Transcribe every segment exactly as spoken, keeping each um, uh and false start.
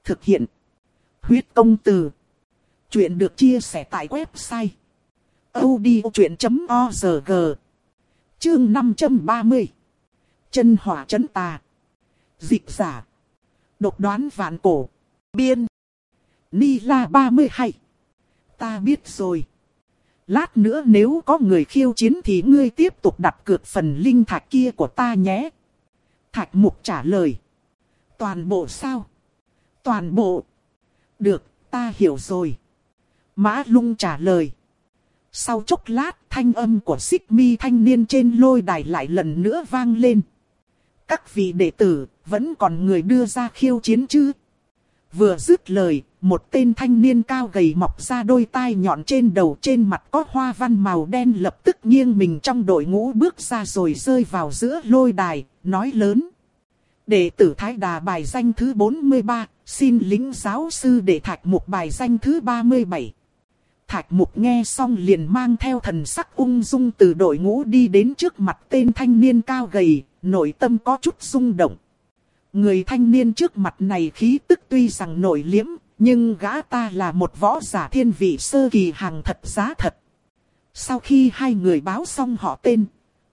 Thực hiện. Huyết công từ. Chuyện được chia sẻ tại website audiochuyện chấm org. Chương năm trăm ba mươi. Chân hỏa trấn tà. Dịch giả. Độc đoán vạn cổ. Biên. Ni La ba mươi hai. Ta biết rồi. Lát nữa nếu có người khiêu chiến thì ngươi tiếp tục đặt cược phần linh thạch kia của ta nhé. Thạch Mục trả lời. Toàn bộ sao? Toàn bộ. Được, ta hiểu rồi. Mã Lung trả lời. Sau chốc lát, thanh âm của Xích Mi thanh niên trên lôi đài lại lần nữa vang lên. Các vị đệ tử, vẫn còn người đưa ra khiêu chiến chứ? Vừa dứt lời, một tên thanh niên cao gầy mọc ra đôi tai nhọn trên đầu, trên mặt có hoa văn màu đen, lập tức nghiêng mình trong đội ngũ bước ra rồi rơi vào giữa lôi đài, nói lớn. Đệ tử Thái Đà bài danh thứ bốn mươi ba, xin lĩnh giáo sư đệ Thạch Mục bài danh thứ ba mươi bảy. Thạch Mục nghe xong liền mang theo thần sắc ung dung từ đội ngũ đi đến trước mặt tên thanh niên cao gầy, nội tâm có chút rung động. Người thanh niên trước mặt này khí tức tuy rằng nội liễm, nhưng gã ta là một võ giả thiên vị sơ kỳ hàng thật giá thật. Sau khi hai người báo xong họ tên,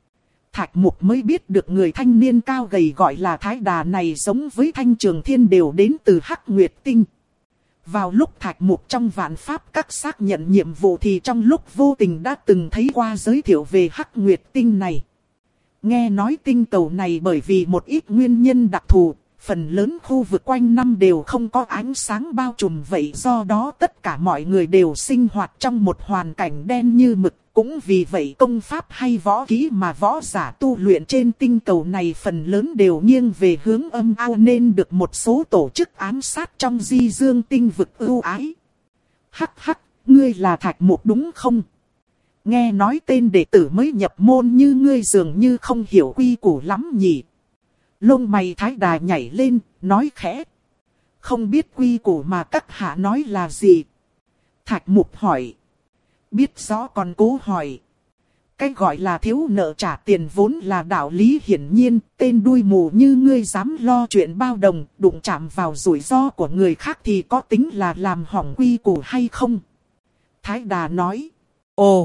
Thạch Mục mới biết được người thanh niên cao gầy gọi là Thái Đà này giống với Thanh Trường Thiên đều đến từ Hắc Nguyệt Tinh. Vào lúc Thạch Mục trong vạn pháp các xác nhận nhiệm vụ thì trong lúc vô tình đã từng thấy qua giới thiệu về Hắc Nguyệt Tinh này. Nghe nói tinh cầu này bởi vì một ít nguyên nhân đặc thù, phần lớn khu vực quanh năm đều không có ánh sáng bao trùm, vậy do đó tất cả mọi người đều sinh hoạt trong một hoàn cảnh đen như mực. Cũng vì vậy công pháp hay võ kỹ mà võ giả tu luyện trên tinh cầu này phần lớn đều nghiêng về hướng âm ao, nên được một số tổ chức ám sát trong di dương tinh vực ưu ái. Hắc hắc, ngươi là Thạch Mục đúng không? Nghe nói tên đệ tử mới nhập môn như ngươi dường như không hiểu quy củ lắm nhỉ? Lông mày Thái Đà nhảy lên, nói khẽ. Không biết quy củ mà các hạ nói là gì? Thạch Mục hỏi. Biết rõ còn cố hỏi. Cái gọi là thiếu nợ trả tiền vốn là đạo lý hiển nhiên, tên đuôi mù như ngươi dám lo chuyện bao đồng, đụng chạm vào rủi ro của người khác thì có tính là làm hỏng quy củ hay không? Thái Đà nói. Ồ,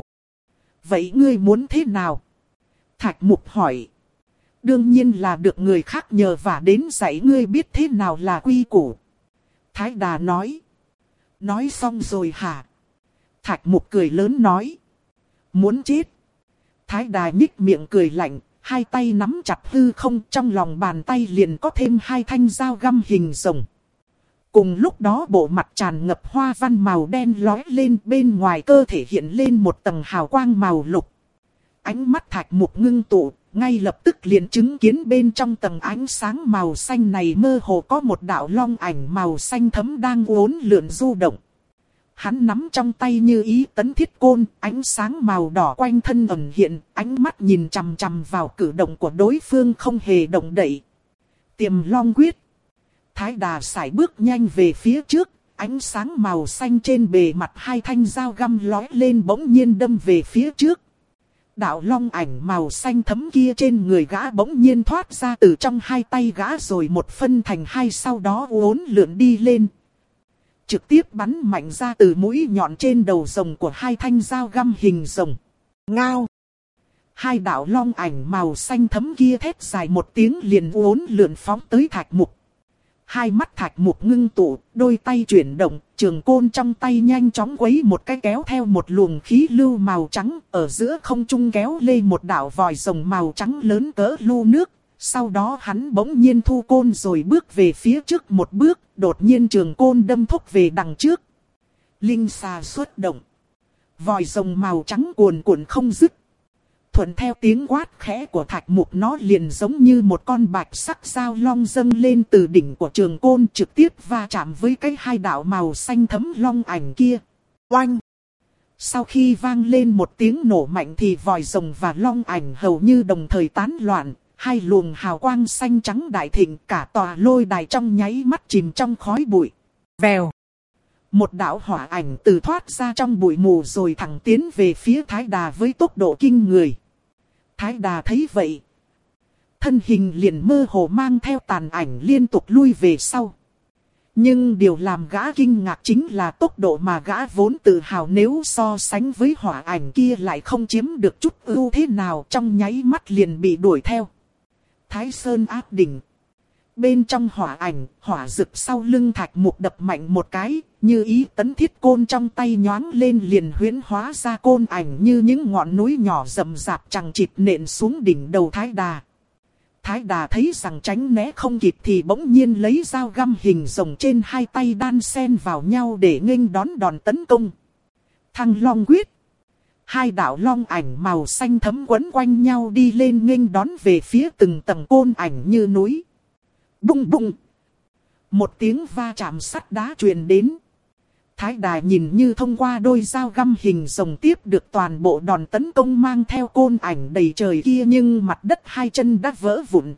vậy ngươi muốn thế nào? Thạch Mục hỏi. Đương nhiên là được người khác nhờ vả đến dạy ngươi biết thế nào là quy củ. Thái Đà nói. Nói xong rồi hả? Thạch Mục cười lớn nói. Muốn chết. Thái Đà nhích miệng cười lạnh, hai tay nắm chặt hư không, trong lòng bàn tay liền có thêm hai thanh dao găm hình rồng. Cùng lúc đó bộ mặt tràn ngập hoa văn màu đen lóe lên, bên ngoài cơ thể hiện lên một tầng hào quang màu lục. Ánh mắt Thạch Mục ngưng tụ, ngay lập tức liền chứng kiến bên trong tầng ánh sáng màu xanh này mơ hồ có một đạo long ảnh màu xanh thẫm đang uốn lượn du động. Hắn nắm trong tay như ý tấn thiết côn, ánh sáng màu đỏ quanh thân ẩn hiện, ánh mắt nhìn chằm chằm vào cử động của đối phương không hề động đậy. Tiềm long quyết. Thái Đà sải bước nhanh về phía trước, ánh sáng màu xanh trên bề mặt hai thanh dao găm lóe lên bỗng nhiên đâm về phía trước. Đạo long ảnh màu xanh thẫm kia trên người gã bỗng nhiên thoát ra từ trong hai tay gã rồi một phân thành hai, sau đó uốn lượn đi lên. Trực tiếp bắn mạnh ra từ mũi nhọn trên đầu rồng của hai thanh dao găm hình rồng. Ngao! Hai đạo long ảnh màu xanh thẫm kia thét dài một tiếng liền uốn lượn phóng tới Thạch Mục. Hai mắt Thạch Mục ngưng tụ, đôi tay chuyển động, trường côn trong tay nhanh chóng quấy một cái kéo theo một luồng khí lưu màu trắng, ở giữa không trung kéo lên một đạo vòi rồng màu trắng lớn cỡ lu nước. Sau đó hắn bỗng nhiên thu côn rồi bước về phía trước một bước, đột nhiên trường côn đâm thốc về đằng trước. Linh xà xuất động. Vòi rồng màu trắng cuồn cuộn không dứt. Thuận theo tiếng quát khẽ của Thạch Mục, nó liền giống như một con bạch sắc dao long dâng lên từ đỉnh của trường côn, trực tiếp va chạm với cái hai đạo màu xanh thẫm long ảnh kia. Oanh! Sau khi vang lên một tiếng nổ mạnh thì vòi rồng và long ảnh hầu như đồng thời tán loạn. Hai luồng hào quang xanh trắng đại thịnh, cả tòa lôi đài trong nháy mắt chìm trong khói bụi. Vèo! Một đạo hỏa ảnh từ thoát ra trong bụi mù rồi thẳng tiến về phía Thái Đà với tốc độ kinh người. Thái Đà thấy vậy, thân hình liền mơ hồ mang theo tàn ảnh liên tục lui về sau. Nhưng điều làm gã kinh ngạc chính là tốc độ mà gã vốn tự hào nếu so sánh với hỏa ảnh kia lại không chiếm được chút ưu thế nào, trong nháy mắt liền bị đuổi theo. Thái Sơn áp đỉnh. Bên trong hỏa ảnh, hỏa rực sau lưng Thạch Mục đập mạnh một cái, như ý tấn thiết côn trong tay nhoáng lên liền huyễn hóa ra côn ảnh như những ngọn núi nhỏ rậm rạp chằng chịt nện xuống đỉnh đầu Thái Đà. Thái Đà thấy rằng tránh né không kịp thì bỗng nhiên lấy dao găm hình rồng trên hai tay đan xen vào nhau để nghênh đón đòn tấn công. Thăng Long Quyết. Hai đạo long ảnh màu xanh thấm quấn quanh nhau đi lên nghênh đón về phía từng tầng côn ảnh như núi. Bung bung. Một tiếng va chạm sắt đá truyền đến. Thái Đà nhìn như thông qua đôi dao găm hình rồng tiếp được toàn bộ đòn tấn công mang theo côn ảnh đầy trời kia, nhưng mặt đất hai chân đã vỡ vụn.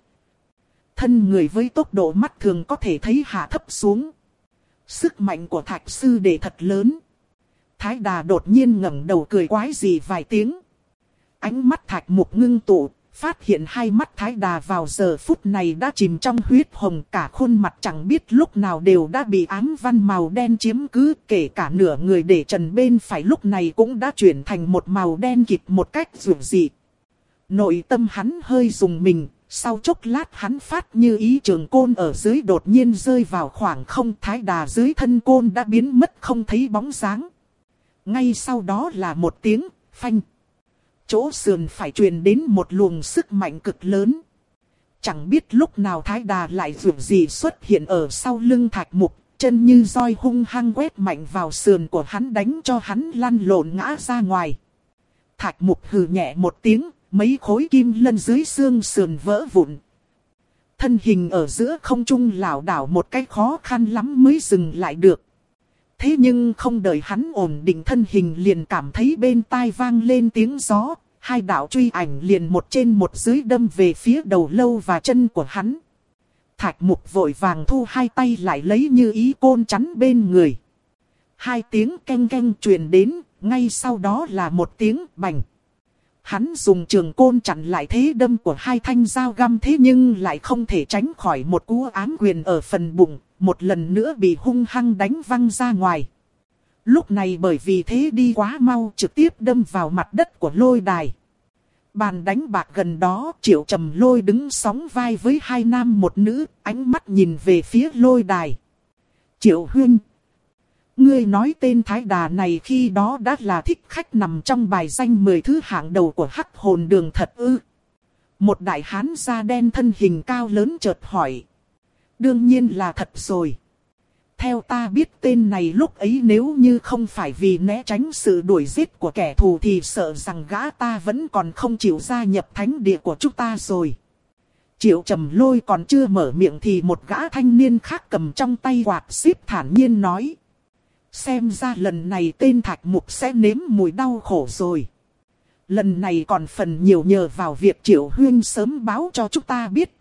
Thân người với tốc độ mắt thường có thể thấy hạ thấp xuống. Sức mạnh của Thạch Sư Đệ thật lớn. Thái Đà đột nhiên ngẩng đầu cười quái dị vài tiếng. Ánh mắt Thạch Mục ngưng tụ, phát hiện hai mắt Thái Đà vào giờ phút này đã chìm trong huyết hồng, cả khuôn mặt chẳng biết lúc nào đều đã bị ám văn màu đen chiếm cứ, kể cả nửa người để trần bên phải lúc này cũng đã chuyển thành một màu đen kịt một cách dữ dị. Nội tâm hắn hơi rùng mình, sau chốc lát hắn phát như ý trường côn ở dưới đột nhiên rơi vào khoảng không, Thái Đà dưới thân côn đã biến mất không thấy bóng dáng. Ngay sau đó là một tiếng phanh. Chỗ sườn phải truyền đến một luồng sức mạnh cực lớn. Chẳng biết lúc nào Thái Đà lại vượt gì xuất hiện ở sau lưng Thạch Mục, chân như roi hung hăng quét mạnh vào sườn của hắn, đánh cho hắn lăn lộn ngã ra ngoài. Thạch Mục hừ nhẹ một tiếng, mấy khối kim lân dưới xương sườn vỡ vụn. Thân hình ở giữa không trung lảo đảo một cách khó khăn lắm mới dừng lại được. Thế nhưng không đợi hắn ổn định thân hình liền cảm thấy bên tai vang lên tiếng gió, hai đạo truy ảnh liền một trên một dưới đâm về phía đầu lâu và chân của hắn. Thạch Mục vội vàng thu hai tay lại lấy như ý côn chắn bên người. Hai tiếng keng keng truyền đến, ngay sau đó là một tiếng bành. Hắn dùng trường côn chặn lại thế đâm của hai thanh dao găm, thế nhưng lại không thể tránh khỏi một cú ám quyền ở phần bụng, một lần nữa bị hung hăng đánh văng ra ngoài. Lúc này bởi vì thế đi quá mau trực tiếp đâm vào mặt đất của lôi đài. Bàn đánh bạc gần đó, Triệu Trầm Lôi đứng sóng vai với hai nam một nữ, ánh mắt nhìn về phía lôi đài. Triệu Huynh, ngươi nói tên Thái Đà này khi đó đã là thích khách nằm trong bài danh mười thứ hạng đầu của Hắc Hồn Đường thật ư? Một đại hán da đen thân hình cao lớn chợt hỏi. Đương nhiên là thật rồi. Theo ta biết tên này lúc ấy nếu như không phải vì né tránh sự đuổi giết của kẻ thù thì sợ rằng gã ta vẫn còn không chịu gia nhập thánh địa của chúng ta rồi. Triệu Trầm Lôi còn chưa mở miệng thì một gã thanh niên khác cầm trong tay quạt xíp thản nhiên nói. Xem ra lần này tên Thạch Mục sẽ nếm mùi đau khổ rồi. Lần này còn phần nhiều nhờ vào việc Triệu Huynh sớm báo cho chúng ta biết.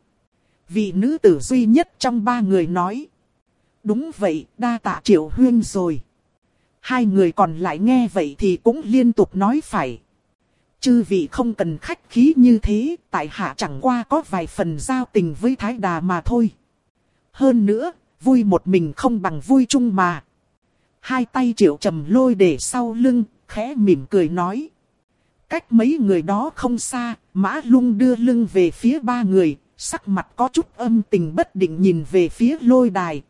Vị nữ tử duy nhất trong ba người nói. Đúng vậy, đa tạ Triệu Huynh rồi. Hai người còn lại nghe vậy thì cũng liên tục nói phải. Chư vị không cần khách khí như thế, tại hạ chẳng qua có vài phần giao tình với Thái Đà mà thôi. Hơn nữa, vui một mình không bằng vui chung mà. Hai tay Triệu Trầm Lôi để sau lưng, khẽ mỉm cười nói. Cách mấy người đó không xa, Mã Lung đưa lưng về phía ba người, sắc mặt có chút âm tình bất định nhìn về phía lôi đài.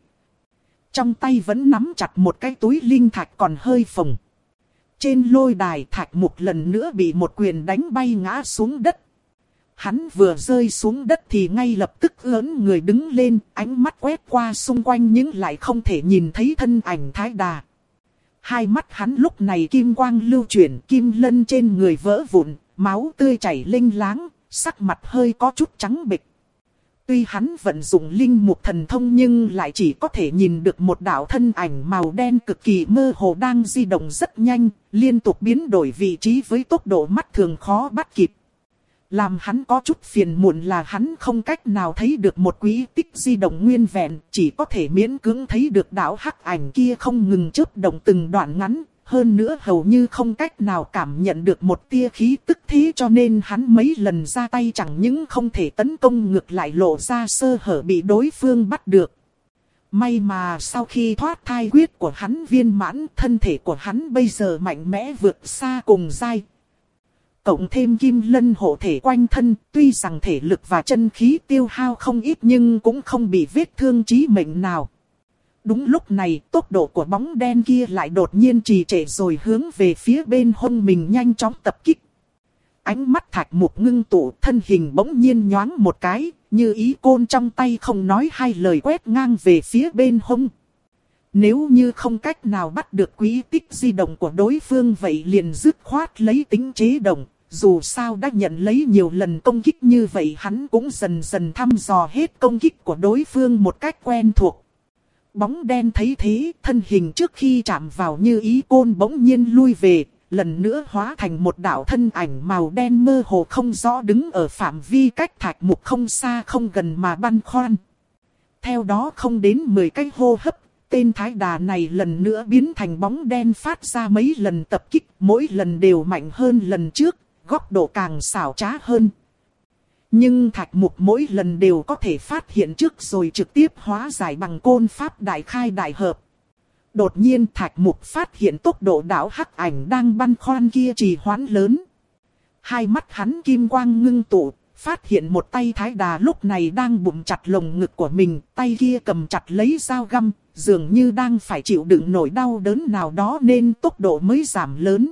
Trong tay vẫn nắm chặt một cái túi linh thạch còn hơi phồng. Trên lôi đài Thạch Mục lần nữa bị một quyền đánh bay ngã xuống đất. Hắn vừa rơi xuống đất thì ngay lập tức ớn người đứng lên, ánh mắt quét qua xung quanh nhưng lại không thể nhìn thấy thân ảnh Thái Đà. Hai mắt hắn lúc này kim quang lưu chuyển, kim lân trên người vỡ vụn, máu tươi chảy lênh láng, sắc mặt hơi có chút trắng bệch. Tuy hắn vận dụng linh mục thần thông nhưng lại chỉ có thể nhìn được một đạo thân ảnh màu đen cực kỳ mơ hồ đang di động rất nhanh, liên tục biến đổi vị trí với tốc độ mắt thường khó bắt kịp. Làm hắn có chút phiền muộn là hắn không cách nào thấy được một quỹ tích di động nguyên vẹn, chỉ có thể miễn cưỡng thấy được đạo hắc ảnh kia không ngừng chớp động từng đoạn ngắn. Hơn nữa hầu như không cách nào cảm nhận được một tia khí tức, thế cho nên hắn mấy lần ra tay chẳng những không thể tấn công ngược lại lộ ra sơ hở bị đối phương bắt được. May mà sau khi thoát thai quyết của hắn viên mãn, thân thể của hắn bây giờ mạnh mẽ vượt xa cùng giai. Cộng thêm kim lân hộ thể quanh thân, tuy rằng thể lực và chân khí tiêu hao không ít nhưng cũng không bị vết thương chí mệnh nào. Đúng lúc này, tốc độ của bóng đen kia lại đột nhiên trì trệ rồi hướng về phía bên hông mình nhanh chóng tập kích. Ánh mắt Thạch Mục ngưng tụ, thân hình bỗng nhiên nhoáng một cái, như ý côn trong tay không nói hai lời quét ngang về phía bên hông. Nếu như không cách nào bắt được quỹ tích di động của đối phương vậy liền dứt khoát lấy tính chế động. Dù sao đã nhận lấy nhiều lần công kích như vậy hắn cũng dần dần thăm dò hết công kích của đối phương một cách quen thuộc. Bóng đen thấy thế, thân hình trước khi chạm vào như ý côn bỗng nhiên lui về, lần nữa hóa thành một đạo thân ảnh màu đen mơ hồ không rõ đứng ở phạm vi cách Thạch Mục không xa không gần mà băn khoăn. Theo đó không đến mười cái hô hấp, tên Thái Đà này lần nữa biến thành bóng đen phát ra mấy lần tập kích, mỗi lần đều mạnh hơn lần trước, góc độ càng xảo trá hơn. Nhưng Thạch Mục mỗi lần đều có thể phát hiện trước rồi trực tiếp hóa giải bằng côn pháp đại khai đại hợp. Đột nhiên Thạch Mục phát hiện tốc độ đạo hắc ảnh đang băn khoăn kia trì hoãn lớn. Hai mắt hắn kim quang ngưng tụ, phát hiện một tay Thái Đà lúc này đang bụng chặt lồng ngực của mình, tay kia cầm chặt lấy dao găm, dường như đang phải chịu đựng nỗi đau đớn nào đó nên tốc độ mới giảm lớn.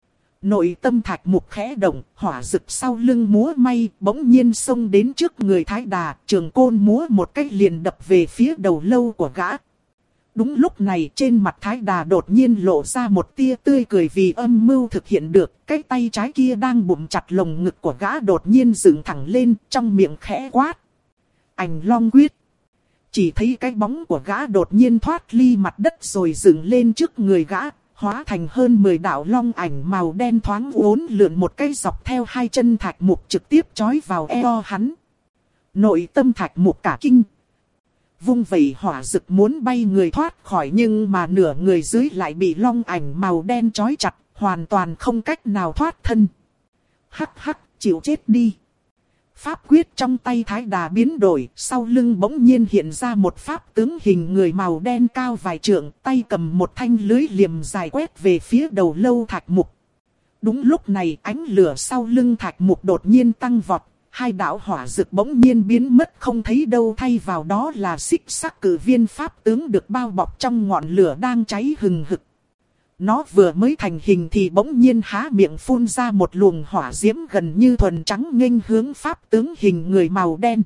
Nội tâm Thạch Mục khẽ động, hỏa dực sau lưng múa may, bỗng nhiên xông đến trước người Thái Đà, trường côn múa một cách liền đập về phía đầu lâu của gã. Đúng lúc này trên mặt Thái Đà đột nhiên lộ ra một tia tươi cười vì âm mưu thực hiện được, cái tay trái kia đang bụng chặt lồng ngực của gã đột nhiên dựng thẳng lên, trong miệng khẽ quát. Ảnh Long Quyết. Chỉ thấy cái bóng của gã đột nhiên thoát ly mặt đất rồi dựng lên trước người gã. Hóa thành hơn mười đạo long ảnh màu đen thoáng uốn lượn một cái dọc theo hai chân Thạch Mục trực tiếp chói vào eo hắn. Nội tâm Thạch Mục cả kinh. Vung vẩy hỏa dực muốn bay người thoát khỏi nhưng mà nửa người dưới lại bị long ảnh màu đen chói chặt, hoàn toàn không cách nào thoát thân. Hắc hắc, chịu chết đi. Pháp quyết trong tay Thái Đà biến đổi, sau lưng bỗng nhiên hiện ra một pháp tướng hình người màu đen cao vài trượng, tay cầm một thanh lưới liềm dài quét về phía đầu lâu Thạch Mục. Đúng lúc này ánh lửa sau lưng Thạch Mục đột nhiên tăng vọt, hai đạo hỏa dực bỗng nhiên biến mất không thấy đâu, thay vào đó là xích sắc cử viên pháp tướng được bao bọc trong ngọn lửa đang cháy hừng hực. Nó vừa mới thành hình thì bỗng nhiên há miệng phun ra một luồng hỏa diễm gần như thuần trắng nghênh hướng pháp tướng hình người màu đen.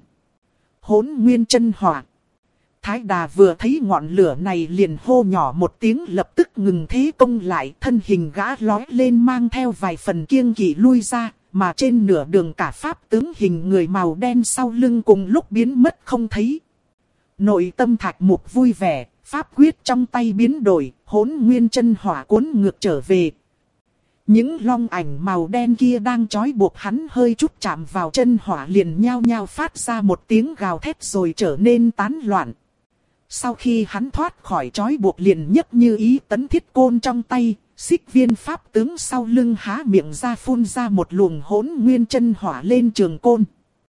Hỗn Nguyên Chân Hỏa. Thái Đà vừa thấy ngọn lửa này liền hô nhỏ một tiếng, lập tức ngừng thế công lại, thân hình gã lói lên mang theo vài phần kiêng kỵ lui ra, mà trên nửa đường cả pháp tướng hình người màu đen sau lưng cùng lúc biến mất không thấy. Nội tâm Thạch Mục vui vẻ. Pháp quyết trong tay biến đổi, Hỗn Nguyên Chân Hỏa cuốn ngược trở về. Những long ảnh màu đen kia đang trói buộc hắn hơi chút chạm vào chân hỏa liền nhao nhao phát ra một tiếng gào thét rồi trở nên tán loạn. Sau khi hắn thoát khỏi trói buộc liền nhấc như ý tấn thiết côn trong tay, xích viên pháp tướng sau lưng há miệng ra phun ra một luồng Hỗn Nguyên Chân Hỏa lên trường côn.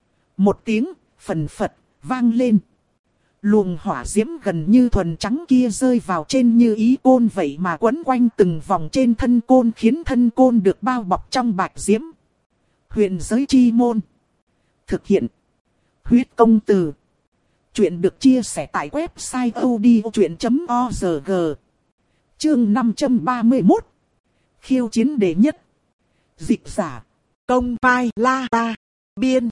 Một tiếng phần phật vang lên. Luồng hỏa diễm gần như thuần trắng kia rơi vào trên như ý côn vậy mà quấn quanh từng vòng trên thân côn khiến thân côn được bao bọc trong bạch diễm. Huyền giới chi môn. Thực hiện. Huyết công từ. Chuyện được chia sẻ tại website odchuyện chấm org. Chương năm trăm ba mươi mốt. Khiêu chiến đệ nhất. Dịch giả. Công Pai La Ta. Biên.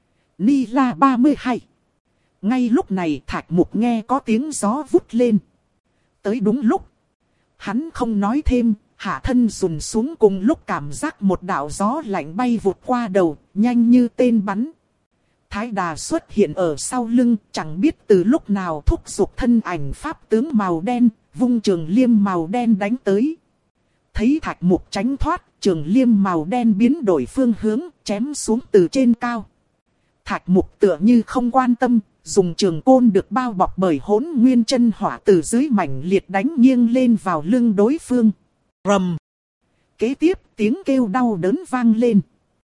Ni La ba mươi hai. Ngay lúc này Thạch Mục nghe có tiếng gió vút lên. Tới đúng lúc. Hắn không nói thêm, hạ thân rùn xuống cùng lúc cảm giác một đạo gió lạnh bay vụt qua đầu, nhanh như tên bắn. Thái Đà xuất hiện ở sau lưng, chẳng biết từ lúc nào thúc giục thân ảnh pháp tướng màu đen, vung trường liêm màu đen đánh tới. Thấy Thạch Mục tránh thoát, trường liêm màu đen biến đổi phương hướng, chém xuống từ trên cao. Thạch Mục tựa như không quan tâm, dùng trường côn được bao bọc bởi Hỗn Nguyên Chân Hỏa từ dưới mảnh liệt đánh nghiêng lên vào lưng đối phương. Rầm. Kế tiếp tiếng kêu đau đớn vang lên.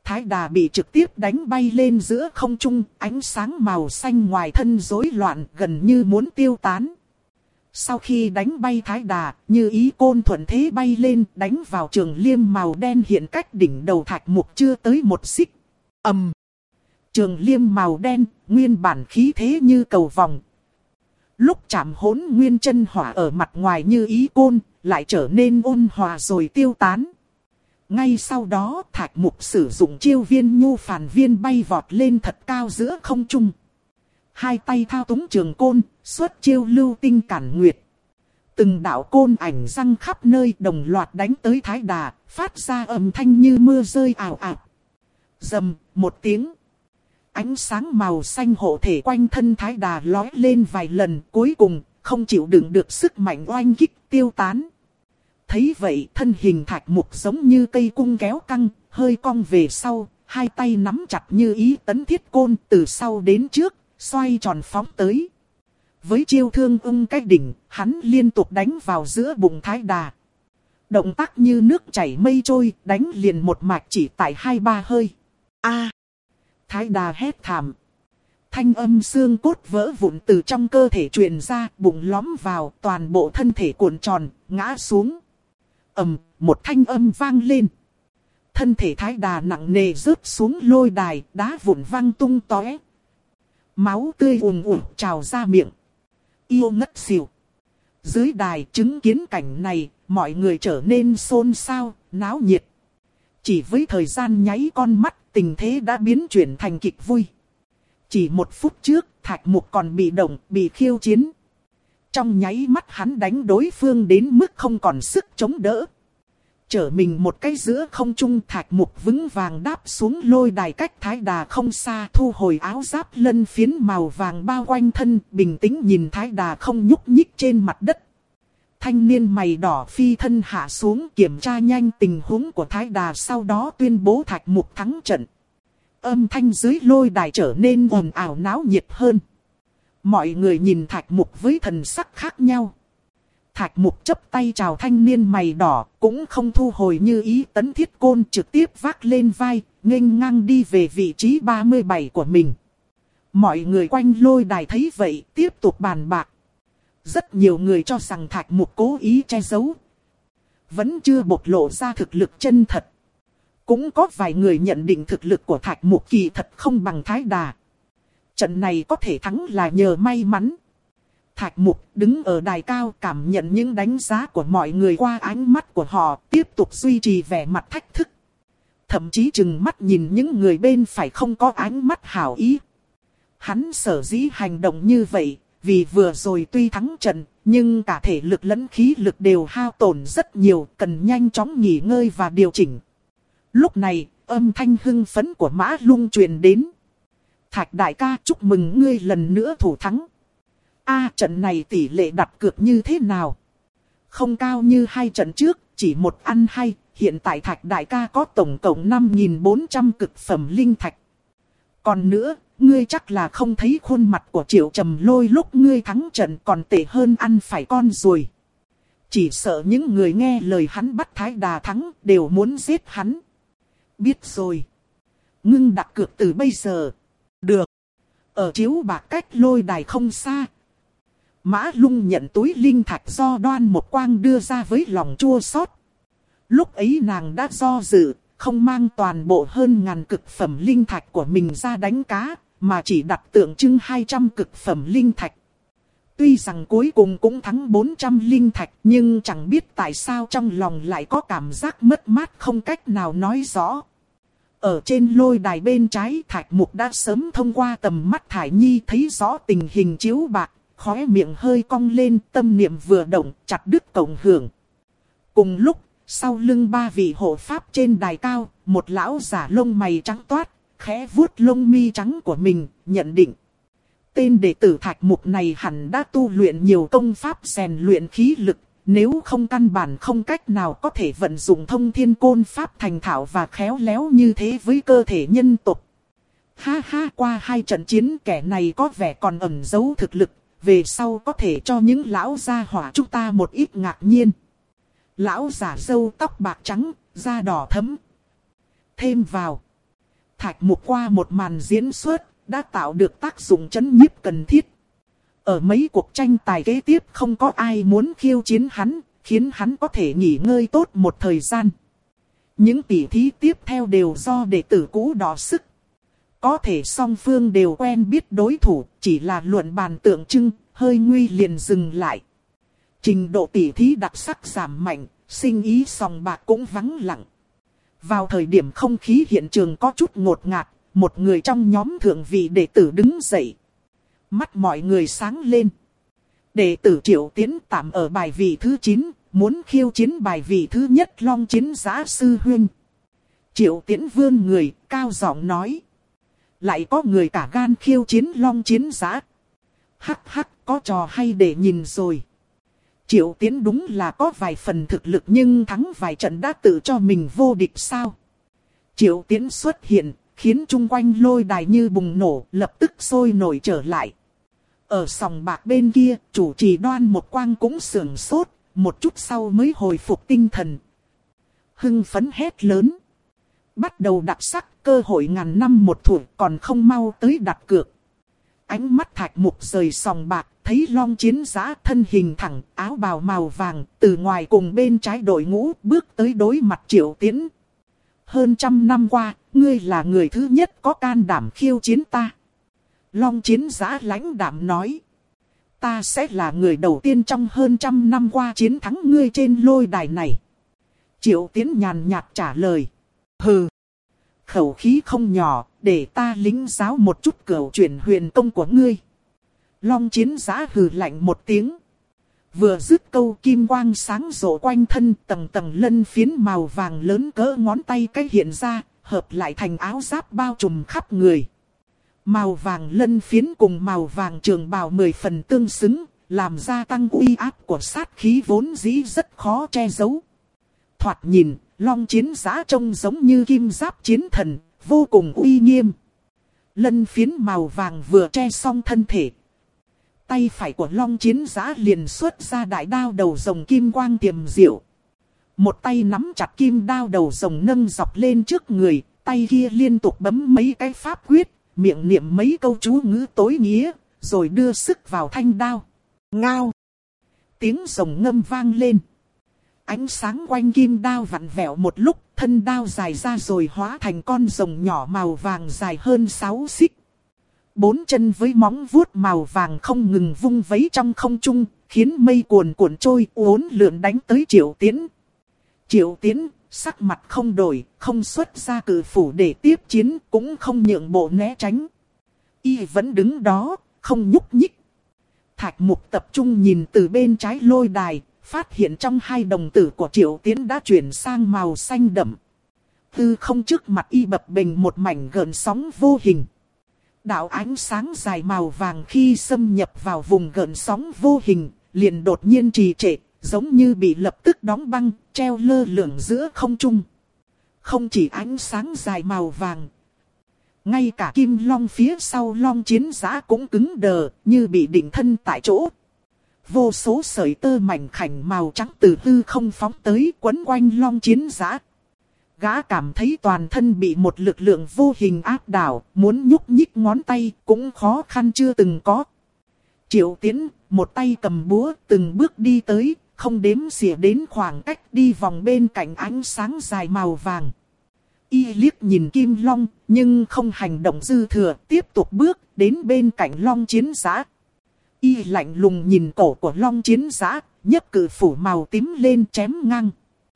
thái đà bị trực tiếp đánh bay lên giữa không trung, ánh sáng màu xanh ngoài thân rối loạn gần như muốn tiêu tán. Sau khi đánh bay thái đà, Như Ý côn thuận thế bay lên đánh vào trường liêm màu đen hiện cách đỉnh đầu Thạch Mục chưa tới một xích. Ầm! Trường liêm màu đen, nguyên bản khí thế như cầu vòng. Lúc chạm hỗn nguyên chân hỏa ở mặt ngoài Như Ý côn, lại trở nên ôn hòa rồi tiêu tán. Ngay sau đó Thạch Mục sử dụng chiêu viên nhu phản viên bay vọt lên thật cao giữa không trung. Hai tay thao túng trường côn, xuất chiêu lưu tinh cản nguyệt. Từng đạo côn ảnh răng khắp nơi đồng loạt đánh tới thái đà, phát ra âm thanh như mưa rơi ào ào. Rầm, một tiếng. Ánh sáng màu xanh hộ thể quanh thân thái đà lói lên vài lần, cuối cùng không chịu đựng được sức mạnh oanh kích tiêu tán. Thấy vậy thân hình Thạch Mục giống như cây cung kéo căng, hơi cong về sau, hai tay nắm chặt Như Ý tấn thiết côn từ sau đến trước, xoay tròn phóng tới. Với chiêu thương ung cái đỉnh, hắn liên tục đánh vào giữa bụng thái đà. Động tác như nước chảy mây trôi, đánh liền một mạch chỉ tại hai ba hơi. A! Thái đà hét thảm. Thanh âm xương cốt vỡ vụn từ trong cơ thể truyền ra, bụng lõm vào, toàn bộ thân thể cuộn tròn, ngã xuống. Ầm, một thanh âm vang lên. Thân thể thái đà nặng nề rớt xuống lôi đài, đá vụn văng tung tóe. Máu tươi ùn ùn trào ra miệng. Yêu ngất xỉu. Dưới đài chứng kiến cảnh này, mọi người trở nên xôn xao, náo nhiệt. Chỉ với thời gian nháy con mắt, tình thế đã biến chuyển thành kịch vui. Chỉ một phút trước, Thạch Mục còn bị động, bị khiêu chiến. Trong nháy mắt hắn đánh đối phương đến mức không còn sức chống đỡ. Chở mình một cái giữa không trung, Thạch Mục vững vàng đáp xuống lôi đài cách thái đà không xa, thu hồi áo giáp lân phiến màu vàng bao quanh thân, bình tĩnh nhìn thái đà không nhúc nhích trên mặt đất. Thanh niên mày đỏ phi thân hạ xuống kiểm tra nhanh tình huống của thái đà, sau đó tuyên bố Thạch Mục thắng trận. Âm thanh dưới lôi đài trở nên ồn ào náo nhiệt hơn. Mọi người nhìn Thạch Mục với thần sắc khác nhau. Thạch Mục chắp tay chào thanh niên mày đỏ, cũng không thu hồi Như Ý tấn thiết côn, trực tiếp vác lên vai, nghênh ngang đi về vị trí ba mươi bảy của mình. Mọi người quanh lôi đài thấy vậy, tiếp tục bàn bạc. Rất nhiều người cho rằng Thạch Mục cố ý che giấu, vẫn chưa bộc lộ ra thực lực chân thật. Cũng có vài người nhận định thực lực của Thạch Mục kỳ thật không bằng thái đà. Trận này có thể thắng là nhờ may mắn. Thạch Mục đứng ở đài cao cảm nhận những đánh giá của mọi người qua ánh mắt của họ, tiếp tục duy trì vẻ mặt thách thức. Thậm chí chừng mắt nhìn những người bên phải không có ánh mắt hảo ý. Hắn sở dĩ hành động như vậy, vì vừa rồi tuy thắng trận, nhưng cả thể lực lẫn khí lực đều hao tổn rất nhiều, cần nhanh chóng nghỉ ngơi và điều chỉnh. Lúc này, âm thanh hưng phấn của Mã Lung truyền đến. Thạch đại ca, chúc mừng ngươi lần nữa thủ thắng. A à, trận này tỷ lệ đặt cược như thế nào? Không cao như hai trận trước, chỉ một ăn hay. Hiện tại Thạch đại ca có tổng cộng năm nghìn bốn trăm cực phẩm linh thạch. Còn nữa, ngươi chắc là không thấy khuôn mặt của Triệu Trầm Lôi lúc ngươi thắng trận còn tệ hơn ăn phải con ruồi. Chỉ sợ những người nghe lời hắn bắt Thái Đà thắng đều muốn giết hắn. Biết rồi. Ngưng đặt cược từ bây giờ. Được. Ở chiếu bạc cách lôi đài không xa. Mã Lung nhận túi linh thạch do Đoan Một Quang đưa ra với lòng chua xót. Lúc ấy nàng đã do dự, không mang toàn bộ hơn ngàn cực phẩm linh thạch của mình ra đánh cá, mà chỉ đặt tượng trưng hai trăm cực phẩm linh thạch. Tuy rằng cuối cùng cũng thắng bốn trăm linh thạch, nhưng chẳng biết tại sao trong lòng lại có cảm giác mất mát không cách nào nói rõ. Ở trên lôi đài bên trái, Thạch Mục đã sớm thông qua tầm mắt Thải Nhi thấy rõ tình hình chiếu bạc, khóe miệng hơi cong lên, tâm niệm vừa động, chặt đứt cộng hưởng. Cùng lúc, sau lưng ba vị hộ pháp trên đài cao, một lão giả lông mày trắng toát, khẽ vuốt lông mi trắng của mình, nhận định. Tên đệ tử Thạch Mục này hẳn đã tu luyện nhiều công pháp rèn luyện khí lực, nếu không căn bản không cách nào có thể vận dụng thông thiên côn pháp thành thạo và khéo léo như thế với cơ thể nhân tộc. Ha ha, qua hai trận chiến kẻ này có vẻ còn ẩn giấu thực lực, về sau có thể cho những lão gia hỏa chúng ta một ít ngạc nhiên. Lão giả râu tóc bạc trắng, da đỏ thẫm. Thêm vào. Thạch Mục qua một màn diễn xuất, đã tạo được tác dụng chấn nhiếp cần thiết. Ở mấy cuộc tranh tài kế tiếp không có ai muốn khiêu chiến hắn, khiến hắn có thể nghỉ ngơi tốt một thời gian. Những tỉ thí tiếp theo đều do đệ tử cũ đọ sức. Có thể song phương đều quen biết đối thủ, chỉ là luận bàn tượng trưng, hơi nguy liền dừng lại. Trình độ tỉ thí đặc sắc giảm mạnh, sinh ý sòng bạc cũng vắng lặng. Vào thời điểm không khí hiện trường có chút ngột ngạt, một người trong nhóm thượng vị đệ tử đứng dậy. Mắt mọi người sáng lên. Đệ tử Triệu Tiến tạm ở bài vị thứ chín, muốn khiêu chiến bài vị thứ nhất Long Chiến Giã sư huynh. Triệu Tiến vươn người, cao giọng nói. Lại có người cả gan khiêu chiến Long Chiến Giã. Hắc hắc, có trò hay để nhìn rồi. Triệu Tiến đúng là có vài phần thực lực nhưng thắng vài trận đã tự cho mình vô địch sao. Triệu Tiến xuất hiện, khiến chung quanh lôi đài như bùng nổ, lập tức sôi nổi trở lại. Ở sòng bạc bên kia, chủ trì Đoan Một Quang cũng sưởng sốt, một chút sau mới hồi phục tinh thần. Hưng phấn hét lớn. Bắt đầu đặc sắc, cơ hội ngàn năm một thủa, còn không mau tới đặt cược. Ánh mắt Thạch Mục rời sòng bạc, thấy Long Chiến Giã thân hình thẳng, áo bào màu vàng, từ ngoài cùng bên trái đội ngũ bước tới đối mặt Triệu Tiến. Hơn trăm năm qua, ngươi là người thứ nhất có can đảm khiêu chiến ta. Long Chiến Giã lãnh đạm nói. Ta sẽ là người đầu tiên trong hơn trăm năm qua chiến thắng ngươi trên lôi đài này. Triệu Tiến nhàn nhạt trả lời. Hừ. Khẩu khí không nhỏ, để ta lĩnh giáo một chút cửu chuyển huyền công của ngươi. Long Chiến Giã hừ lạnh một tiếng. Vừa dứt câu kim quang sáng rộ quanh thân, tầng tầng lân phiến màu vàng lớn cỡ ngón tay cái hiện ra, hợp lại thành áo giáp bao trùm khắp người. Màu vàng lân phiến cùng màu vàng trường bào mười phần tương xứng, làm gia tăng uy áp của sát khí vốn dĩ rất khó che giấu. Thoạt nhìn, Long Chiến Giã trông giống như kim giáp chiến thần, vô cùng uy nghiêm. Lân phiến màu vàng vừa che xong thân thể. Tay phải của Long Chiến Giã liền xuất ra đại đao đầu rồng kim quang tiềm diệu. Một tay nắm chặt kim đao đầu rồng nâng dọc lên trước người, tay kia liên tục bấm mấy cái pháp quyết, miệng niệm mấy câu chú ngữ tối nghĩa, rồi đưa sức vào thanh đao. Ngao! Tiếng rồng ngâm vang lên. Ánh sáng quanh kim đao vặn vẹo một lúc, thân đao dài ra rồi hóa thành con rồng nhỏ màu vàng dài hơn sáu xích. Bốn chân với móng vuốt màu vàng không ngừng vung vấy trong không trung, khiến mây cuồn cuộn trôi uốn lượn đánh tới Triệu Tiến. Triệu Tiến, sắc mặt không đổi, không xuất ra cự phủ để tiếp chiến, cũng không nhượng bộ né tránh. Y vẫn đứng đó, không nhúc nhích. Thạch Mục tập trung nhìn từ bên trái lôi đài, phát hiện trong hai đồng tử của Triệu Tiến đã chuyển sang màu xanh đậm. Tư không trước mặt y bập bềnh một mảnh gợn sóng vô hình. Đạo ánh sáng dài màu vàng khi xâm nhập vào vùng gợn sóng vô hình, liền đột nhiên trì trệ, giống như bị lập tức đóng băng, treo lơ lửng giữa không trung. Không chỉ ánh sáng dài màu vàng, ngay cả kim long phía sau Long Chiến Giã cũng cứng đờ, như bị định thân tại chỗ. Vô số sợi tơ mảnh khảnh màu trắng từ hư không phóng tới quấn quanh Long Chiến Giã. Gã cảm thấy toàn thân bị một lực lượng vô hình áp đảo, muốn nhúc nhích ngón tay cũng khó khăn chưa từng có. Triệu Tiến, một tay cầm búa, từng bước đi tới, không đếm xỉa đến khoảng cách đi vòng bên cạnh ánh sáng dài màu vàng. Y liếc nhìn Kim Long, nhưng không hành động dư thừa, tiếp tục bước đến bên cạnh Long Chiến Giã. Y lạnh lùng nhìn cổ của Long Chiến Giã, nhấc cự phủ màu tím lên chém ngang.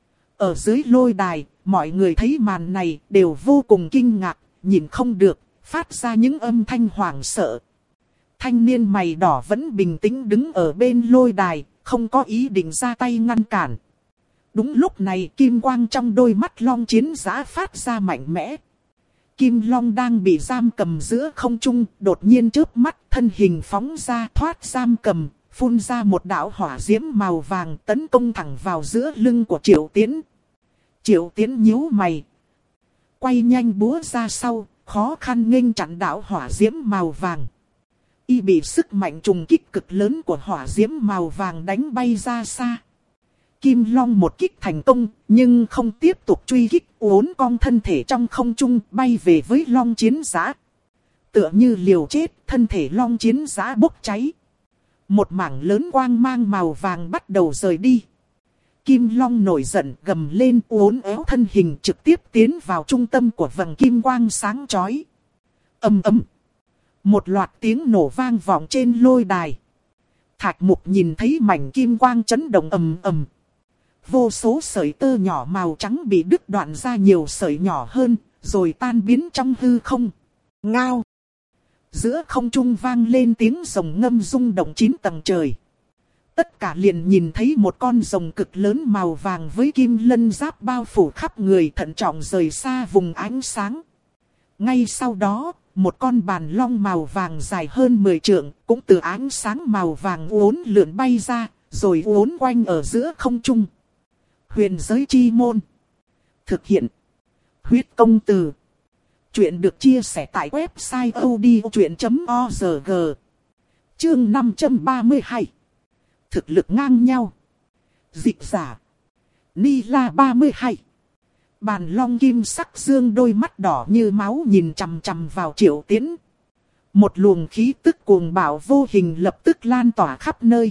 Ở dưới lôi đài, mọi người thấy màn này đều vô cùng kinh ngạc, nhìn không được, phát ra những âm thanh hoảng sợ. Thanh niên mày đỏ vẫn bình tĩnh đứng ở bên lôi đài, không có ý định ra tay ngăn cản. Đúng lúc này kim quang trong đôi mắt Long Chiến Giã phát ra mạnh mẽ. Kim Long đang bị giam cầm giữa không trung, đột nhiên chớp mắt thân hình phóng ra thoát giam cầm, phun ra một đạo hỏa diễm màu vàng tấn công thẳng vào giữa lưng của Triệu Tiến. Triệu Tiến nhíu mày, quay nhanh búa ra sau, khó khăn nghênh chặn đạo hỏa diễm màu vàng. Y bị sức mạnh trùng kích cực lớn của hỏa diễm màu vàng đánh bay ra xa. Kim Long một kích thành công, nhưng không tiếp tục truy kích, uốn cong thân thể trong không trung bay về với Long Chiến Giã. Tựa như liều chết, thân thể Long Chiến Giã bốc cháy. Một mảng lớn quang mang màu vàng bắt đầu rời đi. Kim Long nổi giận gầm lên, uốn éo thân hình trực tiếp tiến vào trung tâm của vầng kim quang sáng chói. Ầm ầm. Một loạt tiếng nổ vang vọng trên lôi đài. Thạch Mục nhìn thấy mảnh kim quang chấn động ầm ầm. Vô số sợi tơ nhỏ màu trắng bị đứt đoạn ra nhiều sợi nhỏ hơn, rồi tan biến trong hư không. Ngao. Giữa không trung vang lên tiếng rồng ngâm rung động chín tầng trời. Tất cả liền nhìn thấy một con rồng cực lớn màu vàng với kim lân giáp bao phủ khắp người, thận trọng rời xa vùng ánh sáng. Ngay sau đó, một con bàn long màu vàng dài hơn mười trượng, cũng từ ánh sáng màu vàng uốn lượn bay ra, rồi uốn quanh ở giữa không trung. Huyền giới chi môn. Thực hiện. Huyết công từ. Chuyện được chia sẻ tại website odchuyện chấm org. Chương năm trăm ba mươi hai. Thực lực ngang nhau. Dịch giả. Ni La ba mươi hai. Bàn long kim sắc dương đôi mắt đỏ như máu nhìn chằm chằm vào Triệu Tiễn. Một luồng khí tức cuồng bạo vô hình lập tức lan tỏa khắp nơi.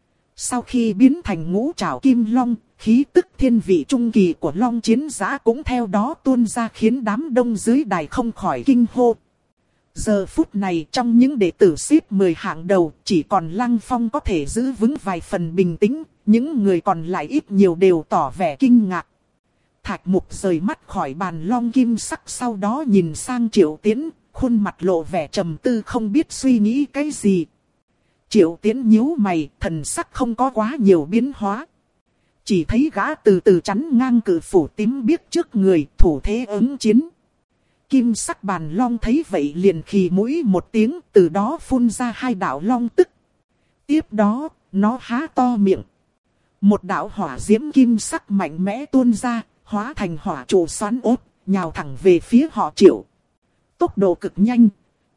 Sau khi biến thành ngũ trảo kim long, khí tức thiên vị trung kỳ của Long Chiến Giã cũng theo đó tuôn ra, khiến đám đông dưới đài không khỏi kinh hô. Giờ phút này trong những đệ tử xếp mười hạng đầu, chỉ còn Lăng Phong có thể giữ vững vài phần bình tĩnh, những người còn lại ít nhiều đều tỏ vẻ kinh ngạc. Thạch Mục rời mắt khỏi bàn long kim sắc, sau đó nhìn sang Triệu Tiễn, khuôn mặt lộ vẻ trầm tư không biết suy nghĩ cái gì. Triệu Tiễn nhíu mày, thần sắc không có quá nhiều biến hóa. Chỉ thấy gã từ từ chắn ngang cự phủ tím biếc trước người, thủ thế ứng chiến. Kim sắc bàn long thấy vậy liền khì mũi một tiếng, từ đó phun ra hai đạo long tức. Tiếp đó, nó há to miệng. Một đạo hỏa diễm kim sắc mạnh mẽ tuôn ra, hóa thành hỏa trụ xoắn ốt, nhào thẳng về phía họ Triệu. Tốc độ cực nhanh.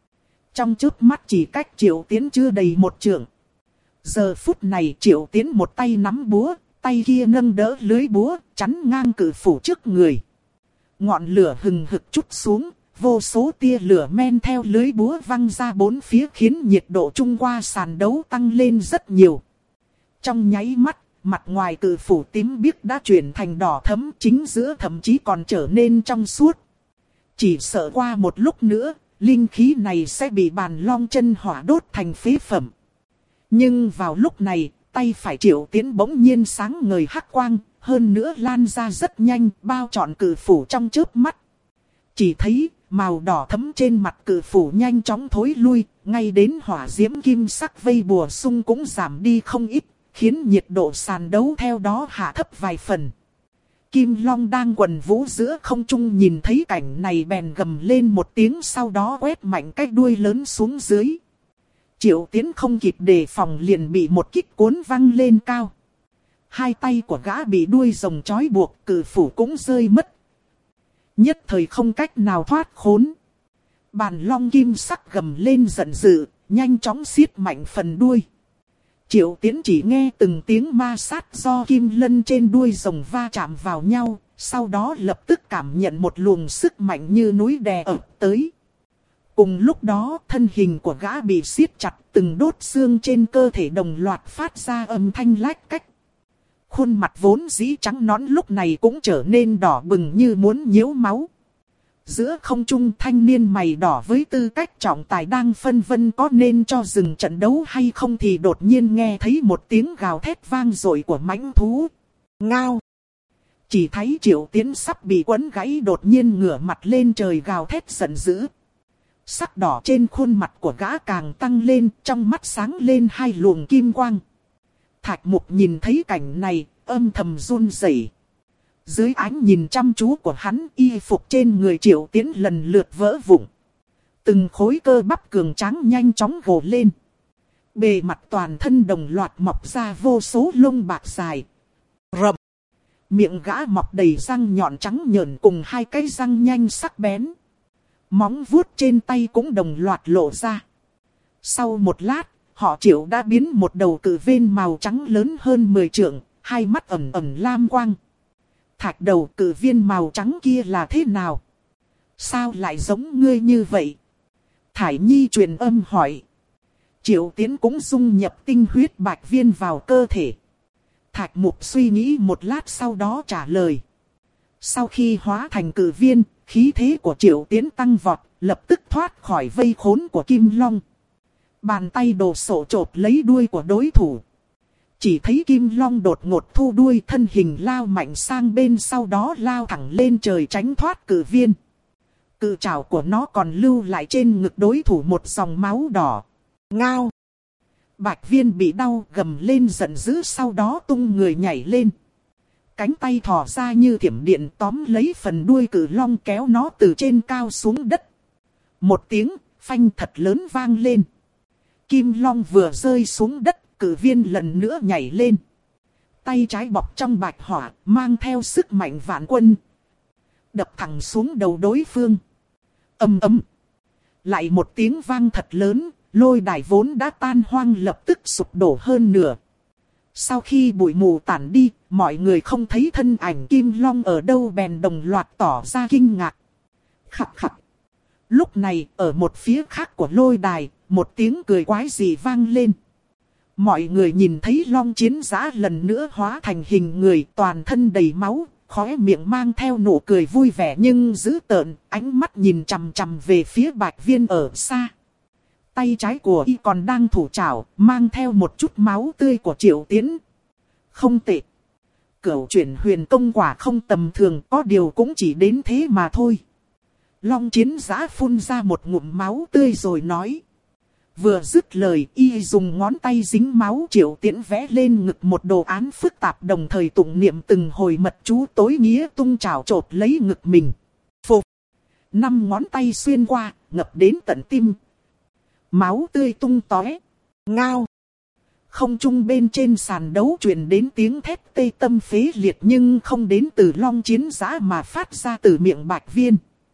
Trong chớp mắt chỉ cách Triệu Tiễn chưa đầy một trượng. Giờ phút này Triệu Tiễn một tay nắm búa, tay kia nâng đỡ lưới búa, chắn ngang cự phủ trước người. Ngọn lửa hừng hực trút xuống, vô số tia lửa men theo lưới búa văng ra bốn phía, khiến nhiệt độ chung qua sàn đấu tăng lên rất nhiều. Trong nháy mắt, mặt ngoài cự phủ tím biếc đã chuyển thành đỏ thẫm, chính giữa thậm chí còn trở nên trong suốt. Chỉ sợ qua một lúc nữa, linh khí này sẽ bị bàn long chân hỏa đốt thành phế phẩm. Nhưng vào lúc này, tay phải Triệu Tiễn bỗng nhiên sáng ngời hắc quang, hơn nữa lan ra rất nhanh, bao trọn cự phủ trong chớp mắt. Chỉ thấy, màu đỏ thẫm trên mặt cự phủ nhanh chóng thối lui, ngay đến hỏa diễm kim sắc vây bùa xung cũng giảm đi không ít, khiến nhiệt độ sàn đấu theo đó hạ thấp vài phần. Kim Long đang quần vũ giữa không trung nhìn thấy cảnh này bèn gầm lên một tiếng, sau đó quét mạnh cái đuôi lớn xuống dưới. Triệu Tiễn không kịp đề phòng liền bị một kích cuốn văng lên cao. Hai tay của gã bị đuôi rồng trói buộc, cự phủ cũng rơi mất. Nhất thời không cách nào thoát khốn. Bàn long kim sắc gầm lên giận dữ, nhanh chóng siết mạnh phần đuôi. Triệu Tiễn chỉ nghe từng tiếng ma sát do kim lân trên đuôi rồng va chạm vào nhau, sau đó lập tức cảm nhận một luồng sức mạnh như núi đè ập tới. Cùng lúc đó, thân hình của gã bị siết chặt, từng đốt xương trên cơ thể đồng loạt phát ra âm thanh lách cách. Khuôn mặt vốn dĩ trắng nõn lúc này cũng trở nên đỏ bừng như muốn nhiễu máu. Giữa không trung, thanh niên mày đỏ với tư cách trọng tài đang phân vân có nên cho dừng trận đấu hay không thì đột nhiên nghe thấy một tiếng gào thét vang dội của mãnh thú. Ngao! Chỉ thấy Triệu Tiễn sắp bị quấn gãy đột nhiên ngửa mặt lên trời gào thét giận dữ. Sắc đỏ trên khuôn mặt của gã càng tăng lên, trong mắt sáng lên hai luồng kim quang. Thạch Mục nhìn thấy cảnh này, âm thầm run rẩy. Dưới ánh nhìn chăm chú của hắn, y phục trên người Triệu Tiễn lần lượt vỡ vụn. Từng khối cơ bắp cường tráng nhanh chóng gồ lên. Bề mặt toàn thân đồng loạt mọc ra vô số lông bạc dài. Rậm. Miệng gã mọc đầy răng nhọn trắng nhợn cùng hai cái răng nhanh sắc bén. Móng vuốt trên tay cũng đồng loạt lộ ra. Sau một lát, họ Triệu đã biến một đầu cự vên màu trắng lớn hơn mười trượng, hai mắt ẩn ẩn lam quang. Thạch đầu, cử viên màu trắng kia là thế nào? Sao lại giống ngươi như vậy? Thải Nhi truyền âm hỏi. Triệu Tiến cũng dung nhập tinh huyết bạch viên vào cơ thể. Thạch Mục suy nghĩ một lát sau đó trả lời. Sau khi hóa thành cử viên, khí thế của Triệu Tiến tăng vọt, lập tức thoát khỏi vây khốn của Kim Long. Bàn tay đồ sộ chộp lấy đuôi của đối thủ. Chỉ thấy Kim Long đột ngột thu đuôi, thân hình lao mạnh sang bên, sau đó lao thẳng lên trời tránh thoát cử viên. Cự trảo của nó còn lưu lại trên ngực đối thủ một dòng máu đỏ. Ngao! Bạch viên bị đau gầm lên giận dữ, sau đó tung người nhảy lên. Cánh tay thò ra như thiểm điện tóm lấy phần đuôi cử long kéo nó từ trên cao xuống đất. Một tiếng phanh thật lớn vang lên. Kim Long vừa rơi xuống đất, cử viên lần nữa nhảy lên. Tay trái bọc trong bạch hỏa, mang theo sức mạnh vạn quân. Đập thẳng xuống đầu đối phương. Ầm ầm. Lại một tiếng vang thật lớn, lôi đài vốn đã tan hoang lập tức sụp đổ hơn nửa. Sau khi bụi mù tản đi, mọi người không thấy thân ảnh Kim Long ở đâu bèn đồng loạt tỏ ra kinh ngạc. Khặt khặt. Lúc này, ở một phía khác của lôi đài, một tiếng cười quái dị vang lên. Mọi người nhìn thấy Long Chiến Giã lần nữa hóa thành hình người, toàn thân đầy máu, khóe miệng mang theo nụ cười vui vẻ nhưng dữ tợn, ánh mắt nhìn chằm chằm về phía Bạch Viên ở xa. Tay trái của y còn đang thủ chảo, mang theo một chút máu tươi của Triệu Tiến. Không tệ. Cửu chuyển huyền công quả không tầm thường, có điều cũng chỉ đến thế mà thôi. Long Chiến Giã phun ra một ngụm máu tươi rồi nói. Vừa dứt lời, y dùng ngón tay dính máu Triệu Tiến vẽ lên ngực một đồ án phức tạp, đồng thời tụng niệm từng hồi mật chú tối nghĩa, tung chảo chộp lấy ngực mình. Phục. Năm ngón tay xuyên qua, ngập đến tận tim. Máu tươi tung tóe. Ngao. Không trung bên trên sàn đấu truyền đến tiếng thét tê tâm phế liệt, nhưng không đến từ Long Chiến Giã mà phát ra từ miệng Bạch Viên.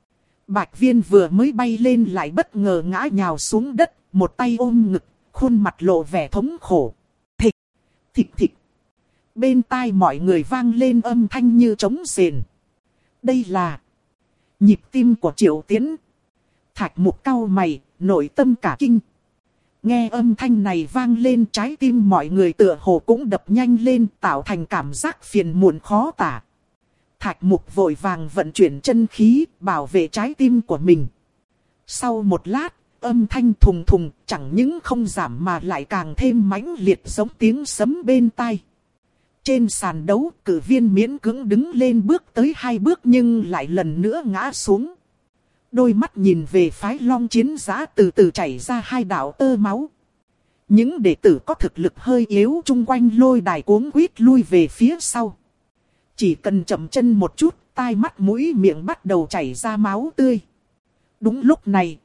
Bạch Viên vừa mới bay lên lại bất ngờ ngã nhào xuống đất, một tay ôm ngực, khuôn mặt lộ vẻ thống khổ. Thịch, thịch thịch. Bên tai mọi người vang lên âm thanh như trống rền. Đây là nhịp tim của Triệu Tiến. Thạch Mục cau mày, nội tâm cả kinh. Nghe âm thanh này vang lên, trái tim mọi người tựa hồ cũng đập nhanh lên, tạo thành cảm giác phiền muộn khó tả. Thạch Mục vội vàng vận chuyển chân khí, bảo vệ trái tim của mình. Sau một lát, âm thanh thùng thùng chẳng những không giảm mà lại càng thêm mãnh liệt, giống tiếng sấm bên tai. Trên sàn đấu, cử viên miễn cưỡng đứng lên bước tới hai bước nhưng lại lần nữa ngã xuống. Đôi mắt nhìn về phái Long Chiến Giã, từ từ chảy ra hai đạo tơ máu. Những đệ tử có thực lực hơi yếu chung quanh lôi đài cuống quýt lui về phía sau. Chỉ cần chậm chân một chút, tai mắt mũi miệng bắt đầu chảy ra máu tươi. Đúng lúc này,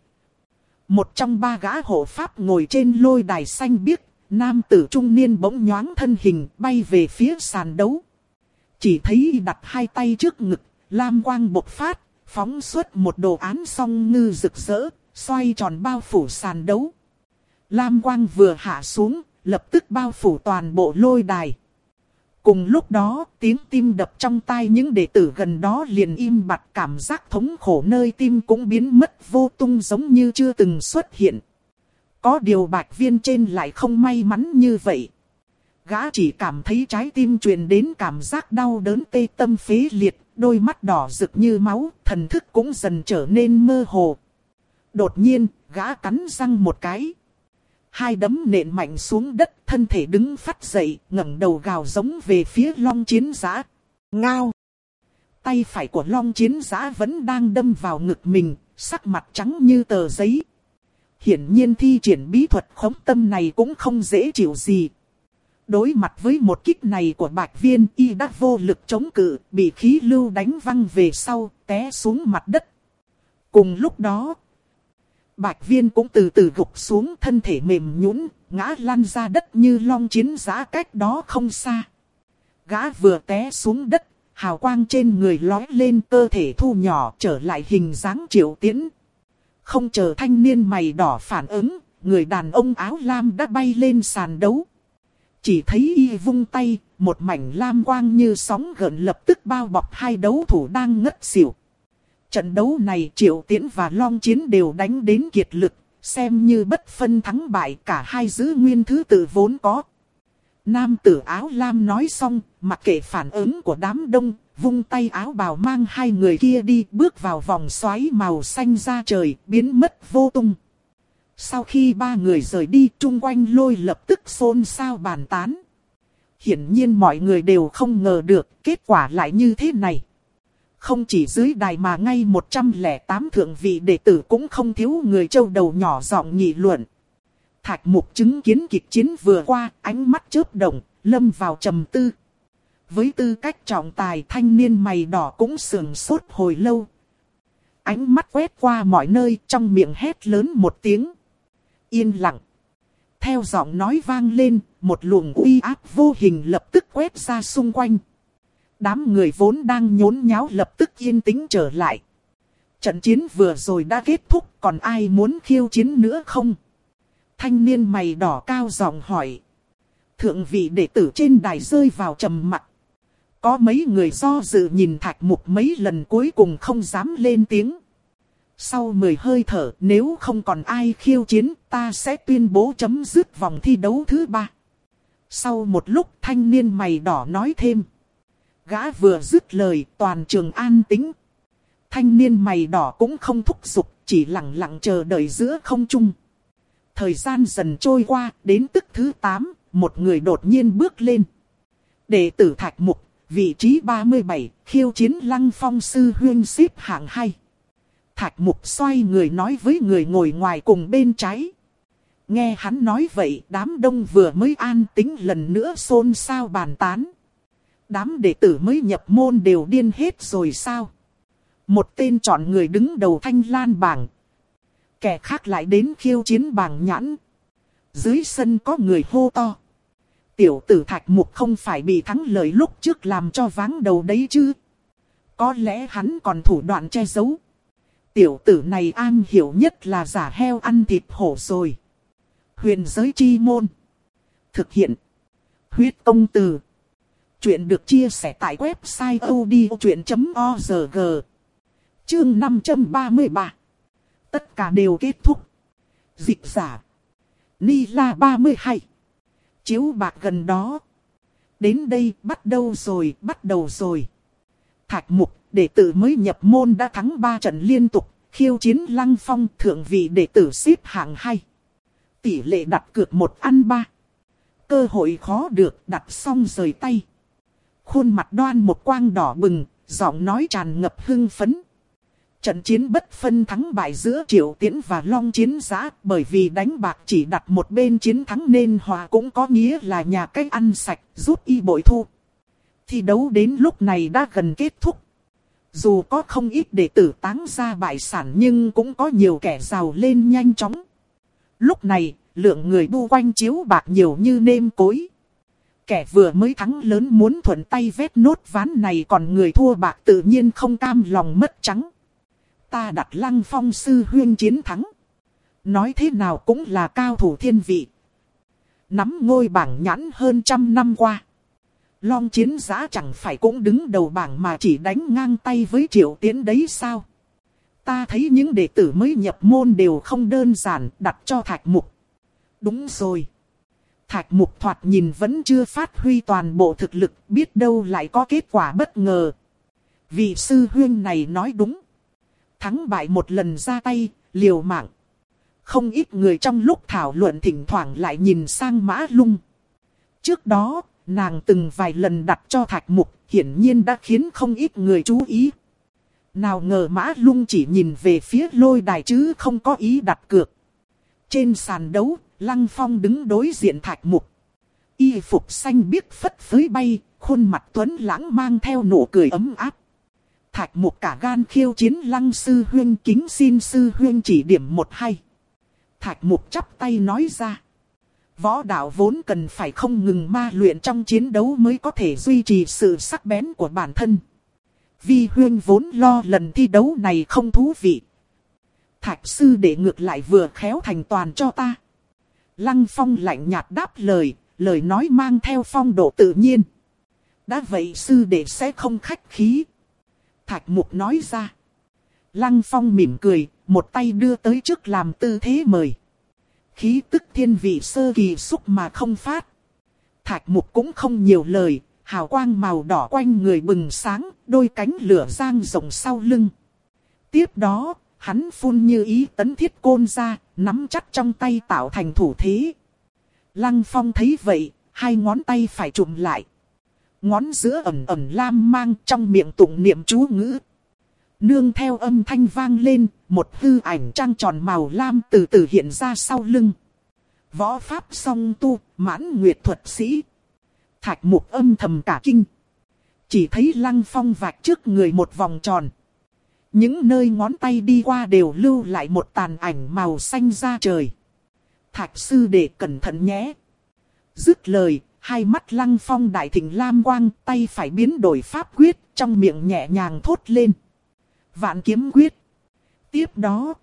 một trong ba gã hộ pháp ngồi trên lôi đài xanh biếc, nam tử trung niên bỗng nhoáng thân hình bay về phía sàn đấu. Chỉ thấy y đặt hai tay trước ngực, lam quang bộc phát, phóng xuất một đồ án song ngư rực rỡ, xoay tròn bao phủ sàn đấu. Lam quang vừa hạ xuống, lập tức bao phủ toàn bộ lôi đài. Cùng lúc đó, tiếng tim đập trong tai những đệ tử gần đó liền im bặt, cảm giác thống khổ nơi tim cũng biến mất vô tung, giống như chưa từng xuất hiện. Có điều Bạch Viên trên lại không may mắn như vậy. Gã chỉ cảm thấy trái tim truyền đến cảm giác đau đớn tê tâm phế liệt, đôi mắt đỏ rực như máu, thần thức cũng dần trở nên mơ hồ. Đột nhiên, gã cắn răng một cái. Hai đấm nện mạnh xuống đất, thân thể đứng phắt dậy, ngẩng đầu gào giống về phía Long Chiến Giã. Ngao! Tay phải của Long Chiến Giã vẫn đang đâm vào ngực mình, sắc mặt trắng như tờ giấy. Hiển nhiên thi triển bí thuật khống tâm này cũng không dễ chịu gì. Đối mặt với một kích này của Bạch Viên, y đã vô lực chống cự, bị khí lưu đánh văng về sau, té xuống mặt đất. Cùng lúc đó, Bạch Viên cũng từ từ gục xuống, thân thể mềm nhũn, ngã lăn ra đất như Long Chiến Giã cách đó không xa. Gã vừa té xuống đất, hào quang trên người lóe lên, cơ thể thu nhỏ trở lại hình dáng Triệu Tiến. Không chờ thanh niên mày đỏ phản ứng, người đàn ông áo lam đã bay lên sàn đấu. Chỉ thấy y vung tay, một mảnh lam quang như sóng gợn lập tức bao bọc hai đấu thủ đang ngất xỉu. Trận đấu này Triệu Tiễn và Long Chiến đều đánh đến kiệt lực, xem như bất phân thắng bại, cả hai giữ nguyên thứ tự vốn có. Nam tử áo lam nói xong, mặc kệ phản ứng của đám đông, vung tay áo bào mang hai người kia đi, bước vào vòng xoáy màu xanh ra trời, biến mất vô tung. Sau khi ba người rời đi, chung quanh lôi lập tức xôn xao bàn tán. Hiển nhiên mọi người đều không ngờ được kết quả lại như thế này. Không chỉ dưới đài mà ngay một trăm lẻ tám thượng vị đệ tử cũng không thiếu người châu đầu nhỏ giọng nghị luận. Thạch Mục chứng kiến kịch chiến vừa qua, ánh mắt chớp động, lâm vào trầm tư. Với tư cách trọng tài, thanh niên mày đỏ cũng sườn sốt hồi lâu. Ánh mắt quét qua mọi nơi, trong miệng hét lớn một tiếng. Yên lặng. Theo giọng nói vang lên, một luồng uy áp vô hình lập tức quét ra xung quanh. Đám người vốn đang nhốn nháo lập tức yên tĩnh trở lại. Trận chiến vừa rồi đã kết thúc, còn ai muốn khiêu chiến nữa không? Thanh niên mày đỏ cao giọng hỏi. Thượng vị đệ tử trên đài rơi vào trầm mặc. Có mấy người do dự nhìn Thạch Mục mấy lần cuối cùng không dám lên tiếng. Sau mười hơi thở, nếu không còn ai khiêu chiến, ta sẽ tuyên bố chấm dứt vòng thi đấu thứ ba. Sau một lúc, thanh niên mày đỏ nói thêm. Gã vừa dứt lời, toàn trường an tĩnh. Thanh niên mày đỏ cũng không thúc giục, chỉ lặng lặng chờ đợi giữa không trung. Thời gian dần trôi qua, đến tức thứ tám, một người đột nhiên bước lên. Đệ tử Thạch Mục, vị trí ba mươi bảy, khiêu chiến Lăng Phong sư huynh xếp hạng hai. Thạch Mục xoay người nói với người ngồi ngoài cùng bên trái. Nghe hắn nói vậy, đám đông vừa mới an tĩnh lần nữa xôn xao bàn tán. Đám đệ tử mới nhập môn đều điên hết rồi sao? Một tên chọn người đứng đầu thanh lan bảng. Kẻ khác lại đến khiêu chiến bảng nhãn. Dưới sân có người hô to. Tiểu tử Thạch Mục không phải bị thắng lợi lúc trước làm cho váng đầu đấy chứ? Có lẽ hắn còn thủ đoạn che giấu. Tiểu tử này am hiểu nhất là giả heo ăn thịt hổ rồi. Huyền giới chi môn. Thực hiện. Huyết công từ. Chuyện được chia sẻ tại website odchuyện chấm org. Chương năm trăm ba mươi ba. Tất cả đều kết thúc. Dịch giả. Ni La ba mươi hai. Chiếu bạc gần đó. Đến đây bắt đầu rồi, bắt đầu rồi. Thạch Mục, đệ tử mới nhập môn đã thắng ba trận liên tục, khiêu chiến Lăng Phong, thượng vị đệ tử xếp hạng hai. Tỷ lệ đặt cược một ăn ba. Cơ hội khó được, đặt xong rời tay. Khuôn mặt đoan một quang đỏ bừng, giọng nói tràn ngập hưng phấn. Trận chiến bất phân thắng bại giữa Triệu Tiễn và Long Chiến Giã, bởi vì đánh bạc chỉ đặt một bên chiến thắng nên hòa cũng có nghĩa là nhà cái ăn sạch, rút y bội thu. Thi đấu đến lúc này đã gần kết thúc. Dù có không ít đệ tử táng ra bại sản nhưng cũng có nhiều kẻ giàu lên nhanh chóng. Lúc này, lượng người bu quanh chiếu bạc nhiều như nêm cối. Kẻ vừa mới thắng lớn muốn thuận tay vét nốt ván này, còn người thua bạc tự nhiên không cam lòng mất trắng. Ta đặt Lăng Phong sư huynh chiến thắng. Nói thế nào cũng là cao thủ thiên vị. Nắm ngôi bảng nhãn hơn trăm năm qua. Long Chiến Giã chẳng phải cũng đứng đầu bảng mà chỉ đánh ngang tay với Triệu Tiễn đấy sao? Ta thấy những đệ tử mới nhập môn đều không đơn giản, đặt cho Thạch Mục. Đúng rồi. Thạch Mục thoạt nhìn vẫn chưa phát huy toàn bộ thực lực, biết đâu lại có kết quả bất ngờ. Vị sư huynh này nói đúng. Thắng bại một lần ra tay, liều mạng. Không ít người trong lúc thảo luận thỉnh thoảng lại nhìn sang Mã Lung. Trước đó, nàng từng vài lần đặt cho Thạch Mục, hiển nhiên đã khiến không ít người chú ý. Nào ngờ Mã Lung chỉ nhìn về phía lôi đài chứ không có ý đặt cược. Trên sàn đấu, Lăng Phong đứng đối diện Thạch Mục. Y phục xanh biếc phất phới bay, khuôn mặt tuấn lãng mang theo nụ cười ấm áp. Thạch Mục cả gan khiêu chiến Lăng sư huynh, kính xin sư huynh chỉ điểm một hay. Thạch Mục chắp tay nói ra. Võ đạo vốn cần phải không ngừng ma luyện trong chiến đấu mới có thể duy trì sự sắc bén của bản thân. Vi huynh vốn lo lần thi đấu này không thú vị. Thạch sư đệ ngược lại vừa khéo thành toàn cho ta. Lăng Phong lạnh nhạt đáp lời, lời nói mang theo phong độ tự nhiên. Đã vậy sư đệ sẽ không khách khí. Thạch Mục nói ra. Lăng Phong mỉm cười, một tay đưa tới trước làm tư thế mời. Khí tức thiên vị sơ kỳ xúc mà không phát. Thạch Mục cũng không nhiều lời, hào quang màu đỏ quanh người bừng sáng, đôi cánh lửa dang rộng sau lưng. Tiếp đó, hắn phun như ý tấn thiết côn ra, nắm chắc trong tay tạo thành thủ thế. Lăng Phong thấy vậy, hai ngón tay phải trụm lại. Ngón giữa ẩn ẩn lam mang, trong miệng tụng niệm chú ngữ. Nương theo âm thanh vang lên, một hư ảnh trăng tròn màu lam từ từ hiện ra sau lưng. Võ pháp song tu, mãn nguyệt thuật sĩ. Thạch Mục âm thầm cả kinh. Chỉ thấy Lăng Phong vạch trước người một vòng tròn. Những nơi ngón tay đi qua đều lưu lại một tàn ảnh màu xanh da trời. Thạch sư đệ cẩn thận nhé. Dứt lời, hai mắt Lăng Phong đại thịnh lam quang, tay phải biến đổi pháp quyết, trong miệng nhẹ nhàng thốt lên. Vạn kiếm quyết. Tiếp đó,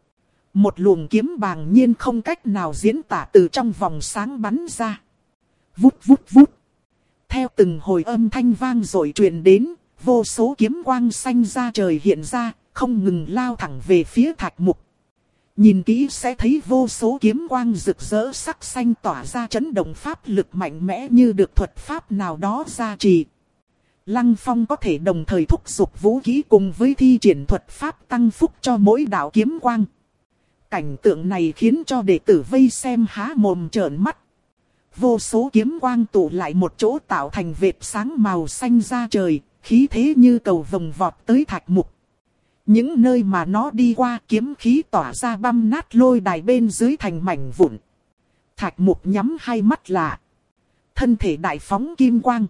một luồng kiếm bàng nhiên không cách nào diễn tả từ trong vòng sáng bắn ra. Vút vút vút. Theo từng hồi âm thanh vang dội truyền đến, vô số kiếm quang xanh da trời hiện ra, không ngừng lao thẳng về phía Thạch Mục. Nhìn kỹ sẽ thấy vô số kiếm quang rực rỡ sắc xanh tỏa ra chấn động pháp lực mạnh mẽ như được thuật pháp nào đó gia trì. Lăng Phong có thể đồng thời thúc giục vũ khí cùng với thi triển thuật pháp tăng phúc cho mỗi đạo kiếm quang. Cảnh tượng này khiến cho đệ tử vây xem há mồm trợn mắt. Vô số kiếm quang tụ lại một chỗ tạo thành vệt sáng màu xanh da trời, khí thế như cầu vồng vọt tới Thạch Mục. Những nơi mà nó đi qua kiếm khí tỏa ra băm nát lôi đài bên dưới thành mảnh vụn. Thạch Mục nhắm hai mắt lại. Thân thể đại phóng kim quang.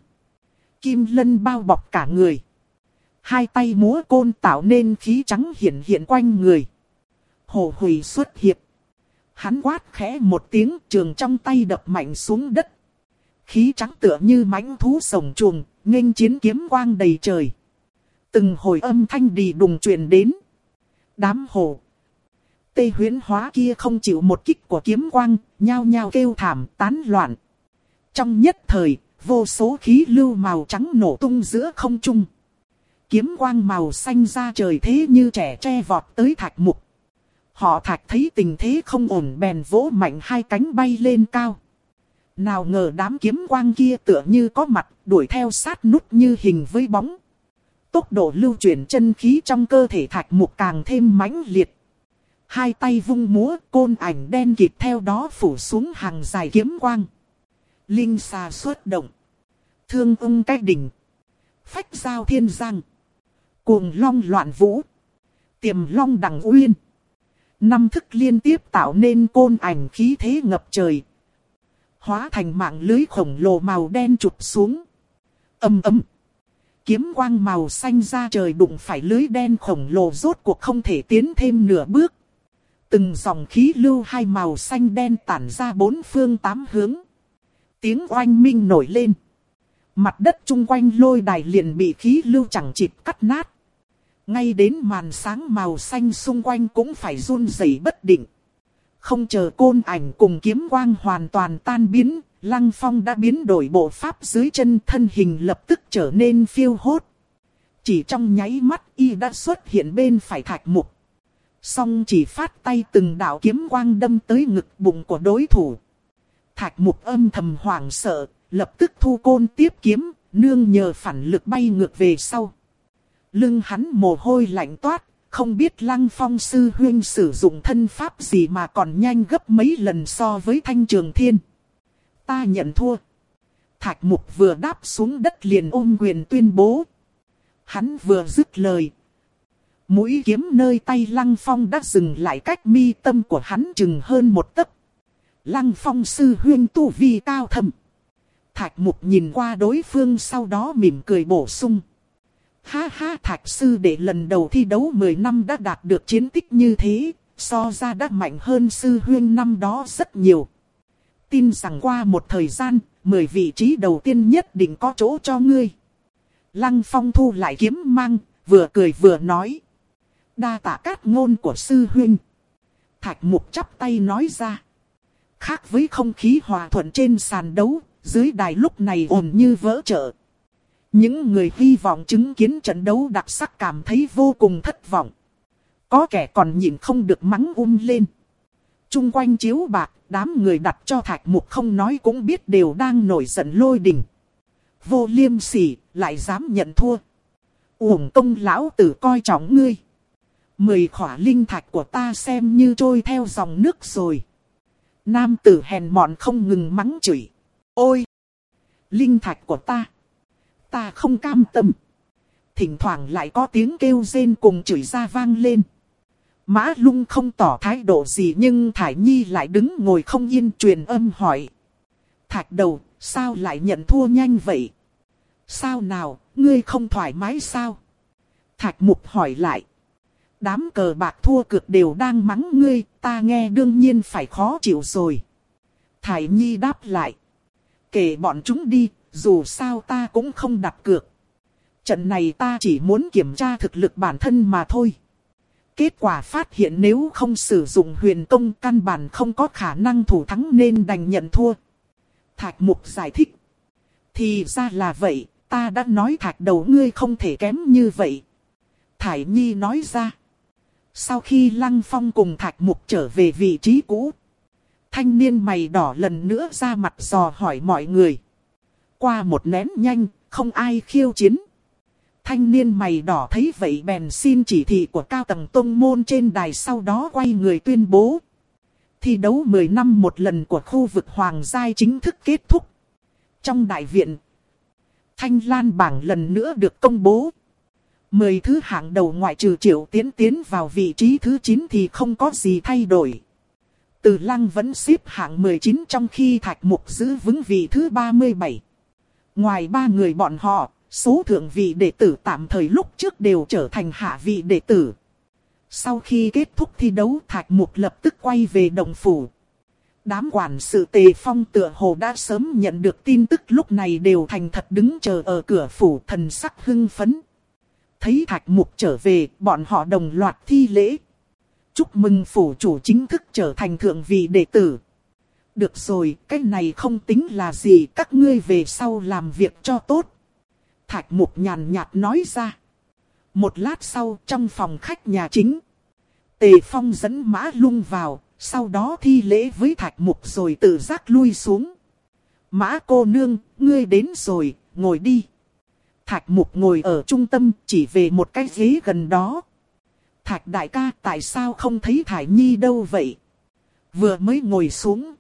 Kim lân bao bọc cả người. Hai tay múa côn tạo nên khí trắng hiện hiện quanh người. Hồ hủy xuất hiệp. Hắn quát khẽ một tiếng, trường trong tay đập mạnh xuống đất. Khí trắng tựa như mãnh thú sổng chuồng, nghênh chiến kiếm quang đầy trời. Từng hồi âm thanh đì đùng truyền đến. Đám hồ Tê huyễn hóa kia không chịu một kích của kiếm quang, nhao nhao kêu thảm tán loạn. Trong nhất thời, vô số khí lưu màu trắng nổ tung giữa không trung. Kiếm quang màu xanh ra trời thế như trẻ tre vọt tới Thạch Mục. Họ Thạch thấy tình thế không ổn bèn vỗ mạnh hai cánh bay lên cao. Nào ngờ đám kiếm quang kia tựa như có mặt, đuổi theo sát nút như hình với bóng. Tốc độ lưu chuyển chân khí trong cơ thể Thạch Mục càng thêm mãnh liệt. Hai tay vung múa, côn ảnh đen kịt theo đó phủ xuống hàng dài kiếm quang. Linh xà xuất động. Thương ung cách đỉnh. Phách giao thiên giang. Cuồng long loạn vũ. Tiềm long đằng uyên. Năm thức liên tiếp tạo nên côn ảnh khí thế ngập trời. Hóa thành mạng lưới khổng lồ màu đen chụp xuống. Âm ầm. Kiếm quang màu xanh ra trời đụng phải lưới đen khổng lồ rốt cuộc không thể tiến thêm nửa bước. Từng dòng khí lưu hai màu xanh đen tản ra bốn phương tám hướng. Tiếng oanh minh nổi lên. Mặt đất chung quanh lôi đài liền bị khí lưu chẳng chịt cắt nát. Ngay đến màn sáng màu xanh xung quanh cũng phải run rẩy bất định. Không chờ côn ảnh cùng kiếm quang hoàn toàn tan biến, Lăng Phong đã biến đổi bộ pháp dưới chân, thân hình lập tức trở nên phiêu hốt. Chỉ trong nháy mắt y đã xuất hiện bên phải Thạch Mục. Song chỉ phát tay từng đạo kiếm quang đâm tới ngực bụng của đối thủ. Thạch Mục âm thầm hoảng sợ, lập tức thu côn tiếp kiếm, nương nhờ phản lực bay ngược về sau. Lưng hắn mồ hôi lạnh toát, không biết Lăng Phong sư huynh sử dụng thân pháp gì mà còn nhanh gấp mấy lần so với Thanh Trường Thiên. Ta nhận thua. Thạch Mục vừa đáp xuống đất liền ôm quyền tuyên bố. Hắn vừa dứt lời. Mũi kiếm nơi tay Lăng Phong đã dừng lại cách mi tâm của hắn chừng hơn một tấc. Lăng Phong sư huynh tu vi cao thâm. Thạch Mục nhìn qua đối phương sau đó mỉm cười bổ sung. Ha ha, Thạch sư đệ lần đầu thi đấu mười năm đã đạt được chiến tích như thế, so ra đã mạnh hơn sư huynh năm đó rất nhiều. Tin rằng qua một thời gian, mười vị trí đầu tiên nhất định có chỗ cho ngươi. Lăng Phong thu lại kiếm mang, vừa cười vừa nói. Đa tạ cát ngôn của sư huynh. Thạch Mục chắp tay nói ra. Khác với không khí hòa thuận trên sàn đấu, dưới đài lúc này ồn như vỡ chợ. Những người hy vọng chứng kiến trận đấu đặc sắc cảm thấy vô cùng thất vọng. Có kẻ còn nhịn không được mắng um lên. Trung quanh chiếu bạc, đám người đặt cho Thạch Mục không nói cũng biết đều đang nổi giận lôi đình. Vô liêm sỉ, lại dám nhận thua. Uổng công lão tử coi trọng ngươi. Mười khỏa linh thạch của ta xem như trôi theo dòng nước rồi. Nam tử hèn mọn không ngừng mắng chửi. Ôi! Linh thạch của ta! Ta không cam tâm. Thỉnh thoảng lại có tiếng kêu rên cùng chửi ra vang lên. Mã Lung không tỏ thái độ gì nhưng Thải Nhi lại đứng ngồi không yên truyền âm hỏi. Thạch đầu, sao lại nhận thua nhanh vậy? Sao nào, ngươi không thoải mái sao? Thạch Mục hỏi lại. Đám cờ bạc thua cược đều đang mắng ngươi, ta nghe đương nhiên phải khó chịu rồi. Thải Nhi đáp lại. Kể bọn chúng đi, dù sao ta cũng không đặt cược. Trận này ta chỉ muốn kiểm tra thực lực bản thân mà thôi. Kết quả phát hiện nếu không sử dụng huyền công căn bản không có khả năng thủ thắng nên đành nhận thua. Thạch Mục giải thích. Thì ra là vậy, ta đã nói Thạch đầu ngươi không thể kém như vậy. Thải Nhi nói ra. Sau khi Lăng Phong cùng Thạch Mục trở về vị trí cũ, thanh niên mày đỏ lần nữa ra mặt dò hỏi mọi người. Qua một nén nhanh, không ai khiêu chiến. Thanh niên mày đỏ thấy vậy bèn xin chỉ thị của cao tầng tông môn trên đài, sau đó quay người tuyên bố. Thi đấu mười năm một lần của khu vực Hoàng Giai chính thức kết thúc. Trong đại viện, Thanh Lan bảng lần nữa được công bố. Mười thứ hạng đầu ngoại trừ Triệu Tiến tiến vào vị trí thứ chín thì không có gì thay đổi. Từ Lăng vẫn xếp hạng mười chín trong khi Thạch Mục giữ vững vị thứ ba mươi bảy. Ngoài ba người bọn họ, số thượng vị đệ tử tạm thời lúc trước đều trở thành hạ vị đệ tử. Sau khi kết thúc thi đấu, Thạch Mục lập tức quay về động phủ. Đám quản sự Tề Phong tựa hồ đã sớm nhận được tin tức, lúc này đều thành thật đứng chờ ở cửa phủ, thần sắc hưng phấn. Thấy Thạch Mục trở về, bọn họ đồng loạt thi lễ. Chúc mừng phủ chủ chính thức trở thành thượng vị đệ tử. Được rồi, cái này không tính là gì, các ngươi về sau làm việc cho tốt. Thạch Mục nhàn nhạt nói ra. Một lát sau, trong phòng khách nhà chính, Tề Phong dẫn Mã Lung vào, sau đó thi lễ với Thạch Mục rồi tự giác lui xuống. Mã cô nương, ngươi đến rồi, ngồi đi. Thạch Mục ngồi ở trung tâm, chỉ về một cái ghế gần đó. Thạch đại ca, tại sao không thấy Thải Nhi đâu vậy? Vừa mới ngồi xuống,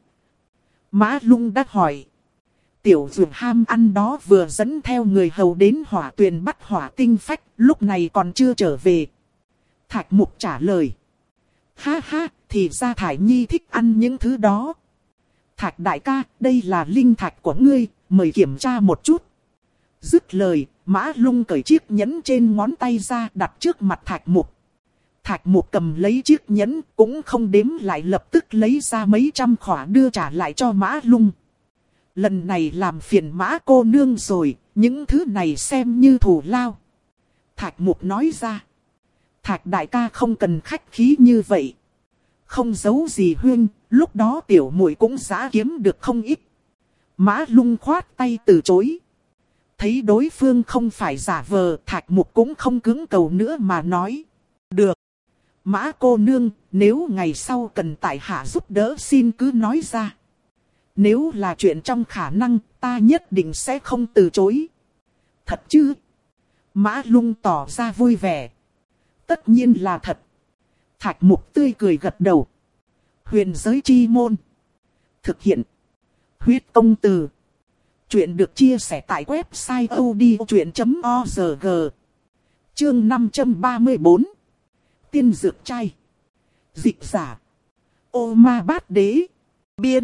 Mã Lung đã hỏi. Tiểu dược ham ăn đó vừa dẫn theo người hầu đến hỏa tuyền bắt hỏa tinh phách, lúc này còn chưa trở về. Thạch Mục trả lời. Ha ha, thì ra Thải Nhi thích ăn những thứ đó. Thạch đại ca, đây là linh thạch của ngươi, mời kiểm tra một chút. Dứt lời, Mã Lung cởi chiếc nhẫn trên ngón tay ra đặt trước mặt Thạch Mục. Thạch Mục cầm lấy chiếc nhẫn, cũng không đếm lại, lập tức lấy ra mấy trăm khỏa đưa trả lại cho Mã Lung. Lần này làm phiền Mã cô nương rồi, những thứ này xem như thù lao. Thạch Mục nói ra. Thạch đại ca không cần khách khí như vậy. Không giấu gì huynh, lúc đó tiểu muội cũng giã kiếm được không ít. Mã Lung khoát tay từ chối. Thấy đối phương không phải giả vờ, Thạch Mục cũng không cứng cầu nữa mà nói. Được. Mã cô nương, nếu ngày sau cần tại hạ giúp đỡ xin cứ nói ra. Nếu là chuyện trong khả năng, ta nhất định sẽ không từ chối. Thật chứ? Mã Lung tỏ ra vui vẻ. Tất nhiên là thật. Thạch Mục tươi cười gật đầu. Huyền giới chi môn. Thực hiện. Huyết công từ. Chuyện được chia sẻ tại website odchuyện chấm org. Chương năm trăm ba mươi tư. Tiên dược trai. Dịch giả. Ô ma bát đế. Biên.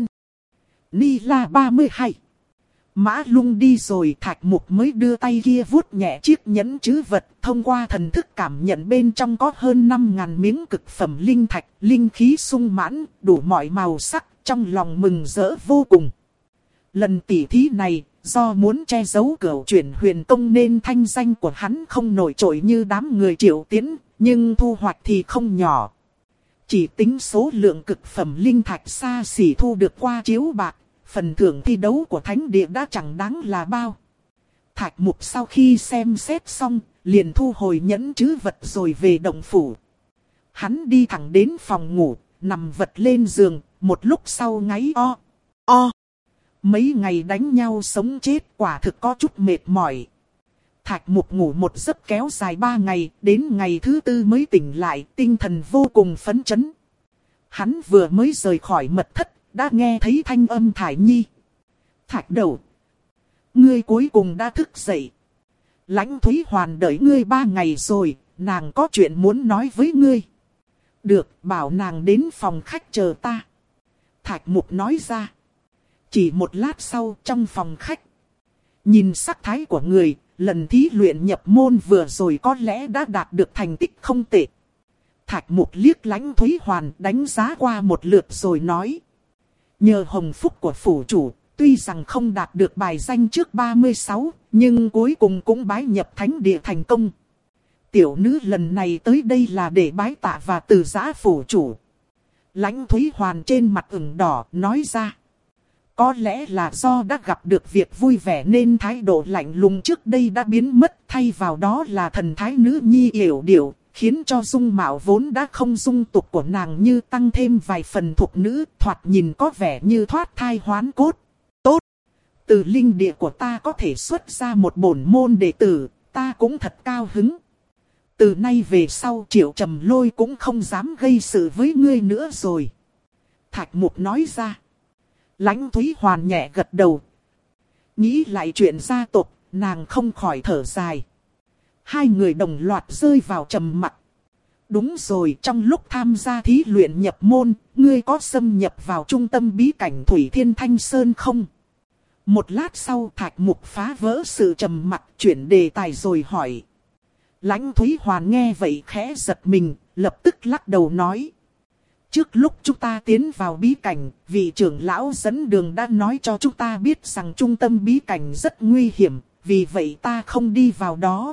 Ni la ba mươi hai. Mã Lung đi rồi, Thạch Mục mới đưa tay kia vuốt nhẹ chiếc nhẫn trữ vật, thông qua thần thức cảm nhận bên trong có hơn năm ngàn miếng cực phẩm linh thạch, linh khí sung mãn, đủ mọi màu sắc, trong lòng mừng rỡ vô cùng. Lần tỉ thí này, do muốn che giấu cửu chuyển huyền công nên thanh danh của hắn không nổi trội như đám người Triệu Tiến, nhưng thu hoạch thì không nhỏ. Chỉ tính số lượng cực phẩm linh thạch xa xỉ thu được qua chiếu bạc, phần thưởng thi đấu của thánh địa đã chẳng đáng là bao. Thạch Mục sau khi xem xét xong, liền thu hồi nhẫn trữ vật rồi về động phủ. Hắn đi thẳng đến phòng ngủ, nằm vật lên giường, một lúc sau ngáy o, o. Mấy ngày đánh nhau sống chết quả thực có chút mệt mỏi. Thạch Mục ngủ một giấc kéo dài ba ngày, đến ngày thứ tư mới tỉnh lại, tinh thần vô cùng phấn chấn. Hắn vừa mới rời khỏi mật thất, đã nghe thấy thanh âm Thải Nhi. Thạch Đầu, ngươi cuối cùng đã thức dậy. Lãnh Thúy Hoàn đợi ngươi ba ngày rồi, nàng có chuyện muốn nói với ngươi. Được, bảo nàng đến phòng khách chờ ta. Thạch Mục nói ra. Chỉ một lát sau trong phòng khách. Nhìn sắc thái của người, lần thí luyện nhập môn vừa rồi có lẽ đã đạt được thành tích không tệ. Thạch Mục liếc Lãnh Thúy Hoàn đánh giá qua một lượt rồi nói. Nhờ hồng phúc của phủ chủ, tuy rằng không đạt được bài danh trước ba mươi sáu, nhưng cuối cùng cũng bái nhập thánh địa thành công. Tiểu nữ lần này tới đây là để bái tạ và từ giã phủ chủ. Lãnh Thúy Hoàn trên mặt ửng đỏ nói ra. Có lẽ là do đã gặp được việc vui vẻ nên thái độ lạnh lùng trước đây đã biến mất, thay vào đó là thần thái nữ nhi yểu điệu, khiến cho dung mạo vốn đã không dung tục của nàng như tăng thêm vài phần thục nữ, thoạt nhìn có vẻ như thoát thai hoán cốt. Tốt! Từ linh địa của ta có thể xuất ra một bổn môn đệ tử, ta cũng thật cao hứng. Từ nay về sau Triệu Trầm Lôi cũng không dám gây sự với ngươi nữa rồi. Thạch Mục nói ra. Lãnh Thúy Hoàn nhẹ gật đầu. Nghĩ lại chuyện gia tộc, nàng không khỏi thở dài. Hai người đồng loạt rơi vào trầm mặc. Đúng rồi, trong lúc tham gia thí luyện nhập môn, ngươi có xâm nhập vào trung tâm bí cảnh Thủy Thiên Thanh Sơn không? Một lát sau Thạch Mục phá vỡ sự trầm mặc, chuyển đề tài rồi hỏi. Lãnh Thúy Hoàn nghe vậy khẽ giật mình, lập tức lắc đầu nói. Trước lúc chúng ta tiến vào bí cảnh, vị trưởng lão dẫn đường đã nói cho chúng ta biết rằng trung tâm bí cảnh rất nguy hiểm, vì vậy ta không đi vào đó.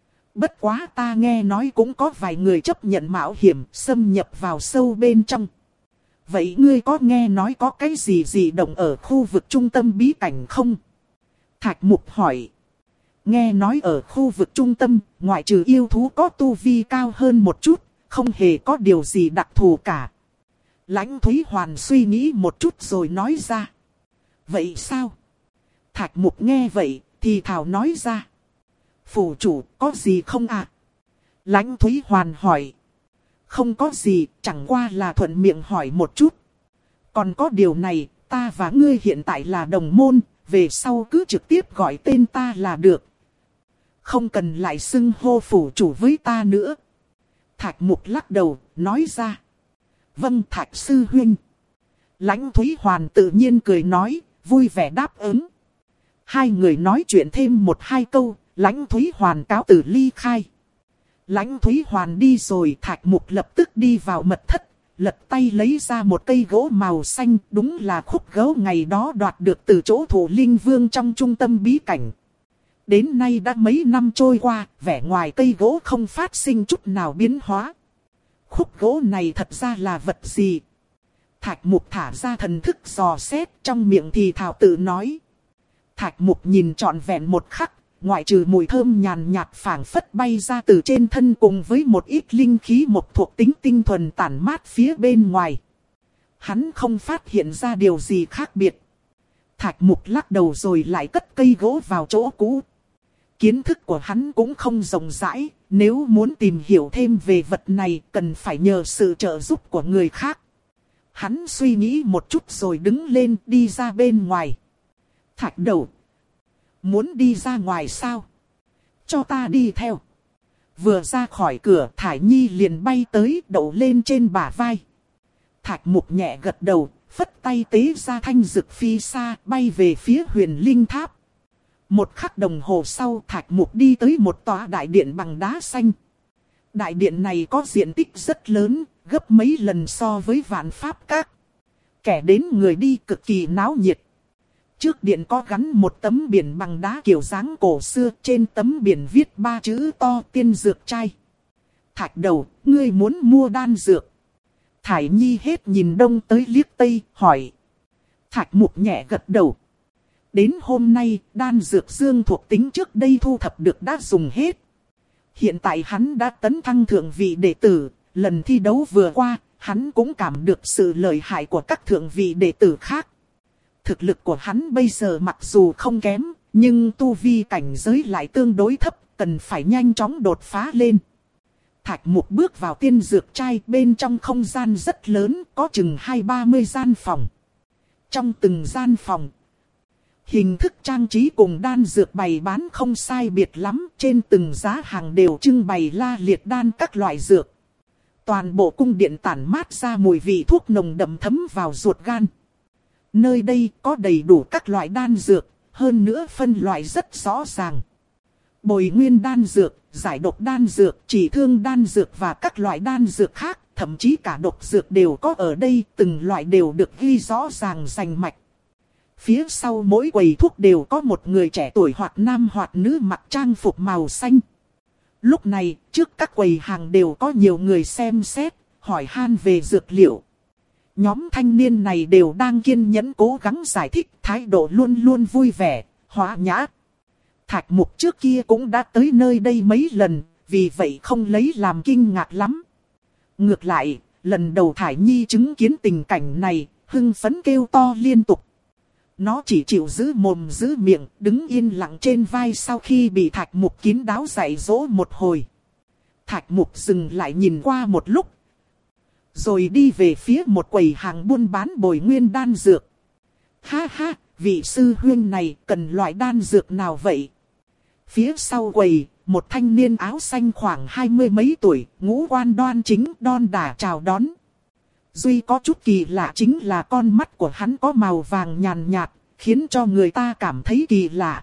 Bất quá ta nghe nói cũng có vài người chấp nhận mạo hiểm, xâm nhập vào sâu bên trong. Vậy ngươi có nghe nói có cái gì gì động ở khu vực trung tâm bí cảnh không? Thạch Mục hỏi. Nghe nói ở khu vực trung tâm, ngoại trừ yêu thú có tu vi cao hơn một chút, không hề có điều gì đặc thù cả. Lãnh Thúy Hoàn suy nghĩ một chút rồi nói ra. Vậy sao? Thạch Mục nghe vậy, thì thảo nói ra. Phủ chủ, có gì không ạ? À? Lãnh Thúy Hoàn hỏi. Không có gì, chẳng qua là thuận miệng hỏi một chút. Còn có điều này, ta và ngươi hiện tại là đồng môn, về sau cứ trực tiếp gọi tên ta là được. Không cần lại xưng hô phủ chủ với ta nữa. Thạch Mục lắc đầu, nói ra. Vâng Thạch sư huynh. Lãnh Thúy Hoàn tự nhiên cười nói, vui vẻ đáp ứng. Hai người nói chuyện thêm một hai câu, Lãnh Thúy Hoàn cáo từ ly khai. Lãnh Thúy Hoàn đi rồi, Thạch Mục lập tức đi vào mật thất, lật tay lấy ra một cây gỗ màu xanh, đúng là khúc gỗ ngày đó đoạt được từ chỗ Thủ Linh Vương trong trung tâm bí cảnh. Đến nay đã mấy năm trôi qua, vẻ ngoài cây gỗ không phát sinh chút nào biến hóa. Khúc gỗ này thật ra là vật gì? Thạch Mục thả ra thần thức dò xét, trong miệng thì thào tự nói. Thạch Mục nhìn trọn vẹn một khắc, ngoại trừ mùi thơm nhàn nhạt phảng phất bay ra từ trên thân cùng với một ít linh khí một thuộc tính tinh thuần tản mát phía bên ngoài. Hắn không phát hiện ra điều gì khác biệt. Thạch Mục lắc đầu rồi lại cất cây gỗ vào chỗ cũ. Kiến thức của hắn cũng không rộng rãi, nếu muốn tìm hiểu thêm về vật này cần phải nhờ sự trợ giúp của người khác. Hắn suy nghĩ một chút rồi đứng lên đi ra bên ngoài. Thạch Đầu, muốn đi ra ngoài sao? Cho ta đi theo. Vừa ra khỏi cửa Thải Nhi liền bay tới đậu lên trên bả vai. Thạch Mục nhẹ gật đầu, phất tay tế ra thanh dực phi xa bay về phía Huyền Linh Tháp. Một khắc đồng hồ sau Thạch Mục đi tới một tòa đại điện bằng đá xanh. Đại điện này có diện tích rất lớn, gấp mấy lần so với Vạn Pháp Các. Kẻ đến người đi cực kỳ náo nhiệt. Trước điện có gắn một tấm biển bằng đá kiểu dáng cổ xưa, trên tấm biển viết ba chữ to Tiên Dược Trai. Thạch Đầu, ngươi muốn mua đan dược? Thải Nhi hết nhìn đông tới liếc tây, hỏi. Thạch Mục nhẹ gật đầu. Đến hôm nay, đan dược dương thuộc tính trước đây thu thập được đã dùng hết. Hiện tại hắn đã tấn thăng thượng vị đệ tử, lần thi đấu vừa qua, hắn cũng cảm được sự lợi hại của các thượng vị đệ tử khác. Thực lực của hắn bây giờ mặc dù không kém, nhưng tu vi cảnh giới lại tương đối thấp, cần phải nhanh chóng đột phá lên. Thạch Mục bước vào tiên dược trai, bên trong không gian rất lớn, có chừng hai ba mươi gian phòng. Trong từng gian phòng, hình thức trang trí cùng đan dược bày bán không sai biệt lắm, trên từng giá hàng đều trưng bày la liệt đan các loại dược. Toàn bộ cung điện tản mát ra mùi vị thuốc nồng đậm thấm vào ruột gan. Nơi đây có đầy đủ các loại đan dược, hơn nữa phân loại rất rõ ràng. Bồi nguyên đan dược, giải độc đan dược, chỉ thương đan dược và các loại đan dược khác, thậm chí cả độc dược đều có ở đây, từng loại đều được ghi rõ ràng rành mạch. Phía sau mỗi quầy thuốc đều có một người trẻ tuổi hoặc nam hoặc nữ mặc trang phục màu xanh. Lúc này, trước các quầy hàng đều có nhiều người xem xét, hỏi han về dược liệu. Nhóm thanh niên này đều đang kiên nhẫn cố gắng giải thích, thái độ luôn luôn vui vẻ, hòa nhã. Thạch Mục trước kia cũng đã tới nơi đây mấy lần, vì vậy không lấy làm kinh ngạc lắm. Ngược lại, lần đầu Thải Nhi chứng kiến tình cảnh này, hưng phấn kêu to liên tục. Nó chỉ chịu giữ mồm giữ miệng, đứng yên lặng trên vai sau khi bị Thạch Mục kín đáo dạy dỗ một hồi. Thạch Mục dừng lại nhìn qua một lúc, rồi đi về phía một quầy hàng buôn bán bồi nguyên đan dược. Ha ha, vị sư huynh này cần loại đan dược nào vậy? Phía sau quầy, một thanh niên áo xanh khoảng hai mươi mấy tuổi, ngũ quan đoan chính đon đả chào đón. Duy có chút kỳ lạ chính là con mắt của hắn có màu vàng nhàn nhạt, khiến cho người ta cảm thấy kỳ lạ.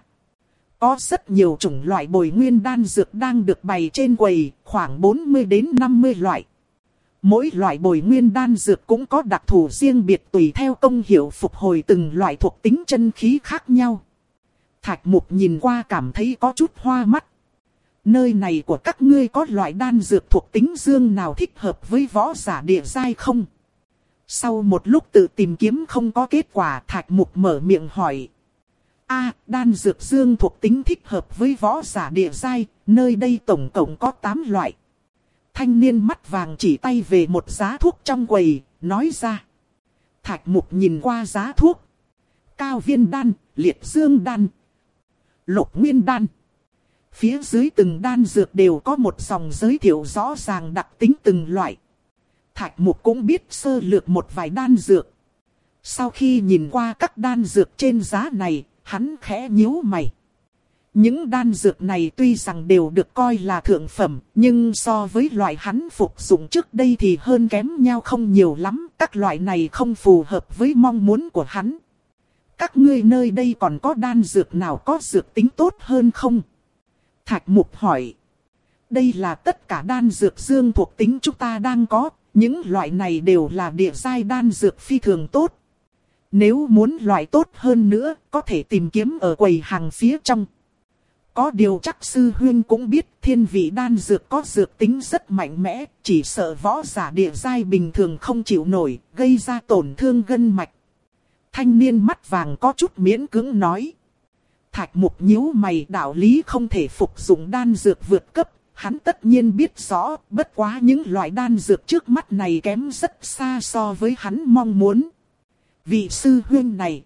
Có rất nhiều chủng loại bồi nguyên đan dược đang được bày trên quầy, khoảng bốn mươi đến năm mươi loại. Mỗi loại bồi nguyên đan dược cũng có đặc thù riêng biệt tùy theo công hiệu phục hồi từng loại thuộc tính chân khí khác nhau. Thạch Mục nhìn qua cảm thấy có chút hoa mắt. Nơi này của các ngươi có loại đan dược thuộc tính dương nào thích hợp với võ giả địa giai không? Sau một lúc tự tìm kiếm không có kết quả, Thạch Mục mở miệng hỏi. A, đan dược dương thuộc tính thích hợp với võ giả địa giai, nơi đây tổng cộng có tám loại. Thanh niên mắt vàng chỉ tay về một giá thuốc trong quầy, nói ra. Thạch Mục nhìn qua giá thuốc. Cao viên đan, liệt dương đan, lục nguyên đan. Phía dưới từng đan dược đều có một dòng giới thiệu rõ ràng đặc tính từng loại. Thạch Mục cũng biết sơ lược một vài đan dược. Sau khi nhìn qua các đan dược trên giá này, hắn khẽ nhíu mày. Những đan dược này tuy rằng đều được coi là thượng phẩm, nhưng so với loại hắn phục dụng trước đây thì hơn kém nhau không nhiều lắm. Các loại này không phù hợp với mong muốn của hắn. Các ngươi nơi đây còn có đan dược nào có dược tính tốt hơn không? Thạch Mục hỏi. Đây là tất cả đan dược dương thuộc tính chúng ta đang có. Những loại này đều là địa giai đan dược phi thường tốt. Nếu muốn loại tốt hơn nữa, có thể tìm kiếm ở quầy hàng phía trong. Có điều chắc sư huynh cũng biết thiên vị đan dược có dược tính rất mạnh mẽ, chỉ sợ võ giả địa giai bình thường không chịu nổi, gây ra tổn thương gân mạch. Thanh niên mắt vàng có chút miễn cưỡng nói. Thạch Mục nhíu mày, đạo lý không thể phục dụng đan dược vượt cấp, hắn tất nhiên biết rõ, bất quá những loại đan dược trước mắt này kém rất xa so với hắn mong muốn. Vị sư huynh này,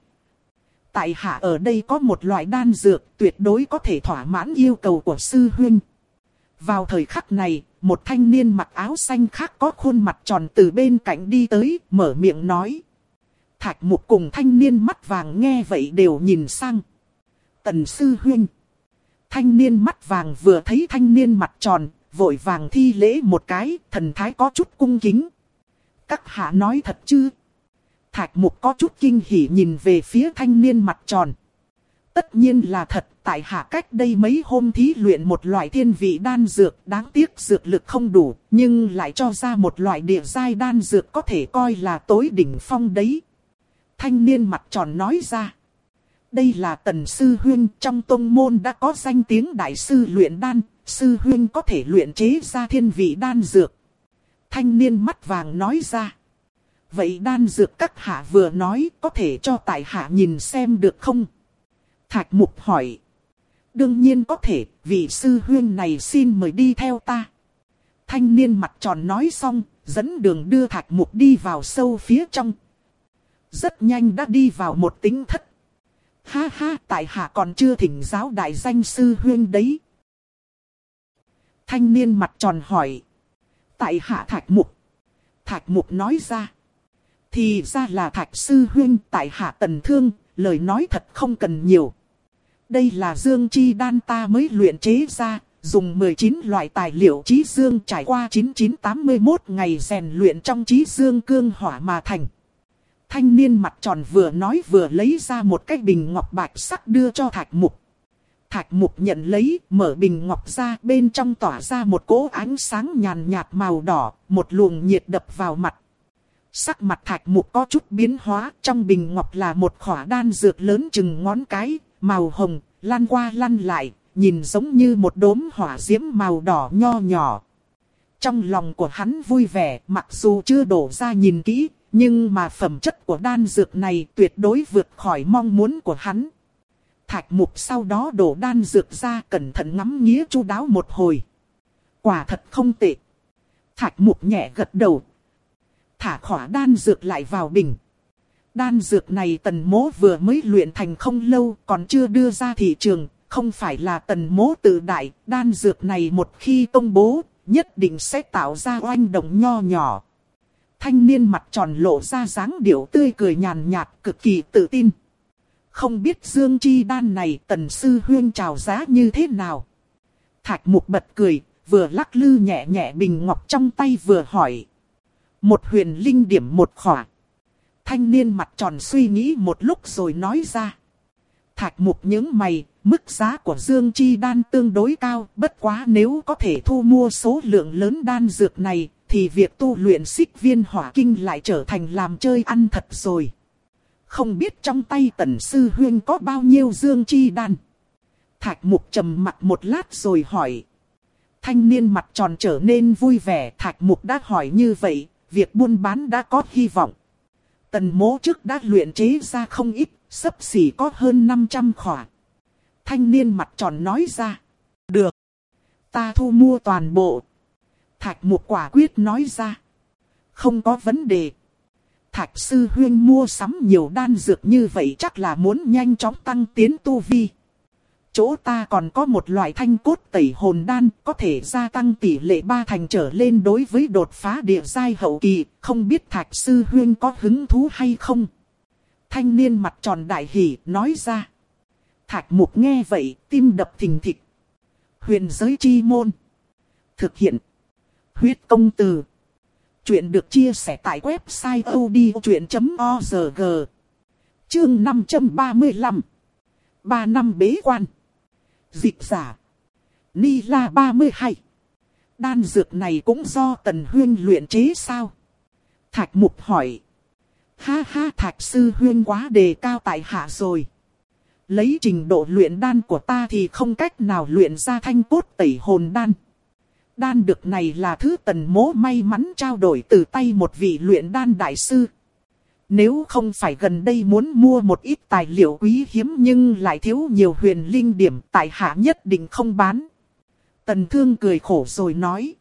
tại hạ ở đây có một loại đan dược tuyệt đối có thể thỏa mãn yêu cầu của sư huynh. Vào thời khắc này, một thanh niên mặc áo xanh khác có khuôn mặt tròn từ bên cạnh đi tới, mở miệng nói. Thạch Mục cùng thanh niên mắt vàng nghe vậy đều nhìn sang. Tần sư huynh. Thanh niên mắt vàng vừa thấy thanh niên mặt tròn, vội vàng thi lễ một cái, thần thái có chút cung kính. Các hạ nói thật chứ? Thạch Mục có chút kinh hỉ nhìn về phía thanh niên mặt tròn. Tất nhiên là thật, tại hạ cách đây mấy hôm thí luyện một loại thiên vị đan dược, đáng tiếc dược lực không đủ, nhưng lại cho ra một loại địa giai đan dược có thể coi là tối đỉnh phong đấy. Thanh niên mặt tròn nói ra. Đây là Tần sư huynh, trong tông môn đã có danh tiếng đại sư luyện đan, sư huynh có thể luyện chế ra thiên vị đan dược. Thanh niên mắt vàng nói ra. vậy đan dược các hạ vừa nói có thể cho tại hạ nhìn xem được không? Thạch Mục hỏi. Đương nhiên có thể, vị sư huynh này xin mời đi theo ta. Thanh niên mặt tròn nói xong, dẫn đường đưa Thạch Mục đi vào sâu phía trong. Rất nhanh đã đi vào một tính thất. Ha ha, tại hạ còn chưa thỉnh giáo đại danh sư huynh đấy. Thanh niên mặt tròn hỏi. Tại hạ Thạch Mục. Thạch Mục nói ra. Thì ra là Thạch sư huynh, tại hạ Tần Thương, lời nói thật không cần nhiều. Đây là dương chi đan ta mới luyện chế ra, dùng mười chín loại tài liệu chí dương trải qua chín nghìn chín trăm tám mươi mốt ngày rèn luyện trong chí dương cương hỏa mà thành. Thanh niên mặt tròn vừa nói vừa lấy ra một cái bình ngọc bạch sắc đưa cho Thạch Mục. Thạch Mục nhận lấy, mở bình ngọc ra, bên trong tỏa ra một cỗ ánh sáng nhàn nhạt màu đỏ, một luồng nhiệt đập vào mặt. Sắc mặt Thạch Mục có chút biến hóa, trong bình ngọc là một khỏa đan dược lớn chừng ngón cái, màu hồng, lăn qua lăn lại, nhìn giống như một đốm hỏa diễm màu đỏ nho nhỏ. Trong lòng của hắn vui vẻ, mặc dù chưa đổ ra nhìn kỹ, nhưng mà phẩm chất của đan dược này tuyệt đối vượt khỏi mong muốn của hắn. Thạch Mục sau đó đổ đan dược ra, cẩn thận ngắm nghía chu đáo một hồi. Quả thật không tệ. Thạch Mục nhẹ gật đầu. Thả khỏa đan dược lại vào bình. Đan dược này Tần Mỗ vừa mới luyện thành không lâu, còn chưa đưa ra thị trường. Không phải là Tần Mỗ tự đại, đan dược này một khi công bố, nhất định sẽ tạo ra oanh động nho nhỏ. Thanh niên mặt tròn lộ ra dáng điệu tươi cười nhàn nhạt, cực kỳ tự tin. Không biết dương chi đan này Tần sư huynh chào giá như thế nào? Thạch Mục bật cười, vừa lắc lư nhẹ nhẹ bình ngọc trong tay vừa hỏi. Một huyền linh điểm một khỏa. Thanh niên mặt tròn suy nghĩ một lúc rồi nói ra. Thạch Mục nhướng mày, mức giá của dương chi đan tương đối cao, bất quá nếu có thể thu mua số lượng lớn đan dược này, thì việc tu luyện xích viên hỏa kinh lại trở thành làm chơi ăn thật rồi. Không biết trong tay Tần sư huynh có bao nhiêu dương chi đan? Thạch Mục trầm mặt một lát rồi hỏi. Thanh niên mặt tròn trở nên vui vẻ, Thạch Mục đã hỏi như vậy, việc buôn bán đã có hy vọng. Tần Mỗ trước đã luyện chế ra không ít, xấp xỉ có hơn năm trăm khỏa. Thanh niên mặt tròn nói ra. Được. Ta thu mua toàn bộ. Thạch Mục quả quyết nói ra. Không có vấn đề. Thạch sư huynh mua sắm nhiều đan dược như vậy chắc là muốn nhanh chóng tăng tiến tu vi. Chỗ ta còn có một loại thanh cốt tẩy hồn đan, có thể gia tăng tỷ lệ ba thành trở lên đối với đột phá địa giai hậu kỳ, không biết Thạch sư huynh có hứng thú hay không? Thanh niên mặt tròn đại hỉ nói ra. Thạch Mục nghe vậy, tim đập thình thịch. Huyền giới chi môn. Thực hiện. Huyết công từ. Chuyện được chia sẻ tại website odchuyện chấm org. Chương năm trăm ba mươi lăm. ba năm bế quan. Dịch giả. Ni La ba mươi hai. Đan dược này cũng do Tần huynh luyện chế sao? Thạch Mục hỏi. Ha ha, Thạch sư huynh quá đề cao tại hạ rồi. Lấy trình độ luyện đan của ta thì không cách nào luyện ra thanh cốt tẩy hồn đan. Đan dược này là thứ Tần Mỗ may mắn trao đổi từ tay một vị luyện đan đại sư. Nếu không phải gần đây muốn mua một ít tài liệu quý hiếm nhưng lại thiếu nhiều huyền linh điểm, tại hạ nhất định không bán. Tần Thương cười khổ rồi nói.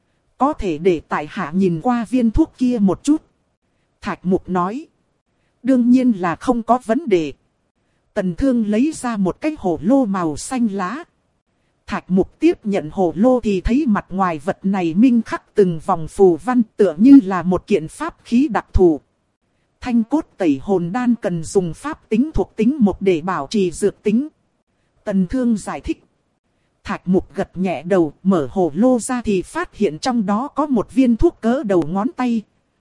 Có thể để tại hạ nhìn qua viên thuốc kia một chút. Thạch Mục nói. Đương nhiên là không có vấn đề. Tần Thương lấy ra một cái hồ lô màu xanh lá. Thạch Mục tiếp nhận hồ lô thì thấy mặt ngoài vật này minh khắc từng vòng phù văn tựa như là một kiện pháp khí đặc thù. Thanh cốt tẩy hồn đan cần dùng pháp tính thuộc tính một để bảo trì dược tính. Tần Thương giải thích. Thạch Mục gật nhẹ đầu, mở hồ lô ra thì phát hiện trong đó có một viên thuốc cỡ đầu ngón tay.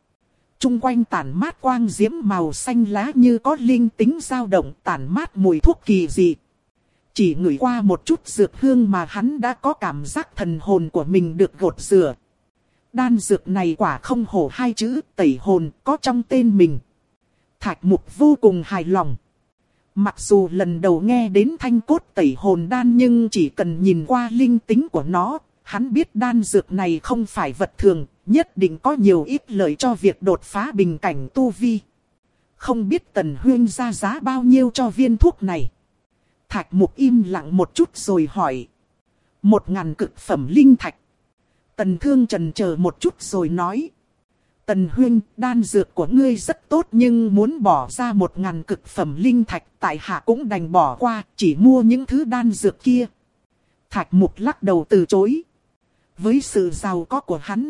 Trung quanh tản mát quang diễm màu xanh lá như có linh tính dao động, tản mát mùi thuốc kỳ dị. Chỉ ngửi qua một chút dược hương mà hắn đã có cảm giác thần hồn của mình được gột rửa. Đan dược này quả không hổ hai chữ tẩy hồn có trong tên mình. Thạch Mục vô cùng hài lòng. Mặc dù lần đầu nghe đến thanh cốt tẩy hồn đan nhưng chỉ cần nhìn qua linh tính của nó, hắn biết đan dược này không phải vật thường, nhất định có nhiều ít lợi cho việc đột phá bình cảnh tu vi. Không biết Tần Huyên ra giá bao nhiêu cho viên thuốc này. Thạch Mục im lặng một chút rồi hỏi. Một ngàn cực phẩm linh thạch. Tần Thương chần chờ một chút rồi nói. Tần Huyên, đan dược của ngươi rất tốt nhưng muốn bỏ ra một ngàn cực phẩm linh thạch, tại hạ cũng đành bỏ qua, chỉ mua những thứ đan dược kia. Thạch Mục lắc đầu từ chối. Với sự giàu có của hắn,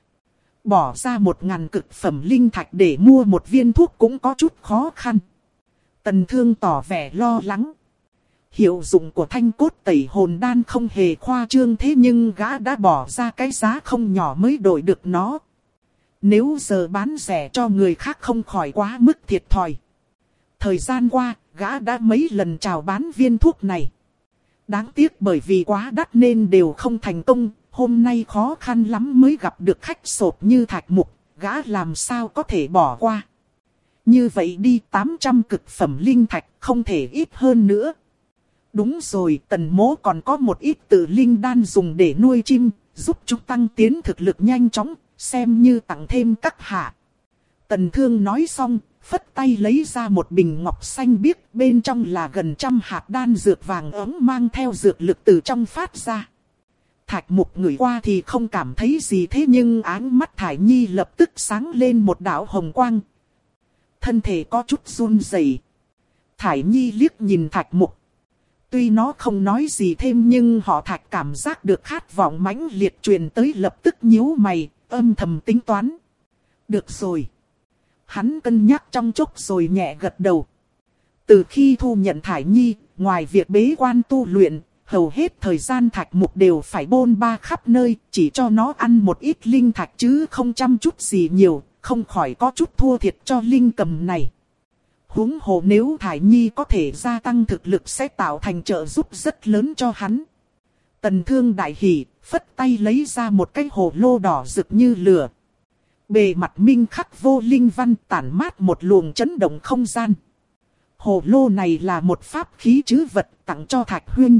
bỏ ra một ngàn cực phẩm linh thạch để mua một viên thuốc cũng có chút khó khăn. Tần Thương tỏ vẻ lo lắng. Hiệu dụng của thanh cốt tẩy hồn đan không hề khoa trương, thế nhưng gã đã bỏ ra cái giá không nhỏ mới đổi được nó. Nếu giờ bán rẻ cho người khác không khỏi quá mức thiệt thòi. Thời gian qua, gã đã mấy lần chào bán viên thuốc này. Đáng tiếc bởi vì quá đắt nên đều không thành công. Hôm nay khó khăn lắm mới gặp được khách sộp như Thạch Mục, gã làm sao có thể bỏ qua. Như vậy đi, tám trăm cực phẩm linh thạch, không thể ít hơn nữa. Đúng rồi, Tần Mỗ còn có một ít tự linh đan dùng để nuôi chim, giúp chúng tăng tiến thực lực nhanh chóng, xem như tặng thêm các hạ. Tần Thương nói xong, phất tay lấy ra một bình ngọc xanh biếc, bên trong là gần trăm hạt đan dược vàng ấm mang theo dược lực từ trong phát ra. Thạch Mục ngửi qua thì không cảm thấy gì, thế nhưng áng mắt Thải Nhi lập tức sáng lên một đạo hồng quang. Thân thể có chút run rẩy. Thải Nhi liếc nhìn Thạch Mục. Tuy nó không nói gì thêm nhưng họ Thạch cảm giác được khát vọng mãnh liệt truyền tới, lập tức nhíu mày, âm thầm tính toán. Được rồi. Hắn cân nhắc trong chốc rồi nhẹ gật đầu. Từ khi thu nhận Thải Nhi, ngoài việc bế quan tu luyện, hầu hết thời gian Thạch Mục đều phải bôn ba khắp nơi, chỉ cho nó ăn một ít linh thạch chứ không chăm chút gì nhiều, không khỏi có chút thua thiệt cho linh cầm này. Huống hồ nếu Thải Nhi có thể gia tăng thực lực sẽ tạo thành trợ giúp rất lớn cho hắn. Tần Thương đại hỉ, phất tay lấy ra một cái hồ lô đỏ rực như lửa. Bề mặt minh khắc vô linh văn, tản mát một luồng chấn động không gian. Hồ lô này là một pháp khí trữ vật tặng cho Thạch Huyên.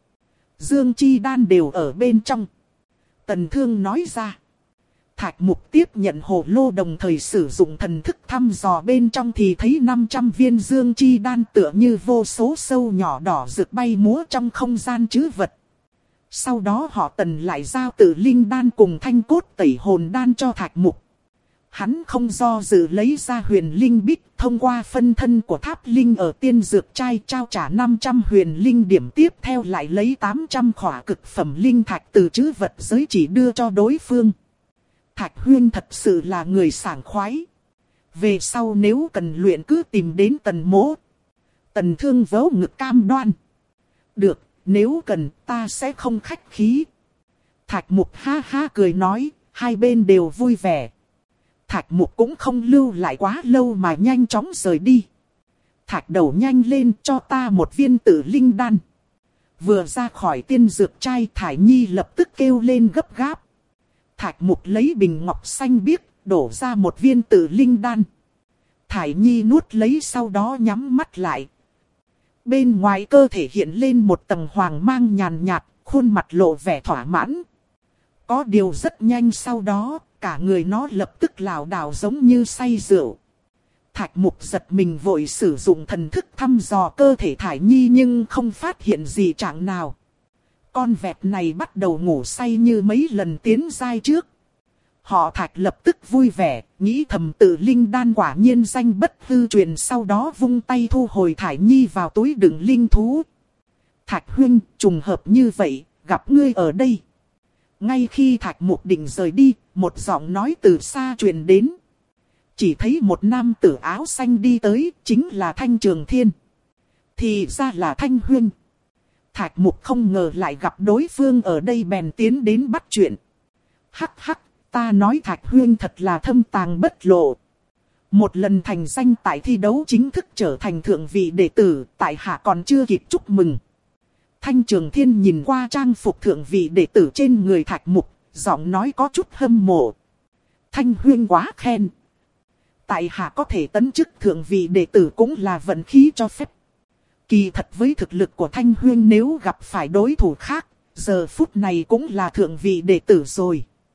Dương chi đan đều ở bên trong. Tần Thương nói ra. Thạch Mục tiếp nhận hồ lô đồng thời sử dụng thần thức thăm dò bên trong thì thấy năm trăm viên dương chi đan tựa như vô số sâu nhỏ đỏ rực bay múa trong không gian trữ vật. Sau đó họ Tần lại giao tự linh đan cùng thanh cốt tẩy hồn đan cho Thạch Mục. Hắn không do dự lấy ra huyền linh bích, thông qua phân thân của tháp linh ở tiên dược trai trao trả năm trăm huyền linh điểm, tiếp theo lại lấy tám trăm khỏa cực phẩm linh thạch từ trữ vật giới chỉ đưa cho đối phương. Thạch Huyên thật sự là người sảng khoái. Về sau nếu cần luyện cứ tìm đến Tần Mỗ. Tần Thương vỗ ngực cam đoan. Được, nếu cần ta sẽ không khách khí. Thạch Mục ha ha cười nói, hai bên đều vui vẻ. Thạch Mục cũng không lưu lại quá lâu mà nhanh chóng rời đi. Thạch đầu nhanh lên, cho ta một viên tử linh đan. Vừa ra khỏi tiên dược trai, Thải Nhi lập tức kêu lên gấp gáp. Thạch Mục lấy bình ngọc xanh biếc, đổ ra một viên tử linh đan. Thải Nhi nuốt lấy sau đó nhắm mắt lại. Bên ngoài cơ thể hiện lên một tầng hoàng mang nhàn nhạt, khuôn mặt lộ vẻ thỏa mãn. Có điều rất nhanh sau đó, cả người nó lập tức lảo đảo giống như say rượu. Thạch Mục giật mình vội sử dụng thần thức thăm dò cơ thể Thải Nhi nhưng không phát hiện gì trạng nào. Con vẹt này bắt đầu ngủ say như mấy lần tiến giai trước. Họ Thạch lập tức vui vẻ, nghĩ thầm tự linh đan quả nhiên danh bất hư truyền, sau đó vung tay thu hồi Thải Nhi vào túi đựng linh thú. Thạch Huyên, trùng hợp như vậy, gặp ngươi ở đây. Ngay khi Thạch Mục định rời đi, một giọng nói từ xa truyền đến. Chỉ thấy một nam tử áo xanh đi tới, chính là Thanh Trường Thiên. Thì ra là Thanh Huyên. Thạch Mục không ngờ lại gặp đối phương ở đây bèn tiến đến bắt chuyện. Hắc hắc, ta nói Thạch Huyên thật là thâm tàng bất lộ. Một lần thành danh tại thi đấu chính thức trở thành thượng vị đệ tử, tại hạ còn chưa kịp chúc mừng. Thanh Trường Thiên nhìn qua trang phục thượng vị đệ tử trên người Thạch Mục, giọng nói có chút hâm mộ. Thanh Huyên quá khen. Tại hạ có thể tấn chức thượng vị đệ tử cũng là vận khí cho phép. Kỳ thật với thực lực của Thanh Huyên nếu gặp phải đối thủ khác, giờ phút này cũng là thượng vị đệ tử rồi.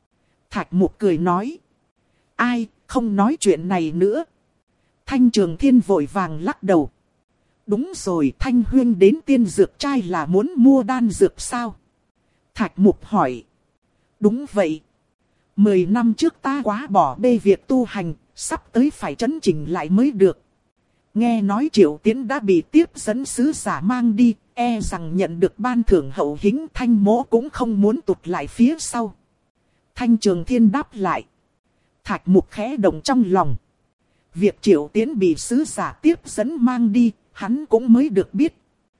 Thạch Mục cười nói. Ai, không nói chuyện này nữa. Thanh Trường Thiên vội vàng lắc đầu. Đúng rồi, Thanh Huyên đến tiên dược trai là muốn mua đan dược sao? Thạch Mục hỏi. Đúng vậy. Mười năm trước ta quá bỏ bê việc tu hành, sắp tới phải chấn chỉnh lại mới được. Nghe nói Triệu Tiến đã bị tiếp dẫn sứ giả mang đi, e rằng nhận được ban thưởng hậu hĩnh, Thanh Mỗ cũng không muốn tụt lại phía sau. Thanh Trường Thiên đáp lại. Thạch Mục khẽ động trong lòng. Việc Triệu Tiến bị sứ giả tiếp dẫn mang đi, hắn cũng mới được biết.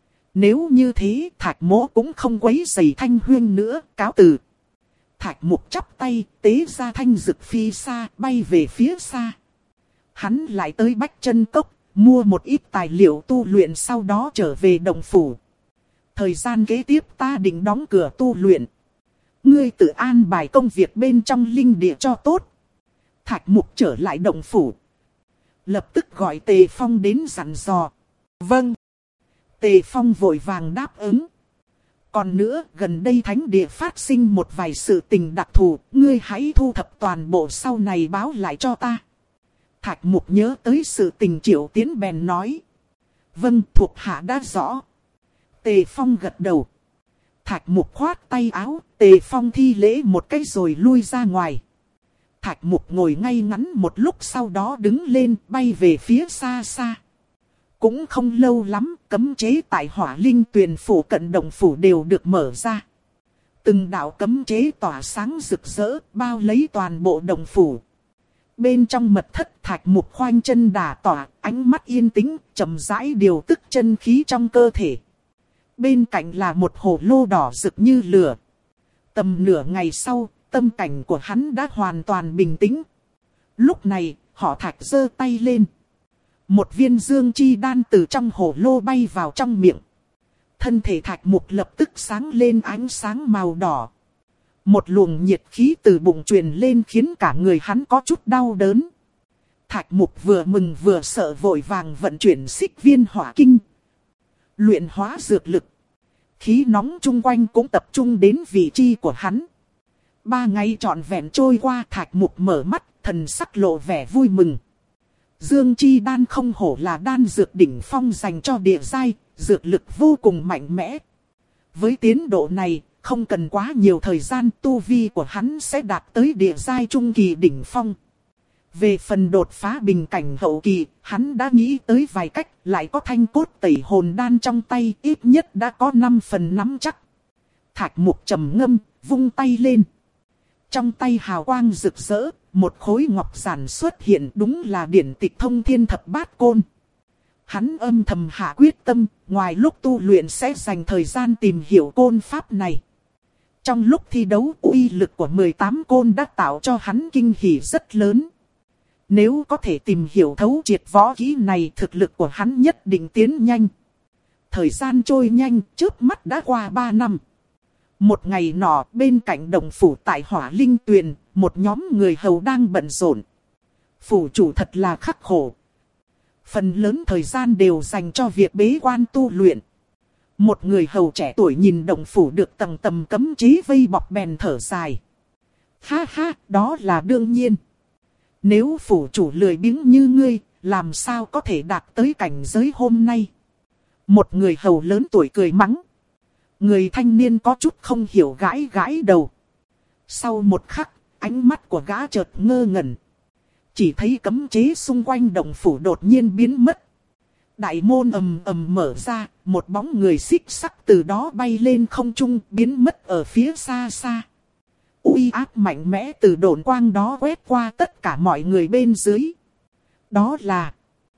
Nếu như thế, Thạch Mỗ cũng không quấy rầy Thanh Huyên nữa, cáo từ. Thạch Mục chắp tay, tế ra thanh dực phi xa, bay về phía xa. Hắn lại tới Bách Chân Cốc, mua một ít tài liệu tu luyện, sau đó trở về động phủ. Thời gian kế tiếp ta định đóng cửa tu luyện. Ngươi tự an bài công việc bên trong linh địa cho tốt. Thạch Mục trở lại động phủ. Lập tức gọi Tề Phong đến dặn dò. Vâng. Tề Phong vội vàng đáp ứng. Còn nữa, gần đây thánh địa phát sinh một vài sự tình đặc thù, ngươi hãy thu thập toàn bộ sau này báo lại cho ta. Thạch Mục nhớ tới sự tình Triệu Tiến bèn nói. Vâng, thuộc hạ đã rõ. Tề Phong gật đầu. Thạch Mục khoát tay áo, Tề Phong thi lễ một cái rồi lui ra ngoài. Thạch Mục ngồi ngay ngắn một lúc, sau đó đứng lên bay về phía xa xa. Cũng không lâu lắm, cấm chế tại Hỏa Linh Tuyền phủ cận động phủ đều được mở ra. Từng đạo cấm chế tỏa sáng rực rỡ, bao lấy toàn bộ động phủ. Bên trong mật thất, Thạch Mục khoanh chân đả tỏa, ánh mắt yên tĩnh, chậm rãi điều tức chân khí trong cơ thể. Bên cạnh là một hồ lô đỏ rực như lửa. Tầm nửa ngày sau, tâm cảnh của hắn đã hoàn toàn bình tĩnh. Lúc này, họ Thạch giơ tay lên. Một viên dương chi đan từ trong hồ lô bay vào trong miệng. Thân thể Thạch Mục lập tức sáng lên ánh sáng màu đỏ. Một luồng nhiệt khí từ bụng truyền lên khiến cả người hắn có chút đau đớn. Thạch Mục vừa mừng vừa sợ, vội vàng vận chuyển xích viên hỏa kinh. Luyện hóa dược lực. Khí nóng chung quanh cũng tập trung đến vị trí của hắn. Ba ngày trọn vẹn trôi qua, Thạch Mục mở mắt, thần sắc lộ vẻ vui mừng. Dương chi đan không hổ là đan dược đỉnh phong dành cho địa giai, dược lực vô cùng mạnh mẽ. Với tiến độ này, không cần quá nhiều thời gian, tu vi của hắn sẽ đạt tới địa giai trung kỳ đỉnh phong. Về phần đột phá bình cảnh hậu kỳ, hắn đã nghĩ tới vài cách, lại có thanh cốt tẩy hồn đan trong tay, ít nhất đã có năm phần nắm chắc. Thạch Mục trầm ngâm, vung tay lên. Trong tay hào quang rực rỡ, một khối ngọc giản xuất hiện, đúng là điển tịch thông thiên thập bát côn. Hắn âm thầm hạ quyết tâm, ngoài lúc tu luyện sẽ dành thời gian tìm hiểu côn pháp này. Trong lúc thi đấu, uy lực của mười tám côn đã tạo cho hắn kinh hỉ rất lớn. Nếu có thể tìm hiểu thấu triệt võ kỹ này, thực lực của hắn nhất định tiến nhanh. Thời gian trôi nhanh, chớp mắt đã qua ba năm. Một ngày nọ, bên cạnh động phủ tại Hỏa Linh Tuyền, một nhóm người hầu đang bận rộn. Phủ chủ thật là khắc khổ. Phần lớn thời gian đều dành cho việc bế quan tu luyện. Một người hầu trẻ tuổi nhìn động phủ được tầng tầng cấm chế vây bọc bèn thở dài. Ha ha, đó là đương nhiên. Nếu phủ chủ lười biếng như ngươi, làm sao có thể đạt tới cảnh giới hôm nay? Một người hầu lớn tuổi cười mắng. Người thanh niên có chút không hiểu, gãi gãi đầu. Sau một khắc, ánh mắt của gã chợt ngơ ngẩn. Chỉ thấy cấm chế xung quanh động phủ đột nhiên biến mất. Đại môn ầm ầm mở ra, một bóng người xích sắc từ đó bay lên không trung, biến mất ở phía xa xa. Uy áp mạnh mẽ từ độn quang đó quét qua tất cả mọi người bên dưới. Đó là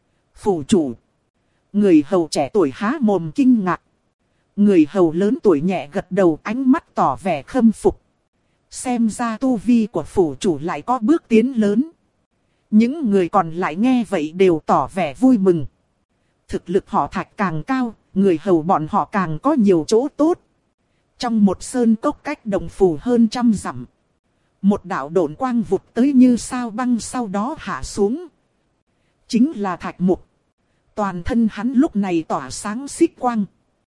phủ chủ. Người hầu trẻ tuổi há mồm kinh ngạc. Người hầu lớn tuổi nhẹ gật đầu, ánh mắt tỏ vẻ khâm phục. Xem ra tu vi của phủ chủ lại có bước tiến lớn. Những người còn lại nghe vậy đều tỏ vẻ vui mừng. Thực lực họ Thạch càng cao, người hầu bọn họ càng có nhiều chỗ tốt. Trong một sơn cốc cách động phủ hơn trăm dặm, một đạo độn quang vụt tới như sao băng, sau đó hạ xuống. Chính là Thạch Mục. Toàn thân hắn lúc này tỏa sáng xích quang.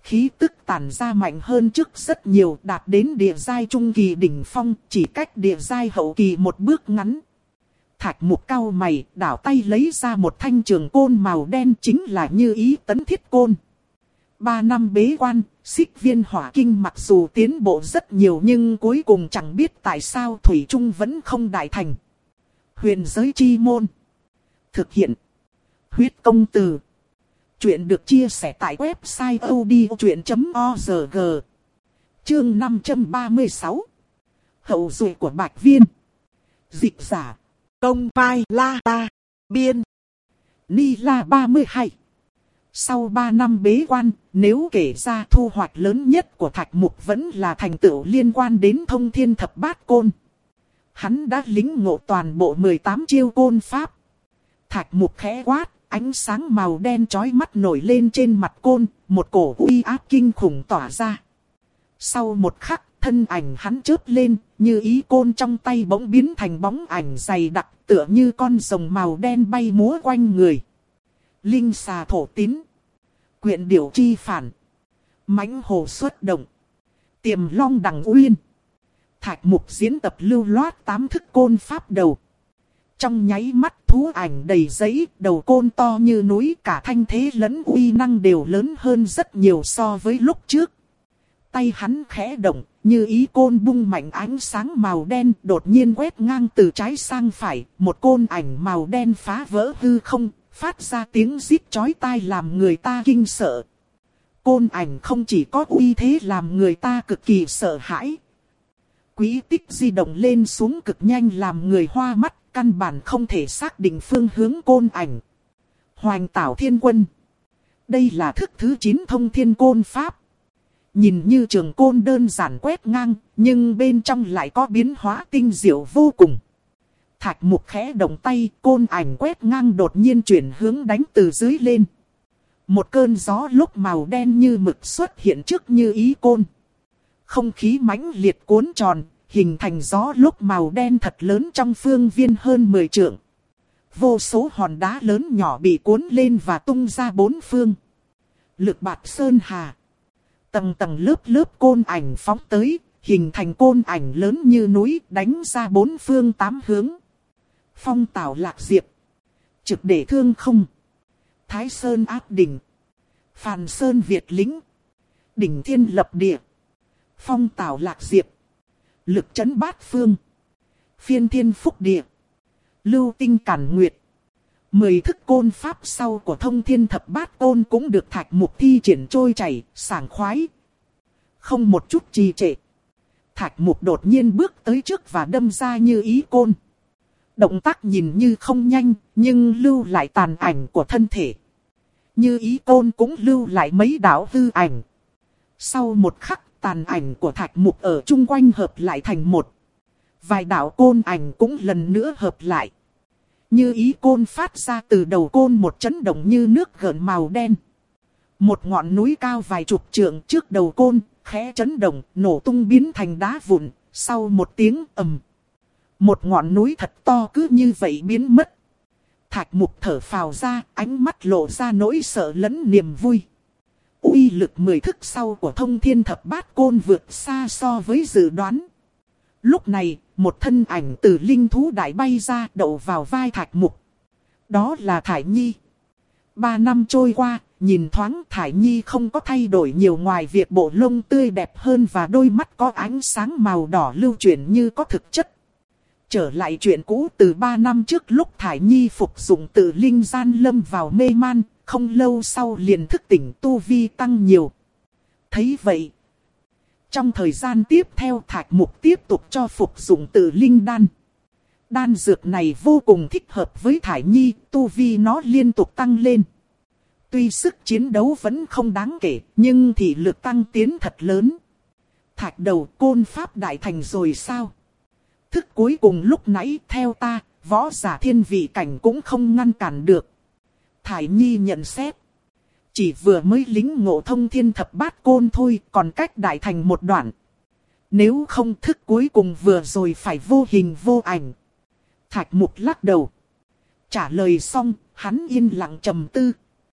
khí tức tản ra mạnh hơn trước rất nhiều, đạt đến địa giai trung kỳ đỉnh phong, chỉ cách địa giai hậu kỳ một bước ngắn. Thạch Mục cau mày, đảo tay lấy ra một thanh trường côn màu đen, chính là Như Ý Tấn Thiết Côn. Ba năm bế quan, Xích Viên Hỏa Kinh mặc dù tiến bộ rất nhiều nhưng cuối cùng chẳng biết tại sao thủy chung vẫn không đại thành. Huyền giới chi môn. Thực hiện. Huyết công từ. Chuyện được chia sẻ tại website odchuyện chấm org. Chương năm trăm ba mươi sáu. Hậu duệ của Bạch Viên. Dịch giả. Công Pai La Ta. Biên. Ni La ba mươi hai. Sau ba năm bế quan, nếu kể ra thu hoạch lớn nhất của Thạch Mục vẫn là thành tựu liên quan đến Thông Thiên Thập Bát Côn. Hắn đã lĩnh ngộ toàn bộ mười tám chiêu côn pháp. Thạch Mục khẽ quát, ánh sáng màu đen chói mắt nổi lên trên mặt côn, một cổ uy áp kinh khủng tỏa ra. Sau một khắc, thân ảnh hắn chớp lên, Như Ý côn trong tay bỗng biến thành bóng ảnh dày đặc, tựa như con rồng màu đen bay múa quanh người. Linh xà thổ tín. Quyện điểu chi phản. Mãnh hồ xuất động. Tiềm long đằng uyên. Thạch Mục diễn tập lưu loát tám thức côn pháp đầu. Trong nháy mắt thú ảnh đầy giấy, đầu côn to như núi, cả thanh thế lẫn uy năng đều lớn hơn rất nhiều so với lúc trước. Tay hắn khẽ động, Như Ý côn bung mạnh ánh sáng màu đen, đột nhiên quét ngang từ trái sang phải, một côn ảnh màu đen phá vỡ hư không, phát ra tiếng rít chói tai làm người ta kinh sợ. Côn ảnh không chỉ có uy thế làm người ta cực kỳ sợ hãi. Quỹ tích di động lên xuống cực nhanh làm người hoa mắt, căn bản không thể xác định phương hướng côn ảnh. Hoành Tảo Thiên Quân. Đây là thức thứ chín Thông Thiên Côn Pháp. Nhìn như trường côn đơn giản quét ngang, nhưng bên trong lại có biến hóa tinh diệu vô cùng. Thạch Mục khẽ động tay, côn ảnh quét ngang đột nhiên chuyển hướng đánh từ dưới lên. Một cơn gió lúc màu đen như mực xuất hiện trước Như Ý côn. Không khí mãnh liệt cuốn tròn, hình thành gió lúc màu đen thật lớn trong phương viên hơn mười trượng. Vô số hòn đá lớn nhỏ bị cuốn lên và tung ra bốn phương. Lực bạt sơn hà. Tầng tầng lớp lớp côn ảnh phóng tới, hình thành côn ảnh lớn như núi đánh ra bốn phương tám hướng. Phong Tảo Lạc Diệp. Trực để thương không. Thái Sơn áp đỉnh. Phàn Sơn Việt lính. Đỉnh Thiên lập địa. Phong Tảo Lạc Diệp. Lực chấn bát phương. Phiên Thiên Phúc Địa. Lưu Tinh Cản Nguyệt. Mười thức côn pháp sau của Thông Thiên Thập Bát Côn cũng được Thạch Mục thi triển trôi chảy, sảng khoái. Không một chút trì trệ. Thạch Mục đột nhiên bước tới trước và đâm ra Như Ý côn. Động tác nhìn như không nhanh, nhưng lưu lại tàn ảnh của thân thể. Như Ý côn cũng lưu lại mấy đạo hư ảnh. Sau một khắc, tàn ảnh của Thạch Mục ở chung quanh hợp lại thành một. Vài đạo côn ảnh cũng lần nữa hợp lại. Như Ý côn phát ra từ đầu côn một chấn động như nước gợn màu đen. Một ngọn núi cao vài chục trượng trước đầu côn, khẽ chấn động, nổ tung biến thành đá vụn. Sau một tiếng ầm, một ngọn núi thật to cứ như vậy biến mất. Thạch Mục thở phào ra, ánh mắt lộ ra nỗi sợ lẫn niềm vui. Uy lực mười thức sau của Thông Thiên Thập Bát Côn vượt xa so với dự đoán. Lúc này, một thân ảnh từ linh thú đại bay ra đậu vào vai Thạch Mục. Đó là Thải Nhi. Ba năm trôi qua, nhìn thoáng Thải Nhi không có thay đổi nhiều ngoài việc bộ lông tươi đẹp hơn và đôi mắt có ánh sáng màu đỏ lưu chuyển như có thực chất. Trở lại chuyện cũ từ ba năm trước lúc Thải Nhi phục dụng tự linh gian lâm vào mê man, không lâu sau liền thức tỉnh tu vi tăng nhiều. Thấy vậy, trong thời gian tiếp theo Thạch Mục tiếp tục cho phục dụng tự linh đan. Đan dược này vô cùng thích hợp với Thải Nhi, tu vi nó liên tục tăng lên. Tuy sức chiến đấu vẫn không đáng kể, nhưng thị lực tăng tiến thật lớn. Thạch đầu, côn pháp đại thành rồi sao? Thức cuối cùng lúc nãy theo ta, võ giả thiên vị cảnh cũng không ngăn cản được. Thải Nhi nhận xét. Chỉ vừa mới lính ngộ Thông Thiên Thập Bát Côn thôi, còn cách đại thành một đoạn. Nếu không thức cuối cùng vừa rồi phải vô hình vô ảnh. Thạch Mục lắc đầu. Trả lời xong, hắn yên lặng trầm tư.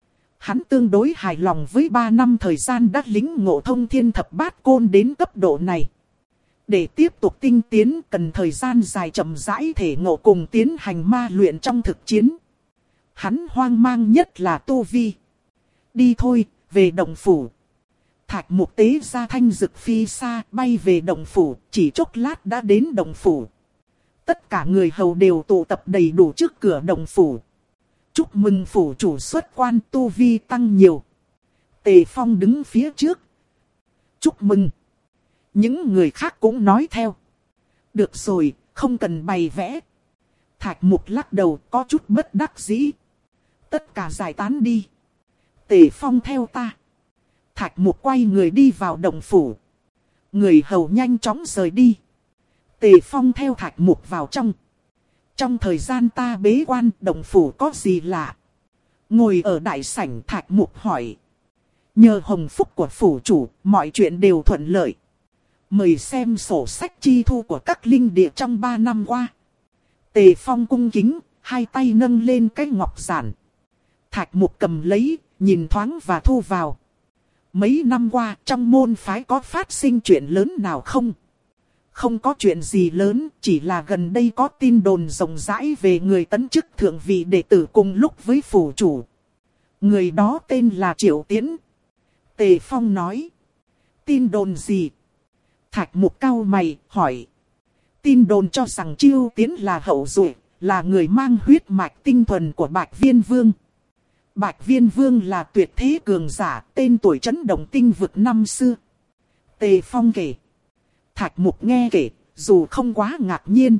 Hắn tương đối hài lòng với ba năm thời gian đã lĩnh ngộ thông thiên thập bát côn đến cấp độ này. Để tiếp tục tinh tiến cần thời gian dài chậm rãi thể ngộ cùng tiến hành ma luyện trong thực chiến. Hắn hoang mang nhất là tu vi. Đi thôi, về động phủ. Thạch Mục tế ra thanh dực phi xa bay về động phủ, chỉ chốc lát đã đến động phủ. Tất cả người hầu đều tụ tập đầy đủ trước cửa động phủ. Chúc mừng phủ chủ xuất quan, tu vi tăng nhiều. Tề Phong đứng phía trước. Chúc mừng. Những người khác cũng nói theo. Được rồi, không cần bày vẽ. Thạch Mục lắc đầu có chút bất đắc dĩ. Tất cả giải tán đi. Tề Phong theo ta. Thạch Mục quay người đi vào động phủ. Người hầu nhanh chóng rời đi. Tề Phong theo Thạch Mục vào trong. Trong thời gian ta bế quan, động phủ có gì lạ? Ngồi ở đại sảnh, Thạch Mục hỏi. Nhờ hồng phúc của phủ chủ, mọi chuyện đều thuận lợi. Mời xem sổ sách chi thu của các linh địa trong ba năm qua. Tề Phong cung kính, hai tay nâng lên cái ngọc giản. Thạch Mục cầm lấy, nhìn thoáng và thu vào. Mấy năm qua trong môn phái có phát sinh chuyện lớn nào không? Không có chuyện gì lớn, chỉ là gần đây có tin đồn rộng rãi về người tấn chức thượng vị đệ tử cùng lúc với phủ chủ. Người đó tên là Triệu Tiễn. Tề Phong nói. Tin đồn gì? Thạch Mục cau mày, hỏi. Tin đồn cho rằng Triệu Tiễn là hậu duệ, là người mang huyết mạch tinh thuần của Bạch Viên Vương. Bạch Viên Vương là tuyệt thế cường giả, tên tuổi chấn động tinh vực năm xưa. Tề Phong kể. Thạch Mục nghe kể, dù không quá ngạc nhiên.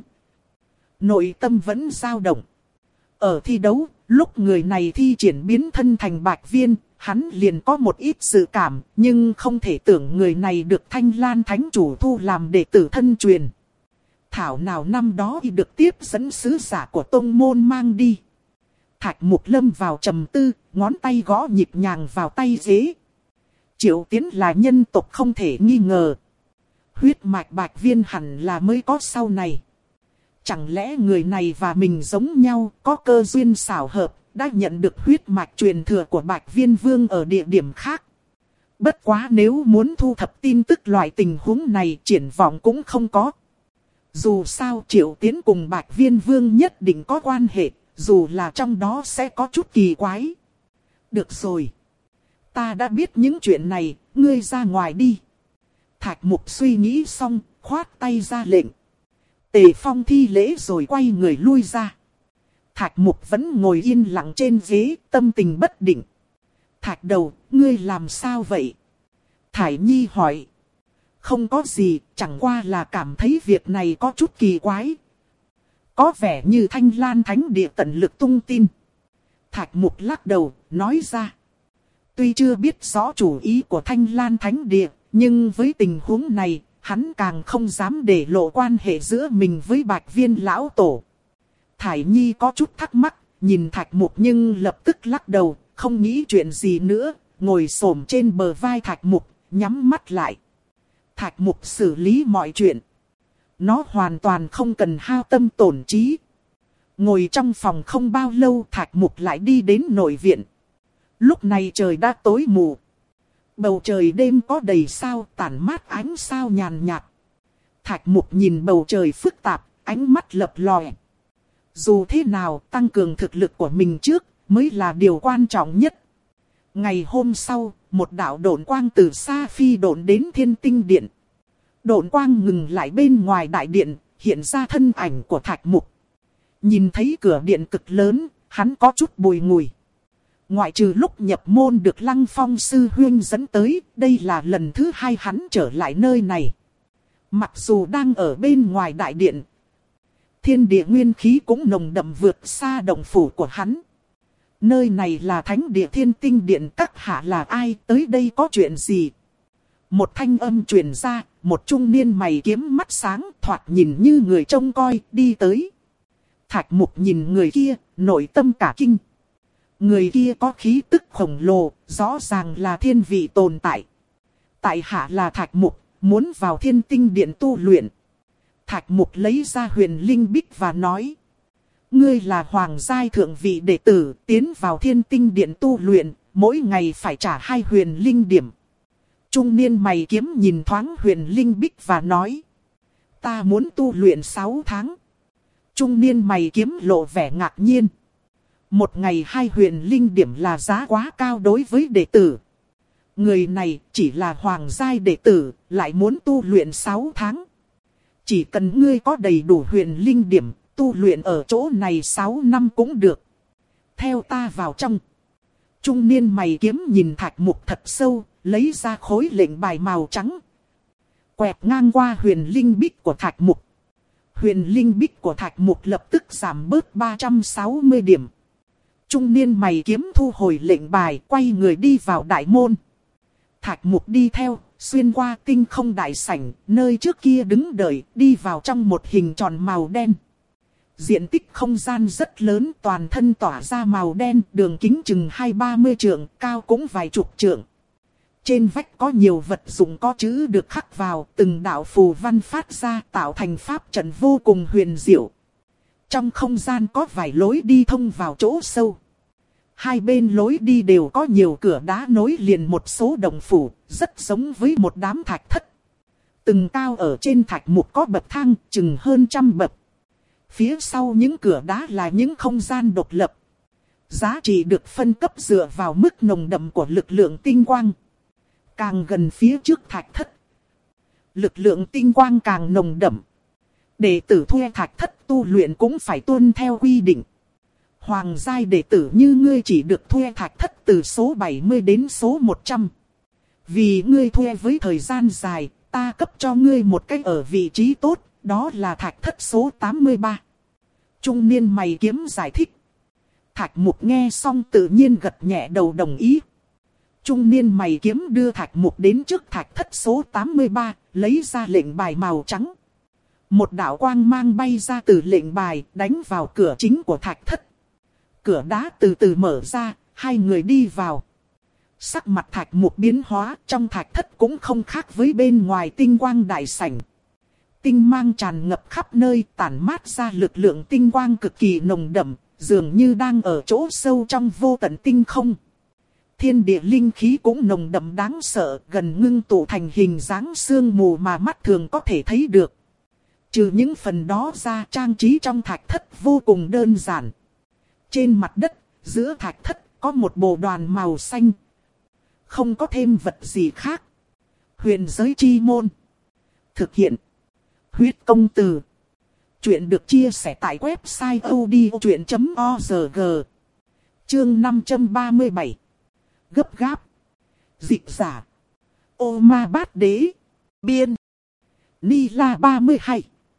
Nội tâm vẫn dao động. Ở thi đấu, lúc người này thi triển biến thân thành Bạch Viên, hắn liền có một ít dự cảm, nhưng không thể tưởng người này được Thanh Lan Thánh Chủ thu làm đệ tử thân truyền. Thảo nào năm đó y được tiếp dẫn sứ giả của tông môn mang đi. Thạch Mục lâm vào trầm tư, ngón tay gõ nhịp nhàng vào tay ghế. Triệu Tiễn là nhân tộc không thể nghi ngờ. Huyết mạch Bạch Viên hẳn là mới có sau này. Chẳng lẽ người này và mình giống nhau, có cơ duyên xảo hợp, đã nhận được huyết mạch truyền thừa của Bạch Viên Vương ở địa điểm khác. Bất quá nếu muốn thu thập tin tức loại tình huống này, triển vọng cũng không có. Dù sao Triệu Tiễn cùng Bạch Viên Vương nhất định có quan hệ, dù là trong đó sẽ có chút kỳ quái. Được rồi. Ta đã biết những chuyện này, ngươi ra ngoài đi. Thạch Mục suy nghĩ xong, khoát tay ra lệnh. Tề Phong thi lễ rồi quay người lui ra. Thạch Mục vẫn ngồi yên lặng trên ghế, tâm tình bất định. Thạch Đầu, ngươi làm sao vậy? Thải Nhi hỏi. Không có gì, chẳng qua là cảm thấy việc này có chút kỳ quái. Có vẻ như Thanh Lan Thánh Địa tận lực tung tin. Thạch Mục lắc đầu, nói ra. Tuy chưa biết rõ chủ ý của Thanh Lan Thánh Địa, nhưng với tình huống này, hắn càng không dám để lộ quan hệ giữa mình với Bạch Viên Lão Tổ. Thải Nhi có chút thắc mắc, nhìn Thạch Mục nhưng lập tức lắc đầu, không nghĩ chuyện gì nữa, ngồi xổm trên bờ vai Thạch Mục, nhắm mắt lại. Thạch Mục xử lý mọi chuyện. Nó hoàn toàn không cần hao tâm tổn trí. Ngồi trong phòng không bao lâu, Thạch Mục lại đi đến nội viện. Lúc này trời đã tối mù. Bầu trời đêm có đầy sao tản mát ánh sao nhàn nhạt. Thạch Mục nhìn bầu trời phức tạp, ánh mắt lập lòe. Dù thế nào, tăng cường thực lực của mình trước mới là điều quan trọng nhất. Ngày hôm sau, một đạo độn quang từ xa phi độn đến Thiên Tinh Điện. Độn quang ngừng lại bên ngoài đại điện, hiện ra thân ảnh của Thạch Mục. Nhìn thấy cửa điện cực lớn, hắn có chút bùi ngùi. Ngoại trừ lúc nhập môn được Lăng Phong sư huynh dẫn tới, đây là lần thứ hai hắn trở lại nơi này. Mặc dù đang ở bên ngoài đại điện, thiên địa nguyên khí cũng nồng đậm vượt xa động phủ của hắn. Nơi này là Thánh Địa Thiên Tinh Điện, các hạ là ai, tới đây có chuyện gì? Một thanh âm truyền ra, một trung niên mày kiếm mắt sáng, thoạt nhìn như người trông coi, đi tới. Thạch Mục nhìn người kia, nội tâm cả kinh. Người kia có khí tức khổng lồ, rõ ràng là thiên vị tồn tại. Tại hạ là Thạch Mục, muốn vào Thiên Tinh Điện tu luyện. Thạch Mục lấy ra huyền linh bích và nói. Ngươi là hoàng giai thượng vị đệ tử, tiến vào Thiên Tinh Điện tu luyện, mỗi ngày phải trả hai huyền linh điểm. Trung niên mày kiếm nhìn thoáng huyền linh bích và nói. Ta muốn tu luyện sáu tháng. Trung niên mày kiếm lộ vẻ ngạc nhiên. Một ngày hai huyền linh điểm là giá quá cao đối với đệ tử. Người này chỉ là hoàng giai đệ tử, lại muốn tu luyện sáu tháng. Chỉ cần ngươi có đầy đủ huyền linh điểm, tu luyện ở chỗ này sáu năm cũng được. Theo ta vào trong. Trung niên mày kiếm nhìn Thạch Mục thật sâu, lấy ra khối lệnh bài màu trắng. Quẹt ngang qua huyền linh bích của Thạch Mục. Huyền linh bích của Thạch Mục lập tức giảm bớt ba trăm sáu mươi điểm. Trung niên mày kiếm thu hồi lệnh bài, quay người đi vào đại môn. Thạch Mục đi theo, xuyên qua tinh không đại sảnh, nơi trước kia đứng đợi, đi vào trong một hình tròn màu đen. Diện tích không gian rất lớn, toàn thân tỏa ra màu đen, đường kính chừng hai ba mươi trượng, cao cũng vài chục trượng. Trên vách có nhiều vật dụng có chữ được khắc vào, từng đạo phù văn phát ra tạo thành pháp trận vô cùng huyền diệu. Trong không gian có vài lối đi thông vào chỗ sâu. Hai bên lối đi đều có nhiều cửa đá nối liền một số động phủ, rất giống với một đám thạch thất. Từng cao ở trên thạch mục có bậc thang, chừng hơn trăm bậc. Phía sau những cửa đá là những không gian độc lập. Giá trị được phân cấp dựa vào mức nồng đậm của lực lượng tinh quang. Càng gần phía trước thạch thất, lực lượng tinh quang càng nồng đậm. Đệ tử thuê thạch thất tu luyện cũng phải tuân theo quy định. Hoàng giai đệ tử như ngươi chỉ được thuê thạch thất từ số bảy mươi đến số một trăm. Vì ngươi thuê với thời gian dài, ta cấp cho ngươi một cách ở vị trí tốt, đó là thạch thất số tám mươi ba. Trung niên mày kiếm giải thích. Thạch Mục nghe xong tự nhiên gật nhẹ đầu đồng ý. Trung niên mày kiếm đưa Thạch Mục đến trước thạch thất số tám mươi ba, lấy ra lệnh bài màu trắng. Một đạo quang mang bay ra từ lệnh bài, đánh vào cửa chính của thạch thất. Cửa đá từ từ mở ra, hai người đi vào. Sắc mặt Thạch Mục biến hóa, trong thạch thất cũng không khác với bên ngoài tinh quang đại sảnh. Tinh mang tràn ngập khắp nơi, tản mát ra lực lượng tinh quang cực kỳ nồng đậm, dường như đang ở chỗ sâu trong vô tận tinh không. Thiên địa linh khí cũng nồng đậm đáng sợ, gần ngưng tụ thành hình dáng sương mù mà mắt thường có thể thấy được. Trừ những phần đó ra, trang trí trong thạch thất vô cùng đơn giản. Trên mặt đất, giữa thạch thất, có một bồ đoàn màu xanh. Không có thêm vật gì khác. Huyền giới chi môn. Thực hiện. Huyết công từ. Chuyện được chia sẻ tại website odchuyện chấm org. Chương năm trăm ba mươi bảy. Gấp gáp. Dịch giả. Ô ma bát đế. Biên. Ni la ba mươi hai.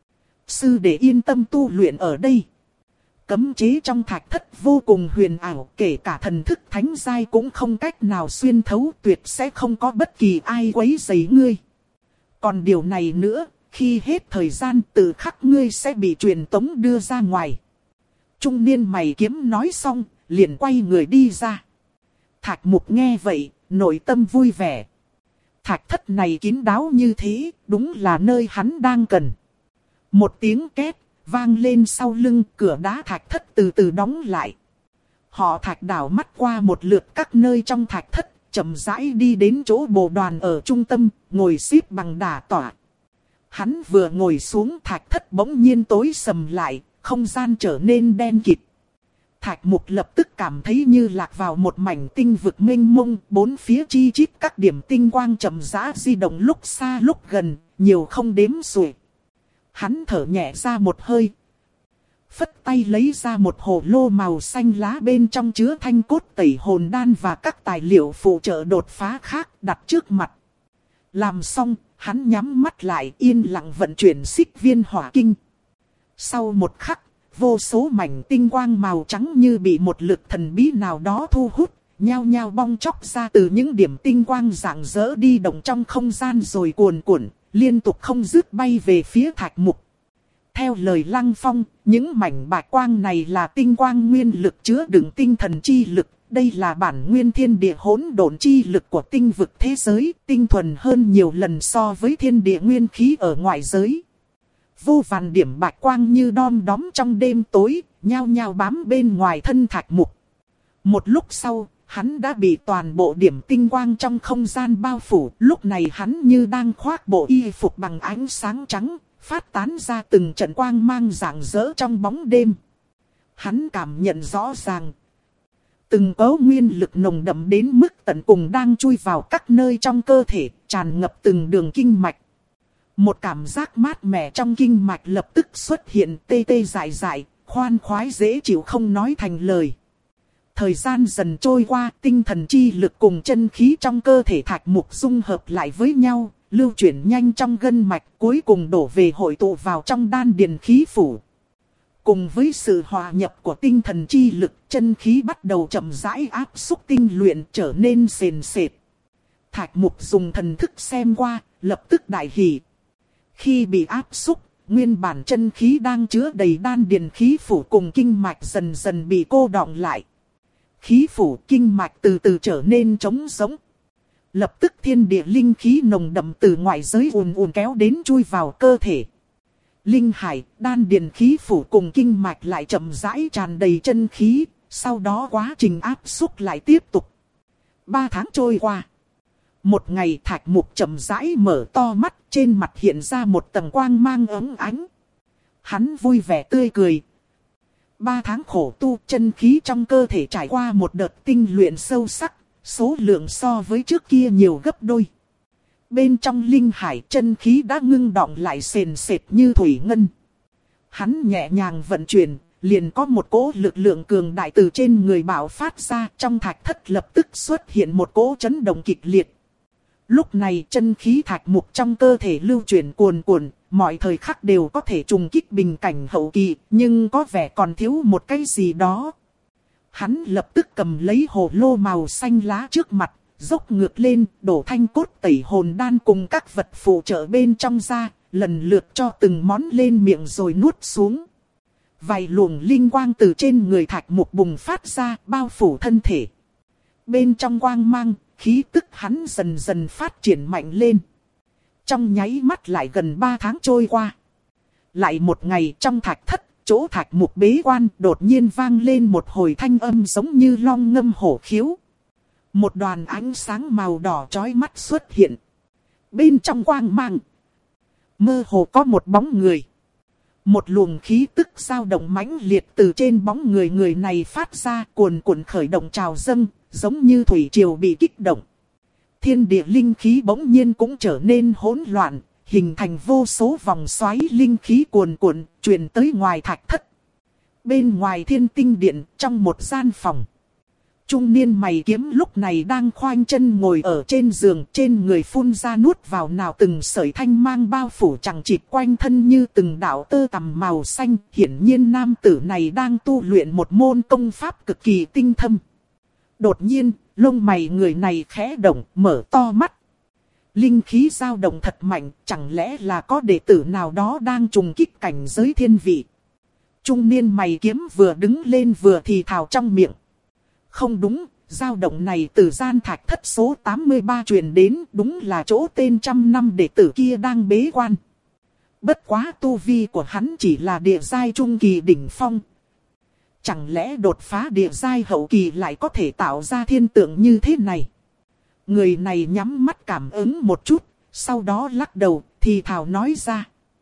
Sư đệ yên tâm tu luyện ở đây. Cấm chế trong thạch thất vô cùng huyền ảo, kể cả thần thức thánh giai cũng không cách nào xuyên thấu, tuyệt sẽ không có bất kỳ ai quấy rầy ngươi. Còn điều này nữa, khi hết thời gian tự khắc ngươi sẽ bị truyền tống đưa ra ngoài. Trung niên mày kiếm nói xong, liền quay người đi ra. Thạch Mục nghe vậy, nội tâm vui vẻ. Thạch thất này kín đáo như thế, đúng là nơi hắn đang cần. Một tiếng két vang lên sau lưng, cửa đá thạch thất từ từ đóng lại. Họ Thạch đảo mắt qua một lượt các nơi trong thạch thất, chậm rãi đi đến chỗ bồ đoàn ở trung tâm, ngồi xếp bằng đả tọa. Hắn vừa ngồi xuống, thạch thất bỗng nhiên tối sầm lại, không gian trở nên đen kịt. Thạch Mục lập tức cảm thấy như lạc vào một mảnh tinh vực mênh mông, bốn phía chi chít các điểm tinh quang chậm rãi di động lúc xa lúc gần, nhiều không đếm xuể. Hắn thở nhẹ ra một hơi. Phất tay lấy ra một hồ lô màu xanh lá, bên trong chứa thanh cốt tẩy hồn đan và các tài liệu phụ trợ đột phá khác đặt trước mặt. Làm xong, hắn nhắm mắt lại yên lặng vận chuyển xích viên hỏa kinh. Sau một khắc, vô số mảnh tinh quang màu trắng như bị một lực thần bí nào đó thu hút, nhao nhao bong chóc ra từ những điểm tinh quang rạng rỡ đi động trong không gian rồi cuồn cuộn, liên tục không dứt bay về phía Thạch Mục. Theo lời Lăng Phong, những mảnh bạch quang này là tinh quang nguyên lực chứa đựng tinh thần chi lực. Đây là bản nguyên thiên địa hỗn độn chi lực của tinh vực thế giới, tinh thuần hơn nhiều lần so với thiên địa nguyên khí ở ngoại giới. Vô vàn điểm bạch quang như đom đóm trong đêm tối, nhao nhao bám bên ngoài thân Thạch Mục. Một lúc sau, hắn đã bị toàn bộ điểm tinh quang trong không gian bao phủ. Lúc này hắn như đang khoác bộ y phục bằng ánh sáng trắng, phát tán ra từng trận quang mang rạng rỡ trong bóng đêm. Hắn cảm nhận rõ ràng. Từng cấu nguyên lực nồng đậm đến mức tận cùng đang chui vào các nơi trong cơ thể, tràn ngập từng đường kinh mạch. Một cảm giác mát mẻ trong kinh mạch lập tức xuất hiện, tê tê dại dại, khoan khoái dễ chịu không nói thành lời. Thời gian dần trôi qua, tinh thần chi lực cùng chân khí trong cơ thể Thạch Mục dung hợp lại với nhau, lưu chuyển nhanh trong gân mạch, cuối cùng đổ về hội tụ vào trong đan điền khí phủ. Cùng với sự hòa nhập của tinh thần chi lực, chân khí bắt đầu chậm rãi áp xúc tinh luyện, trở nên sền sệt. Thạch Mục dùng thần thức xem qua, lập tức đại hỉ. Khi bị áp xúc, nguyên bản chân khí đang chứa đầy đan điền khí phủ cùng kinh mạch dần dần bị cô đọng lại. Khí phủ kinh mạch từ từ trở nên trống rỗng. Lập tức thiên địa linh khí nồng đậm từ ngoại giới ùn ùn kéo đến chui vào cơ thể. Linh hải, đan điền khí phủ cùng kinh mạch lại chậm rãi tràn đầy chân khí, sau đó quá trình áp xúc lại tiếp tục. Ba tháng trôi qua. Một ngày Thạch Mục chậm rãi mở to mắt, trên mặt hiện ra một tầng quang mang ấm ánh. Hắn vui vẻ tươi cười. Ba tháng khổ tu, chân khí trong cơ thể trải qua một đợt tinh luyện sâu sắc, số lượng so với trước kia nhiều gấp đôi. Bên trong linh hải chân khí đã ngưng đọng lại sền sệt như thủy ngân. Hắn nhẹ nhàng vận chuyển, liền có một cỗ lực lượng cường đại từ trên người bạo phát ra, trong thạch thất lập tức xuất hiện một cỗ chấn động kịch liệt. Lúc này chân khí Thạch Mục trong cơ thể lưu chuyển cuồn cuộn, mọi thời khắc đều có thể trùng kích bình cảnh hậu kỳ, nhưng có vẻ còn thiếu một cái gì đó. Hắn lập tức cầm lấy hồ lô màu xanh lá trước mặt, dốc ngược lên, đổ thanh cốt tẩy hồn đan cùng các vật phụ trợ bên trong ra, lần lượt cho từng món lên miệng rồi nuốt xuống. Vài luồng linh quang từ trên người Thạch Mục bùng phát ra, bao phủ thân thể. Bên trong quang mang, khí tức hắn dần dần phát triển mạnh lên. Trong nháy mắt lại gần ba tháng trôi qua. Lại một ngày trong thạch thất, chỗ Thạch Mục bế quan đột nhiên vang lên một hồi thanh âm giống như long ngâm hổ khiếu. Một đoàn ánh sáng màu đỏ chói mắt xuất hiện. Bên trong quang mang, mơ hồ có một bóng người. Một luồng khí tức dao động mãnh liệt từ trên bóng người người này phát ra, cuồn cuộn khởi động trào dâng, giống như thủy triều bị kích động. Thiên địa linh khí bỗng nhiên cũng trở nên hỗn loạn, hình thành vô số vòng xoáy linh khí cuồn cuộn, truyền tới ngoài thạch thất. Bên ngoài Thiên Tinh Điện, trong một gian phòng, trung niên mày kiếm lúc này đang khoanh chân ngồi ở trên giường, trên người phun ra nuốt vào nào từng sợi thanh mang bao phủ chằng chịt quanh thân như từng đạo tơ tằm màu xanh. Hiển nhiên nam tử này đang tu luyện một môn công pháp cực kỳ tinh thâm. Đột nhiên, lông mày người này khẽ động, mở to mắt. Linh khí dao động thật mạnh, chẳng lẽ là có đệ tử nào đó đang trùng kích cảnh giới thiên vị. Trung niên mày kiếm vừa đứng lên vừa thì thào trong miệng. Không đúng, dao động này từ gian thạch thất số tám mươi ba truyền đến, đúng là chỗ tên trăm năm đệ tử kia đang bế quan. Bất quá tu vi của hắn chỉ là địa giai trung kỳ đỉnh phong. Chẳng lẽ đột phá địa giai hậu kỳ lại có thể tạo ra thiên tượng như thế này? Người này nhắm mắt cảm ứng một chút, sau đó lắc đầu, thì thào nói ra.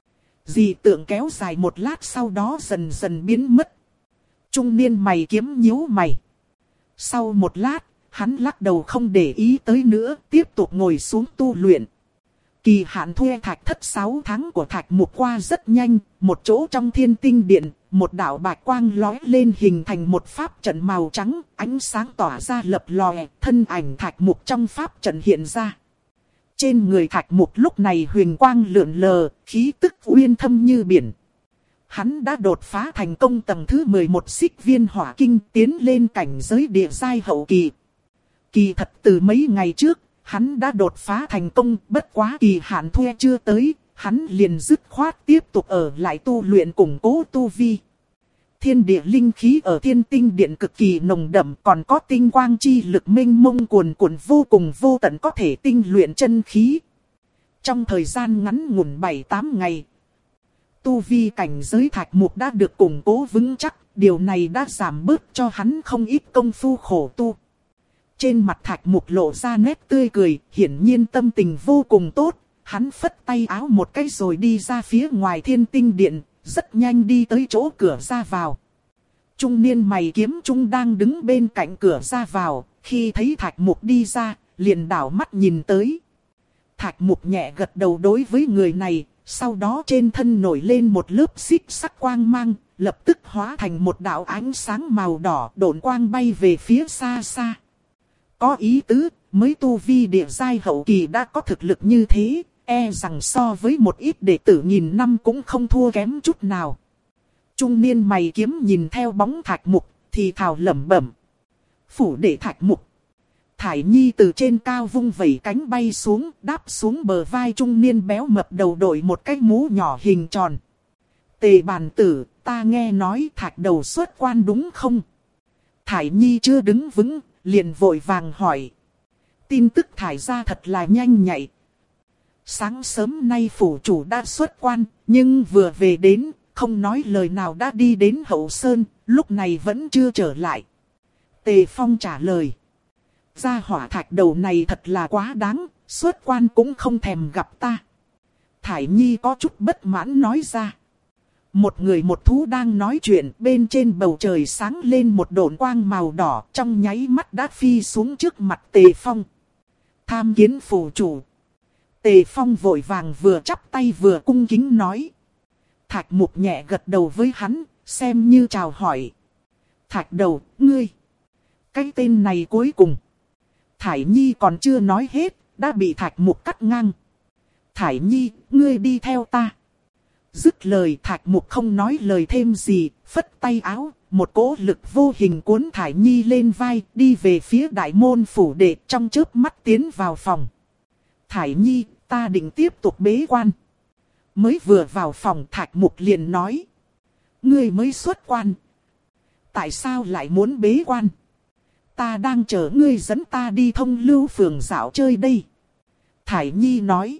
Dị tượng kéo dài một lát sau đó dần dần biến mất. Trung niên mày kiếm nhíu mày. Sau một lát, hắn lắc đầu không để ý tới nữa, tiếp tục ngồi xuống tu luyện. Kỳ hạn thuê thạch thất sáu tháng của Thạch Mục qua rất nhanh, một chỗ trong Thiên Tinh Điện, một đạo bạch quang lói lên hình thành một pháp trận màu trắng, ánh sáng tỏa ra lập lòe, thân ảnh Thạch Mục trong pháp trận hiện ra. Trên người Thạch Mục lúc này huyền quang lượn lờ, khí tức uyên thâm như biển. Hắn đã đột phá thành công tầng thứ mười một xích viên hỏa kinh, tiến lên cảnh giới địa giai hậu kỳ. Kỳ thật từ mấy ngày trước, hắn đã đột phá thành công, bất quá kỳ hạn thuê chưa tới, hắn liền dứt khoát tiếp tục ở lại tu luyện củng cố tu vi. Thiên địa linh khí ở Thiên Tinh Điện cực kỳ nồng đậm, còn có tinh quang chi lực mênh mông cuồn cuộn vô cùng vô tận có thể tinh luyện chân khí. Trong thời gian ngắn ngủn bảy tám ngày, tu vi cảnh giới Thạch Mục đã được củng cố vững chắc, điều này đã giảm bớt cho hắn không ít công phu khổ tu. Trên mặt Thạch Mục lộ ra nét tươi cười, hiển nhiên tâm tình vô cùng tốt. Hắn phất tay áo một cái rồi đi ra phía ngoài Thiên Tinh Điện, rất nhanh đi tới chỗ cửa ra vào. Trung niên mày kiếm trung đang đứng bên cạnh cửa ra vào, khi thấy Thạch Mục đi ra, liền đảo mắt nhìn tới. Thạch Mục nhẹ gật đầu đối với người này, sau đó trên thân nổi lên một lớp xích sắc quang mang, lập tức hóa thành một đạo ánh sáng màu đỏ độn quang bay về phía xa xa. Có ý tứ, mới tu vi địa giai hậu kỳ đã có thực lực như thế, e rằng so với một ít đệ tử nghìn năm cũng không thua kém chút nào. Trung niên mày kiếm nhìn theo bóng Thạch Mục, thì thào lẩm bẩm. Phủ đệ Thạch Mục. Thải Nhi từ trên cao vung vẩy cánh bay xuống, đáp xuống bờ vai trung niên béo mập đầu đội một cái mũ nhỏ hình tròn. Tề bàn tử, ta nghe nói Thạch đầu xuất quan đúng không? Thải Nhi chưa đứng vững, liền vội vàng hỏi. Tin tức thải ra thật là nhanh nhạy. Sáng sớm nay phủ chủ đã xuất quan, nhưng vừa về đến, không nói lời nào đã đi đến Hậu Sơn, lúc này vẫn chưa trở lại. Tề Phong trả lời. Gia hỏa Thạch đầu này thật là quá đáng, xuất quan cũng không thèm gặp ta. Thải Nhi có chút bất mãn nói ra. Một người một thú đang nói chuyện, bên trên bầu trời sáng lên một độn quang màu đỏ, trong nháy mắt đã phi xuống trước mặt Tề Phong. Tham kiến phủ chủ. Tề Phong vội vàng vừa chắp tay vừa cung kính nói. Thạch Mục nhẹ gật đầu với hắn, xem như chào hỏi. Thạch đầu, ngươi. Cái tên này cuối cùng. Thải Nhi còn chưa nói hết, đã bị Thạch Mục cắt ngang. Thải Nhi, ngươi đi theo ta. Dứt lời Thạch Mục không nói lời thêm gì, phất tay áo, một cỗ lực vô hình cuốn Thải Nhi lên vai, đi về phía đại môn phủ đệ, trong chớp mắt tiến vào phòng. Thải Nhi, ta định tiếp tục bế quan. Mới vừa vào phòng Thạch Mục liền nói. Ngươi mới xuất quan. Tại sao lại muốn bế quan? Ta đang chờ ngươi dẫn ta đi Thông Lưu phường dạo chơi đây. Thải Nhi nói.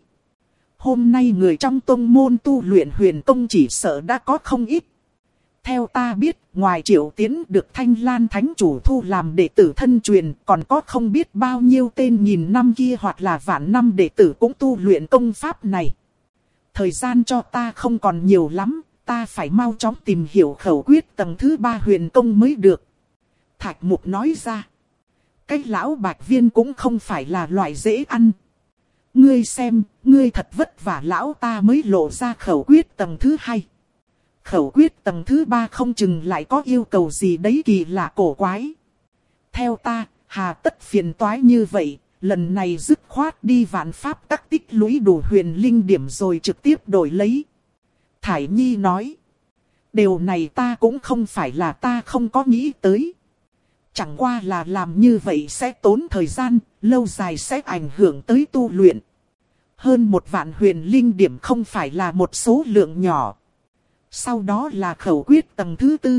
Hôm nay người trong tông môn tu luyện huyền công chỉ sợ đã có không ít. Theo ta biết, ngoài Triệu Tiến được Thanh Lan Thánh Chủ thu làm đệ tử thân truyền, còn có không biết bao nhiêu tên nghìn năm kia hoặc là vạn năm đệ tử cũng tu luyện công pháp này. Thời gian cho ta không còn nhiều lắm, ta phải mau chóng tìm hiểu khẩu quyết tầng thứ ba huyền công mới được. Thạch Mục nói ra. Cái lão bạch viên cũng không phải là loại dễ ăn. Ngươi xem, ngươi thật vất vả lão ta mới lộ ra khẩu quyết tầng thứ hai. Khẩu quyết tầng thứ ba không chừng lại có yêu cầu gì đấy kỳ lạ cổ quái. Theo ta, hà tất phiền toái như vậy, lần này dứt khoát đi vạn pháp các tích lũy đủ huyền linh điểm rồi trực tiếp đổi lấy. Thải Nhi nói. Điều này ta cũng không phải là ta không có nghĩ tới. Chẳng qua là làm như vậy sẽ tốn thời gian, lâu dài sẽ ảnh hưởng tới tu luyện. Hơn một vạn huyền linh điểm không phải là một số lượng nhỏ. Sau đó là khẩu quyết tầng thứ tư.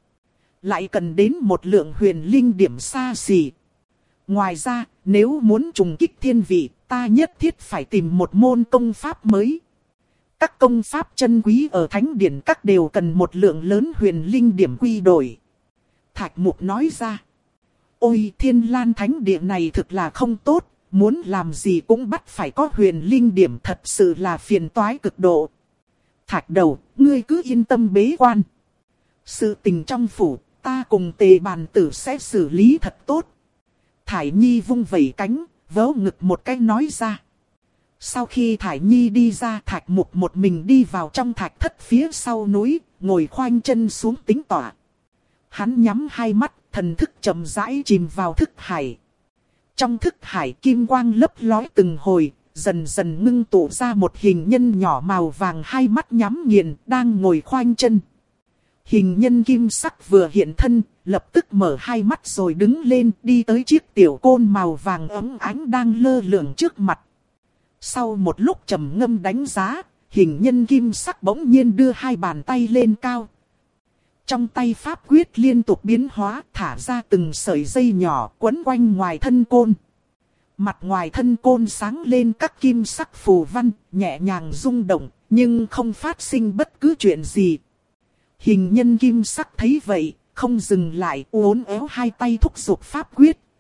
Lại cần đến một lượng huyền linh điểm xa xỉ. Ngoài ra, nếu muốn trùng kích thiên vị, ta nhất thiết phải tìm một môn công pháp mới. Các công pháp chân quý ở thánh điển các đều cần một lượng lớn huyền linh điểm quy đổi. Thạch Mục nói ra. Ôi Thiên Lan Thánh Địa này thực là không tốt, muốn làm gì cũng bắt phải có huyền linh điểm, thật sự là phiền toái cực độ. Thạch đầu, ngươi cứ yên tâm bế quan. Sự tình trong phủ, ta cùng Tề bàn tử sẽ xử lý thật tốt. Thải Nhi vung vẩy cánh, vớ ngực một cái nói ra. Sau khi Thải Nhi đi ra, Thạch Mục một mình đi vào trong thạch thất phía sau núi, ngồi khoanh chân xuống tính tọa. Hắn nhắm hai mắt, thần thức chậm rãi chìm vào thức hải. Trong thức hải kim quang lấp lói từng hồi, dần dần ngưng tụ ra một hình nhân nhỏ màu vàng, hai mắt nhắm nghiền, đang ngồi khoanh chân. Hình nhân kim sắc vừa hiện thân, lập tức mở hai mắt rồi đứng lên, đi tới chiếc tiểu côn màu vàng ấm ánh đang lơ lửng trước mặt. Sau một lúc trầm ngâm đánh giá, hình nhân kim sắc bỗng nhiên đưa hai bàn tay lên cao. Trong tay pháp quyết liên tục biến hóa, thả ra từng sợi dây nhỏ quấn quanh ngoài thân côn. Mặt ngoài thân côn sáng lên các kim sắc phù văn, nhẹ nhàng rung động, nhưng không phát sinh bất cứ chuyện gì. Hình nhân kim sắc thấy vậy, không dừng lại, uốn éo hai tay thúc giục pháp quyết,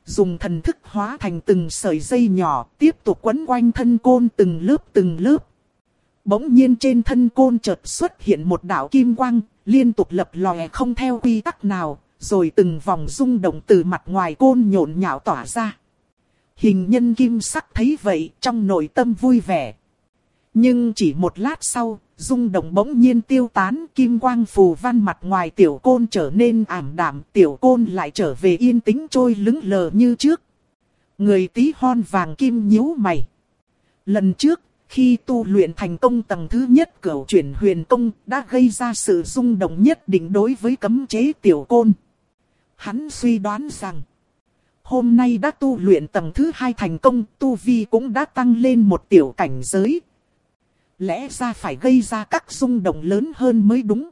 dùng thần thức hóa thành từng sợi dây nhỏ, tiếp tục quấn quanh thân côn từng lớp từng lớp. Bỗng nhiên trên thân côn chợt xuất hiện một đạo kim quang, liên tục lập lòe không theo quy tắc nào, rồi từng vòng rung động từ mặt ngoài côn nhộn nhạo tỏa ra. Hình nhân kim sắc thấy vậy, trong nội tâm vui vẻ. Nhưng chỉ một lát sau, rung động bỗng nhiên tiêu tán, kim quang phù văn mặt ngoài tiểu côn trở nên ảm đạm, tiểu côn lại trở về yên tĩnh trôi lững lờ như trước. Người tí hon vàng kim nhíu mày. Lần trước, khi tu luyện thành công tầng thứ nhất cửu chuyển huyền công, đã gây ra sự rung động nhất định đối với cấm chế tiểu côn. Hắn suy đoán rằng, hôm nay đã tu luyện tầng thứ hai thành công, tu vi cũng đã tăng lên một tiểu cảnh giới. Lẽ ra phải gây ra các rung động lớn hơn mới đúng.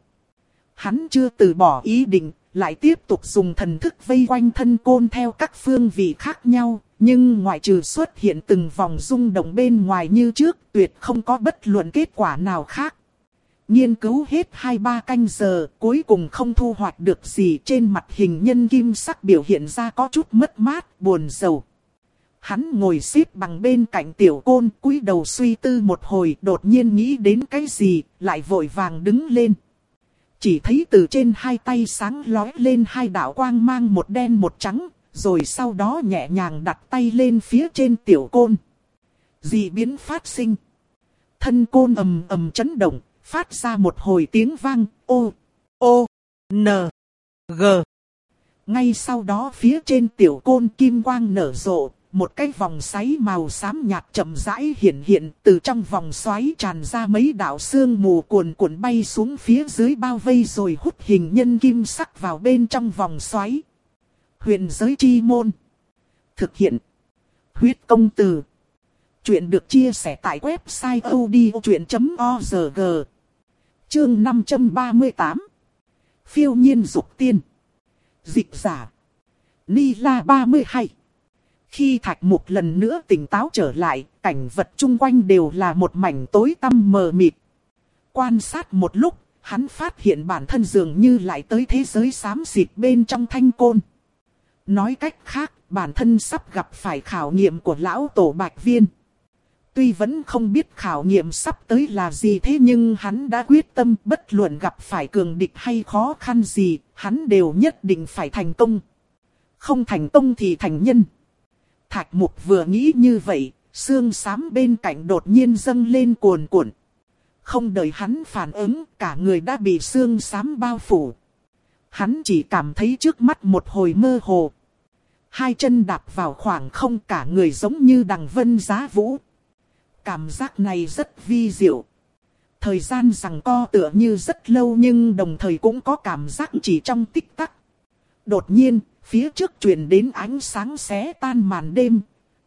Hắn chưa từ bỏ ý định, lại tiếp tục dùng thần thức vây quanh thân côn theo các phương vị khác nhau. Nhưng ngoại trừ xuất hiện từng vòng rung động bên ngoài như trước, tuyệt không có bất luận kết quả nào khác. Nghiên cứu hết hai ba canh giờ, cuối cùng không thu hoạch được gì, trên mặt hình nhân kim sắc biểu hiện ra có chút mất mát, buồn rầu. Hắn ngồi xếp bằng bên cạnh tiểu côn, cúi đầu suy tư một hồi, đột nhiên nghĩ đến cái gì, lại vội vàng đứng lên. Chỉ thấy từ trên hai tay sáng lóe lên hai đạo quang mang, một đen một trắng, rồi sau đó nhẹ nhàng đặt tay lên phía trên tiểu côn. Dị biến phát sinh. Thân côn ầm ầm chấn động, phát ra một hồi tiếng vang, ô, ô, n, g. Ngay sau đó phía trên tiểu côn kim quang nở rộ, một cái vòng xoáy màu xám nhạt chậm rãi hiện hiện, từ trong vòng xoáy tràn ra mấy đạo sương mù cuồn cuộn bay xuống phía dưới bao vây rồi hút hình nhân kim sắc vào bên trong vòng xoáy. Huyền giới chi môn. Thực hiện. Huyết công từ. Chuyện được chia sẻ tại website odchuyện chấm org. Chương năm trăm ba mươi tám. Phiêu nhiên dục tiên. Dịch giả. Ni La ba mươi hai. Khi Thạch Mục lần nữa tỉnh táo trở lại, cảnh vật chung quanh đều là một mảnh tối tăm mờ mịt. Quan sát một lúc, hắn phát hiện bản thân dường như lại tới thế giới xám xịt bên trong thanh côn. Nói cách khác, bản thân sắp gặp phải khảo nghiệm của lão tổ Bạch Viên. Tuy vẫn không biết khảo nghiệm sắp tới là gì, thế nhưng hắn đã quyết tâm bất luận gặp phải cường địch hay khó khăn gì, hắn đều nhất định phải thành công. Không thành công thì thành nhân. Thạch Mục vừa nghĩ như vậy, xương xám bên cạnh đột nhiên dâng lên cuồn cuộn. Không đợi hắn phản ứng, cả người đã bị xương xám bao phủ. Hắn chỉ cảm thấy trước mắt một hồi mơ hồ. Hai chân đạp vào khoảng không, cả người giống như đằng vân giá vũ. Cảm giác này rất vi diệu. Thời gian giằng co tựa như rất lâu nhưng đồng thời cũng có cảm giác chỉ trong tích tắc. Đột nhiên, phía trước truyền đến ánh sáng xé tan màn đêm.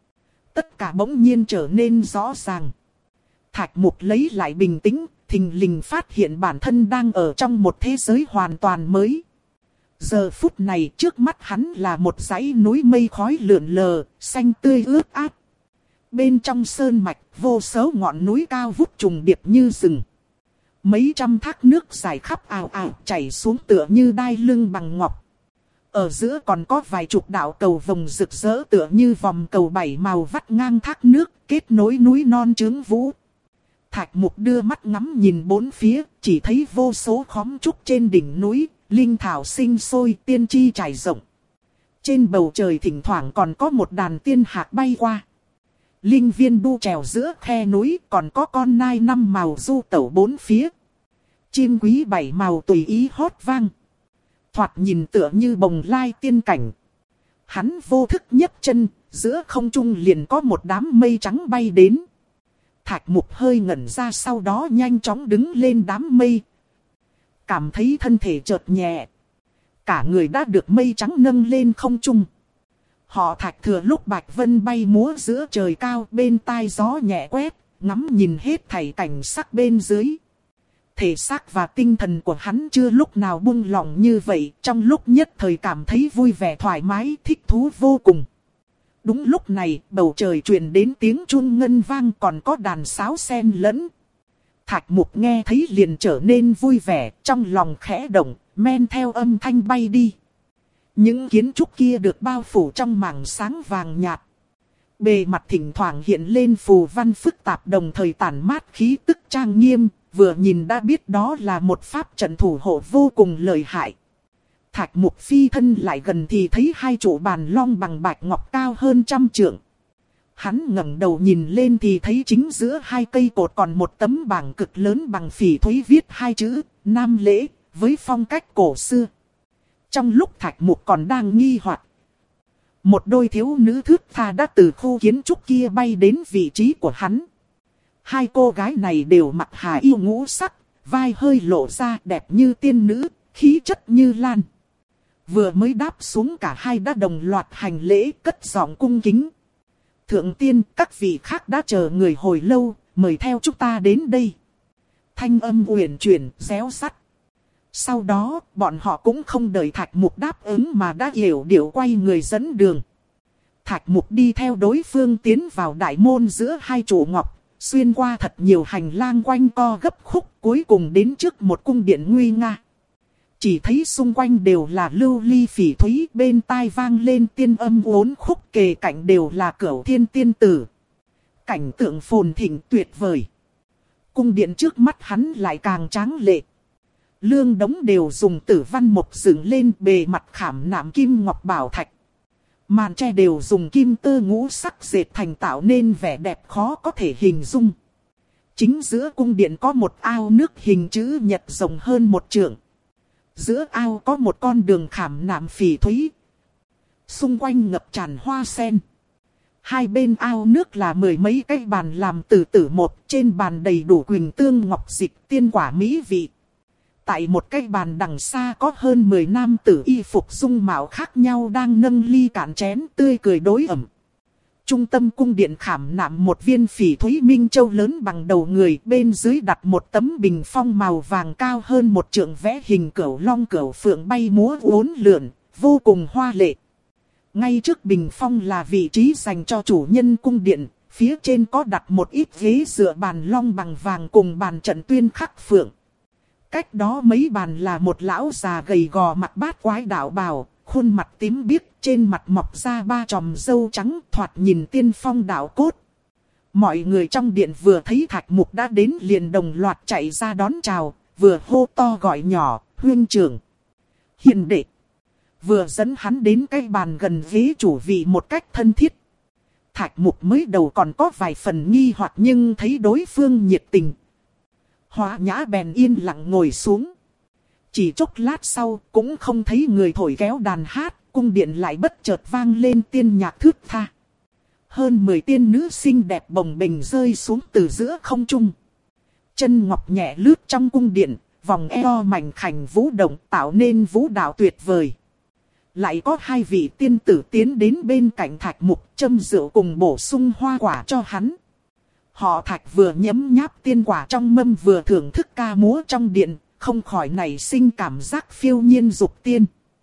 Tất cả bỗng nhiên trở nên rõ ràng. Thạch Mục lấy lại bình tĩnh, thình lình phát hiện bản thân đang ở trong một thế giới hoàn toàn mới. Giờ phút này trước mắt hắn là một dãy núi mây khói lượn lờ, xanh tươi ướt át. Bên trong sơn mạch, vô số ngọn núi cao vút trùng điệp như rừng. Mấy trăm thác nước dài khắp ào ào chảy xuống tựa như đai lưng bằng ngọc. Ở giữa còn có vài chục đạo cầu vồng rực rỡ tựa như vòng cầu bảy màu vắt ngang thác nước, kết nối núi non trướng vũ. Thạch Mục đưa mắt ngắm nhìn bốn phía, chỉ thấy vô số khóm trúc trên đỉnh núi, linh thảo sinh sôi, tiên chi trải rộng. Trên bầu trời thỉnh thoảng còn có một đàn tiên hạc bay qua. Linh viên đu trèo giữa khe núi, còn có con nai năm màu du tẩu bốn phía. Chim quý bảy màu tùy ý hót vang. Thoạt nhìn tựa như bồng lai tiên cảnh. Hắn vô thức nhấc chân, giữa không trung liền có một đám mây trắng bay đến. Thạch Mục hơi ngẩn ra, sau đó nhanh chóng đứng lên đám mây. Cảm thấy thân thể chợt nhẹ. Cả người đã được mây trắng nâng lên không trung. Họ Thạch thừa lúc Bạch Vân bay múa giữa trời cao, bên tai gió nhẹ quét, ngắm nhìn hết thảy cảnh sắc bên dưới. Thể xác và tinh thần của hắn chưa lúc nào buông lỏng như vậy, trong lúc nhất thời cảm thấy vui vẻ thoải mái, thích thú vô cùng. Đúng lúc này, bầu trời truyền đến tiếng chuông ngân vang, còn có đàn sáo sen lẫn. Thạch Mục nghe thấy liền trở nên vui vẻ, trong lòng khẽ động, men theo âm thanh bay đi. Những kiến trúc kia được bao phủ trong mảng sáng vàng nhạt. Bề mặt thỉnh thoảng hiện lên phù văn phức tạp đồng thời tản mát khí tức trang nghiêm, vừa nhìn đã biết đó là một pháp trận thủ hộ vô cùng lợi hại. Thạch Mục phi thân lại gần thì thấy hai trụ bàn long bằng bạch ngọc cao hơn trăm trượng. Hắn ngẩng đầu nhìn lên thì thấy chính giữa hai cây cột còn một tấm bảng cực lớn bằng phỉ thúy viết hai chữ Nam Lễ với phong cách cổ xưa. Trong lúc Thạch Mục còn đang nghi hoặc, một đôi thiếu nữ thướt tha đã từ khu kiến trúc kia bay đến vị trí của hắn. Hai cô gái này đều mặc hà yêu ngũ sắc, vai hơi lộ ra đẹp như tiên nữ, khí chất như lan. Vừa mới đáp xuống cả hai đã đồng loạt hành lễ cất giọng cung kính. Thượng tiên, các vị khác đã chờ người hồi lâu, mời theo chúng ta đến đây. Thanh âm uyển chuyển, réo sắt. Sau đó, bọn họ cũng không đợi Thạch Mục đáp ứng mà đã hiểu điệu quay người dẫn đường. Thạch Mục đi theo đối phương tiến vào đại môn giữa hai trụ ngọc, xuyên qua thật nhiều hành lang quanh co gấp khúc, cuối cùng đến trước một cung điện nguy nga. Chỉ thấy xung quanh đều là lưu ly phỉ thúy, bên tai vang lên tiên âm uốn khúc, kề cạnh đều là cửu thiên tiên tử. Cảnh tượng phồn thịnh tuyệt vời. Cung điện trước mắt hắn lại càng tráng lệ. Lương đống đều dùng tử văn mộc dựng lên, bề mặt khảm nạm kim ngọc bảo thạch. Màn tre đều dùng kim tơ ngũ sắc dệt thành tạo nên vẻ đẹp khó có thể hình dung. Chính giữa cung điện có một ao nước hình chữ nhật rộng hơn một trượng. Giữa ao có một con đường khảm nạm phỉ thúy. Xung quanh ngập tràn hoa sen. Hai bên ao nước là mười mấy cái bàn làm từ tử một, trên bàn đầy đủ quỳnh tương ngọc dịch tiên quả mỹ vị. Tại một cái bàn đằng xa có hơn mười nam tử y phục dung mạo khác nhau đang nâng ly cạn chén tươi cười đối ẩm. Trung tâm cung điện khảm nạm một viên phỉ thúy minh châu lớn bằng đầu người, bên dưới đặt một tấm bình phong màu vàng cao hơn một trượng vẽ hình cửu long cửu phượng bay múa uốn lượn, vô cùng hoa lệ. Ngay trước bình phong là vị trí dành cho chủ nhân cung điện, phía trên có đặt một ít ghế dựa bàn long bằng vàng cùng bàn trận tuyên khắc phượng. Cách đó mấy bàn là một lão già gầy gò mặc bát quái đạo bào, khuôn mặt tím biếc, trên mặt mọc ra ba chòm râu trắng, thoạt nhìn tiên phong đạo cốt. Mọi người trong điện vừa thấy Thạch Mục đã đến liền đồng loạt chạy ra đón chào, vừa hô to gọi nhỏ, huynh trưởng, hiền đệ. Vừa dẫn hắn đến cái bàn gần ghế chủ vị một cách thân thiết. Thạch Mục mới đầu còn có vài phần nghi hoặc nhưng thấy đối phương nhiệt tình. Hóa nhã bèn yên lặng ngồi xuống. Chỉ chốc lát sau cũng không thấy người thổi kéo đàn hát, cung điện lại bất chợt vang lên tiên nhạc thướt tha. Hơn mười tiên nữ xinh đẹp bồng bềnh rơi xuống từ giữa không trung. Chân ngọc nhẹ lướt trong cung điện, vòng eo mảnh khảnh vũ động tạo nên vũ đạo tuyệt vời. Lại có hai vị tiên tử tiến đến bên cạnh Thạch Mục châm rượu cùng bổ sung hoa quả cho hắn. Họ Thạch vừa nhấm nháp tiên quả trong mâm vừa thưởng thức ca múa trong điện, không khỏi nảy sinh cảm giác phiêu nhiên dục tiên.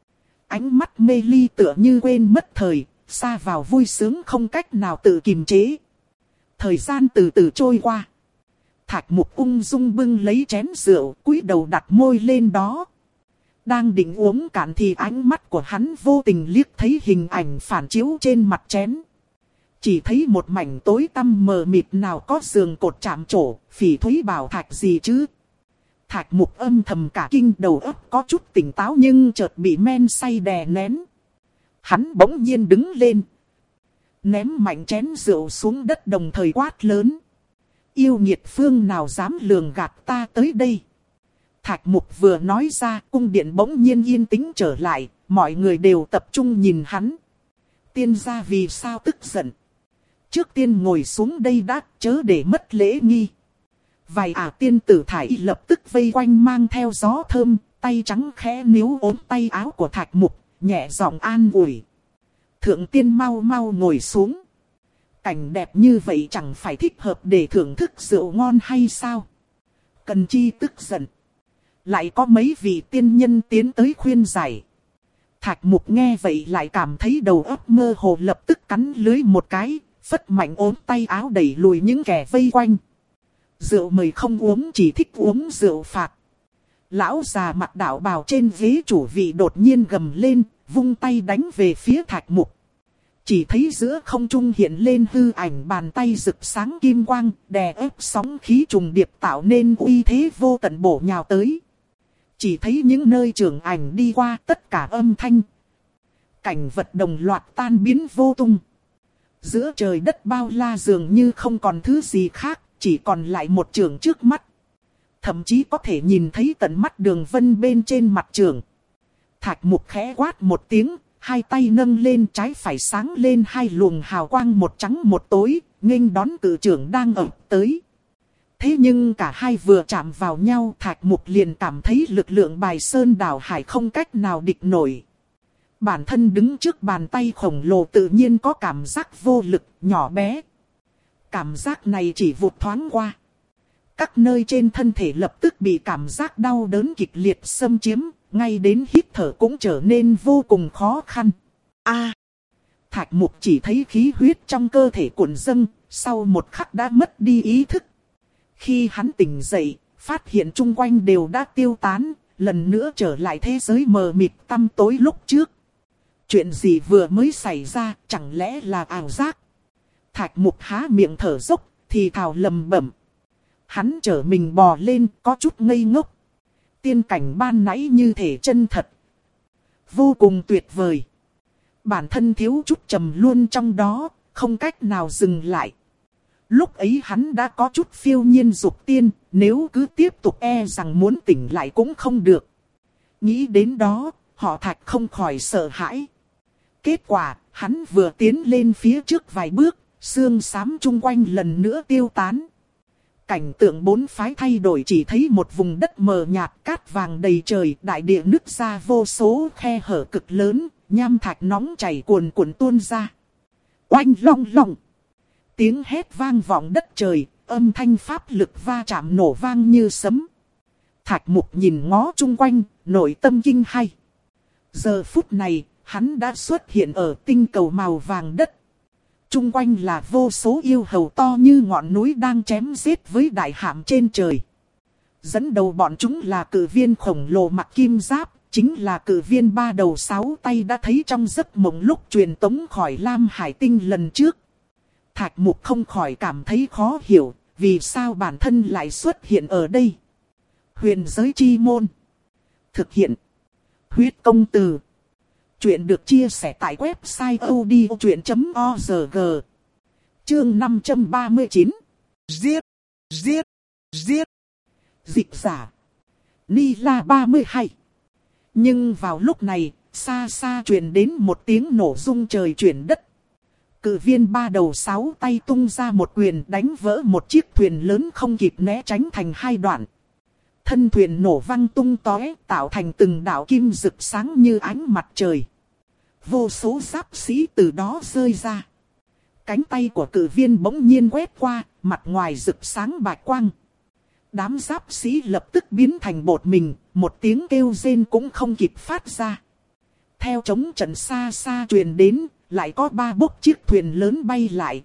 Ánh mắt mê ly tựa như quên mất thời, xa vào vui sướng không cách nào tự kiềm chế. Thời gian từ từ trôi qua. Thạch Mục ung dung bưng lấy chén rượu, cúi đầu đặt môi lên đó. Đang định uống cạn thì ánh mắt của hắn vô tình liếc thấy hình ảnh phản chiếu trên mặt chén. Chỉ thấy một mảnh tối tăm mờ mịt, nào có giường cột chạm trổ, phỉ thúy bảo thạch gì chứ. Thạch Mục âm thầm cả kinh, đầu óc có chút tỉnh táo nhưng chợt bị men say đè nén. Hắn bỗng nhiên đứng lên, ném mạnh chén rượu xuống đất đồng thời quát lớn. Yêu nghiệt phương nào dám lường gạt ta tới đây. Thạch Mục vừa nói ra, cung điện bỗng nhiên yên tĩnh trở lại, mọi người đều tập trung nhìn hắn. Tiên gia vì sao tức giận? Trước tiên ngồi xuống đây đã, chớ để mất lễ nghi. Vài ả tiên tử thải lập tức vây quanh mang theo gió thơm, tay trắng khẽ níu ốm tay áo của Thạch Mục, nhẹ giọng an ủi. Thượng tiên mau mau ngồi xuống. Cảnh đẹp như vậy chẳng phải thích hợp để thưởng thức rượu ngon hay sao? Cần chi tức giận. Lại có mấy vị tiên nhân tiến tới khuyên giải. Thạch Mục nghe vậy lại cảm thấy đầu óc mơ hồ, lập tức cắn lưỡi một cái, phất mạnh ốm tay áo đẩy lùi những kẻ vây quanh. Rượu mời không uống, chỉ thích uống rượu phạt. Lão già mặc đạo bào trên ghế chủ vị đột nhiên gầm lên, vung tay đánh về phía Thạch Mục. Chỉ thấy giữa không trung hiện lên hư ảnh bàn tay rực sáng kim quang, đè ép sóng khí trùng điệp tạo nên uy thế vô tận bổ nhào tới. Chỉ thấy những nơi trường ảnh đi qua tất cả âm thanh. Cảnh vật đồng loạt tan biến vô tung. Giữa trời đất bao la dường như không còn thứ gì khác, chỉ còn lại một trường trước mắt. Thậm chí có thể nhìn thấy tận mắt đường vân bên trên mặt trường. Thạch Mục khẽ quát một tiếng, hai tay nâng lên trái phải sáng lên hai luồng hào quang một trắng một tối, nghênh đón cự trưởng đang ập tới. Thế nhưng cả hai vừa chạm vào nhau, Thạch Mục liền cảm thấy lực lượng bài sơn đảo hải không cách nào địch nổi. Bản thân đứng trước bàn tay khổng lồ tự nhiên có cảm giác vô lực, nhỏ bé. Cảm giác này chỉ vụt thoáng qua. Các nơi trên thân thể lập tức bị cảm giác đau đớn kịch liệt xâm chiếm, ngay đến hít thở cũng trở nên vô cùng khó khăn. A! À, Thạch Mục chỉ thấy khí huyết trong cơ thể cuộn dâng, sau một khắc đã mất đi ý thức. Khi hắn tỉnh dậy, phát hiện chung quanh đều đã tiêu tán, lần nữa trở lại thế giới mờ mịt tăm tối lúc trước. Chuyện gì vừa mới xảy ra, chẳng lẽ là ảo giác? Thạch Mục há miệng thở dốc, thì thào lầm bẩm. Hắn trở mình bò lên, có chút ngây ngốc. Tiên cảnh ban nãy như thể chân thật. Vô cùng tuyệt vời. Bản thân thiếu chút trầm luôn trong đó, không cách nào dừng lại. Lúc ấy hắn đã có chút phiêu nhiên dục tiên, nếu cứ tiếp tục e rằng muốn tỉnh lại cũng không được. Nghĩ đến đó, họ Thạch không khỏi sợ hãi. Kết quả, hắn vừa tiến lên phía trước vài bước, sương xám chung quanh lần nữa tiêu tán. Cảnh tượng bốn phái thay đổi, chỉ thấy một vùng đất mờ nhạt, cát vàng đầy trời, đại địa nứt ra vô số khe hở cực lớn, nham thạch nóng chảy cuồn cuộn tuôn ra. Oanh long long! Tiếng hét vang vọng đất trời, âm thanh pháp lực va chạm nổ vang như sấm. Thạch Mục nhìn ngó chung quanh, nội tâm kinh hay. Giờ phút này, hắn đã xuất hiện ở tinh cầu màu vàng đất. Chung quanh là vô số yêu hầu to như ngọn núi đang chém giết với đại hạm trên trời. Dẫn đầu bọn chúng là cự viên khổng lồ mặc kim giáp, chính là cự viên ba đầu sáu tay đã thấy trong giấc mộng lúc truyền tống khỏi Lam Hải Tinh lần trước. Thạch Mục không khỏi cảm thấy khó hiểu, vì sao bản thân lại xuất hiện ở đây. Huyền giới chi môn. Thực hiện. Huyết công từ. Chuyện được chia sẻ tại website odchuyện chấm org. Chương năm trăm ba mươi chín. Giết, giết, giết. Dịch giả. Ni La ba mươi hai. Nhưng vào lúc này, xa xa truyền đến một tiếng nổ rung trời chuyển đất. Cự viên ba đầu sáu tay tung ra một quyền đánh vỡ một chiếc thuyền lớn không kịp né tránh thành hai đoạn. Thân thuyền nổ văng tung tóe, tạo thành từng đạo kim rực sáng như ánh mặt trời. Vô số giáp sĩ từ đó rơi ra. Cánh tay của cự viên bỗng nhiên quét qua, mặt ngoài rực sáng bạch quang. Đám giáp sĩ lập tức biến thành bột mình, một tiếng kêu rên cũng không kịp phát ra. Theo trống trận xa xa truyền đến, lại có ba bốc chiếc thuyền lớn bay lại.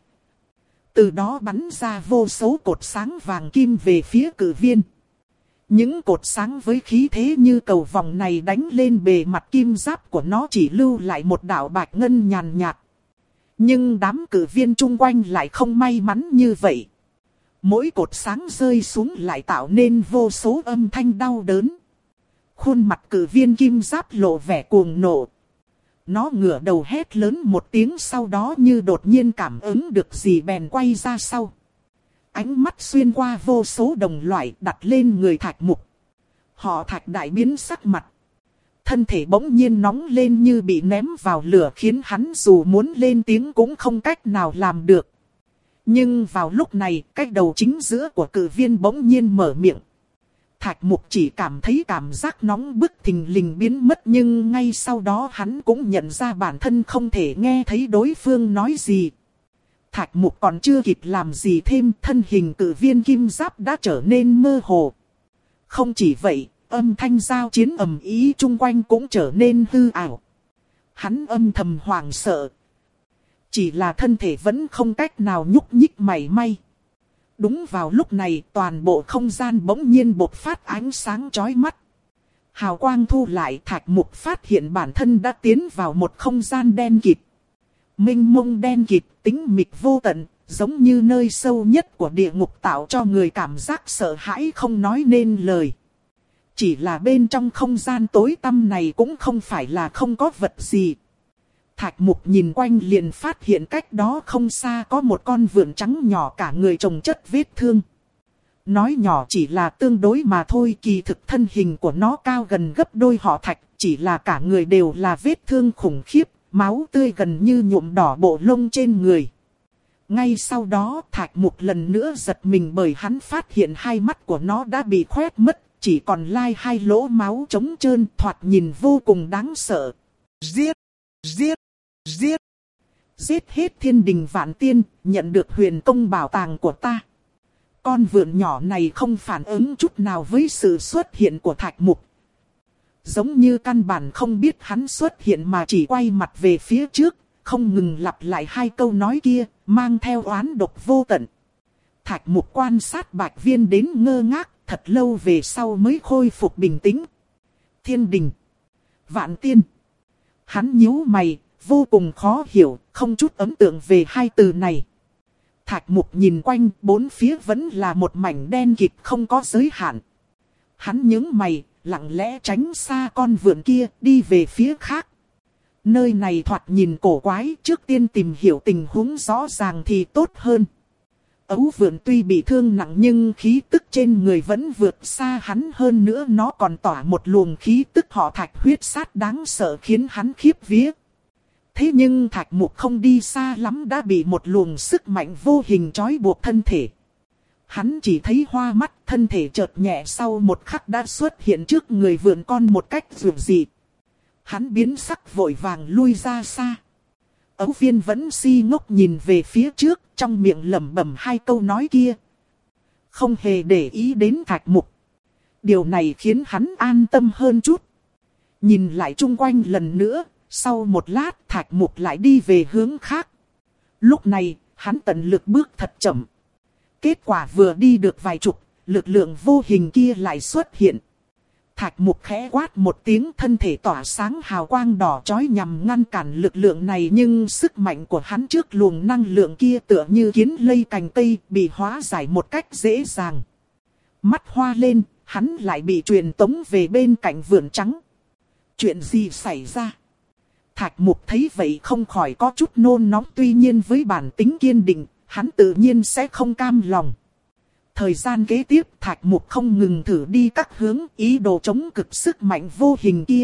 Từ đó bắn ra vô số cột sáng vàng kim về phía cự viên. Những cột sáng với khí thế như cầu vòng này đánh lên bề mặt kim giáp của nó chỉ lưu lại một đạo bạch ngân nhàn nhạt. Nhưng đám cự viên chung quanh lại không may mắn như vậy. Mỗi cột sáng rơi xuống lại tạo nên vô số âm thanh đau đớn. Khuôn mặt cự viên kim giáp lộ vẻ cuồng nộ. Nó ngửa đầu hét lớn một tiếng, sau đó như đột nhiên cảm ứng được gì bèn quay ra sau. Ánh mắt xuyên qua vô số đồng loại đặt lên người Thạch Mục. Họ Thạch đại biến sắc mặt. Thân thể bỗng nhiên nóng lên như bị ném vào lửa, khiến hắn dù muốn lên tiếng cũng không cách nào làm được. Nhưng vào lúc này, cái đầu chính giữa của cự viên bỗng nhiên mở miệng. Thạch Mục chỉ cảm thấy cảm giác nóng bức thình lình biến mất, nhưng ngay sau đó hắn cũng nhận ra bản thân không thể nghe thấy đối phương nói gì. Thạch Mục còn chưa kịp làm gì thêm, thân hình cự viên kim giáp đã trở nên mơ hồ. Không chỉ vậy, âm thanh giao chiến ầm ĩ chung quanh cũng trở nên hư ảo. Hắn âm thầm hoảng sợ. Chỉ là thân thể vẫn không cách nào nhúc nhích mảy may. Đúng vào lúc này, toàn bộ không gian bỗng nhiên bộc phát ánh sáng chói mắt. Hào quang thu lại, Thạch Mục phát hiện bản thân đã tiến vào một không gian đen kịt. Mênh mông đen kịt, tĩnh mịch vô tận, giống như nơi sâu nhất của địa ngục, tạo cho người cảm giác sợ hãi không nói nên lời. Chỉ là bên trong không gian tối tăm này cũng không phải là không có vật gì. Thạch Mục nhìn quanh liền phát hiện cách đó không xa có một con vượn trắng nhỏ, cả người chồng chất vết thương. Nói nhỏ chỉ là tương đối mà thôi, kỳ thực thân hình của nó cao gần gấp đôi họ Thạch, chỉ là cả người đều là vết thương khủng khiếp, máu tươi gần như nhuộm đỏ bộ lông trên người. Ngay sau đó Thạch Mục lần nữa giật mình bởi hắn phát hiện hai mắt của nó đã bị khoét mất, chỉ còn lại hai lỗ máu trống trơn, thoạt nhìn vô cùng đáng sợ. Giết! Giết! Giết! Giết hết thiên đình vạn tiên, nhận được huyền công bảo tàng của ta. Con vượn nhỏ này không phản ứng chút nào với sự xuất hiện của Thạch Mục. Giống như căn bản không biết hắn xuất hiện mà chỉ quay mặt về phía trước, không ngừng lặp lại hai câu nói kia, mang theo oán độc vô tận. Thạch Mục quan sát Bạch Viên đến ngơ ngác, thật lâu về sau mới khôi phục bình tĩnh. Thiên đình, vạn tiên. Hắn nhíu mày, vô cùng khó hiểu, không chút ấn tượng về hai từ này. Thạch Mục nhìn quanh, bốn phía vẫn là một mảnh đen kịt không có giới hạn. Hắn nhướng mày, lặng lẽ tránh xa con vượn kia, đi về phía khác. Nơi này thoạt nhìn cổ quái, trước tiên tìm hiểu tình huống rõ ràng thì tốt hơn. Ấu vượn tuy bị thương nặng nhưng khí tức trên người vẫn vượt xa hắn, hơn nữa nó còn tỏa một luồng khí tức họ Thạch huyết sát đáng sợ khiến hắn khiếp vía. Thế nhưng Thạch Mục không đi xa lắm đã bị một luồng sức mạnh vô hình trói buộc thân thể. Hắn chỉ thấy hoa mắt, thân thể chợt nhẹ, sau một khắc đã xuất hiện trước người vượn con một cách dường dị. Hắn biến sắc vội vàng lui ra xa. Ấu Viên vẫn si ngốc nhìn về phía trước, trong miệng lẩm bẩm hai câu nói kia. Không hề để ý đến Thạch Mục. Điều này khiến hắn an tâm hơn chút. Nhìn lại chung quanh lần nữa, sau một lát Thạch Mục lại đi về hướng khác. Lúc này, hắn tận lực bước thật chậm. Kết quả vừa đi được vài chục, lực lượng vô hình kia lại xuất hiện. Thạch Mục khẽ quát một tiếng, thân thể tỏa sáng hào quang đỏ chói nhằm ngăn cản lực lượng này, nhưng sức mạnh của hắn trước luồng năng lượng kia tựa như kiến lây cành cây, bị hóa giải một cách dễ dàng. Mắt hoa lên, hắn lại bị truyền tống về bên cạnh vượn trắng. Chuyện gì xảy ra? Thạch Mục thấy vậy không khỏi có chút nôn nóng, tuy nhiên với bản tính kiên định, hắn tự nhiên sẽ không cam lòng. Thời gian kế tiếp Thạch Mục không ngừng thử đi các hướng, ý đồ chống cực sức mạnh vô hình kia.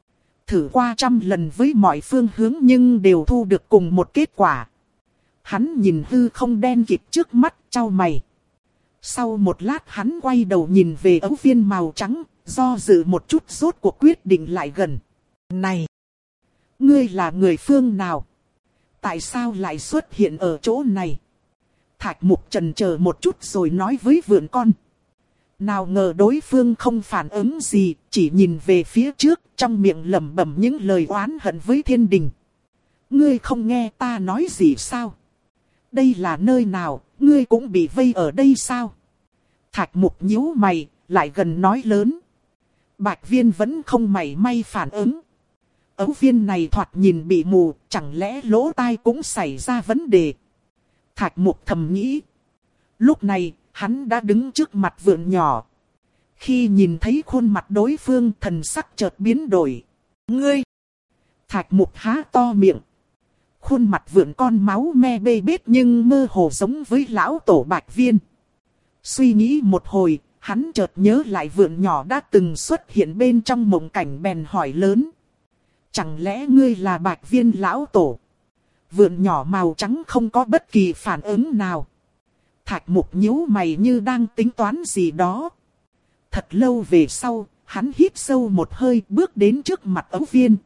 Thử qua trăm lần với mọi phương hướng nhưng đều thu được cùng một kết quả. Hắn nhìn hư không đen kịt trước mắt, chau mày. Sau một lát hắn quay đầu nhìn về Ấu Viên màu trắng, do dự một chút rốt cuộc quyết định lại gần. Này! Ngươi là người phương nào? Tại sao lại xuất hiện ở chỗ này? Thạch Mục chần chờ một chút rồi nói với vượn con. Nào ngờ đối phương không phản ứng gì, chỉ nhìn về phía trước, trong miệng lẩm bẩm những lời oán hận với thiên đình. Ngươi không nghe ta nói gì sao? Đây là nơi nào, ngươi cũng bị vây ở đây sao? Thạch Mục nhíu mày, lại gần nói lớn. Bạch Viên vẫn không mảy may phản ứng. Ấu Viên này thoạt nhìn bị mù, chẳng lẽ lỗ tai cũng xảy ra vấn đề? Thạch Mục thầm nghĩ. Lúc này, hắn đã đứng trước mặt vượn nhỏ. Khi nhìn thấy khuôn mặt đối phương, thần sắc chợt biến đổi. Ngươi! Thạch Mục há to miệng. Khuôn mặt vượn con máu me bê bết nhưng mơ hồ giống với lão tổ Bạch Viên. Suy nghĩ một hồi, hắn chợt nhớ lại vượn nhỏ đã từng xuất hiện bên trong mộng cảnh, bèn hỏi lớn. Chẳng lẽ ngươi là Bạch Viên lão tổ? Vượn nhỏ màu trắng không có bất kỳ phản ứng nào. Thạch Mục nhíu mày như đang tính toán gì đó. Thật lâu về sau, hắn hít sâu một hơi, bước đến trước mặt Ấu Viên.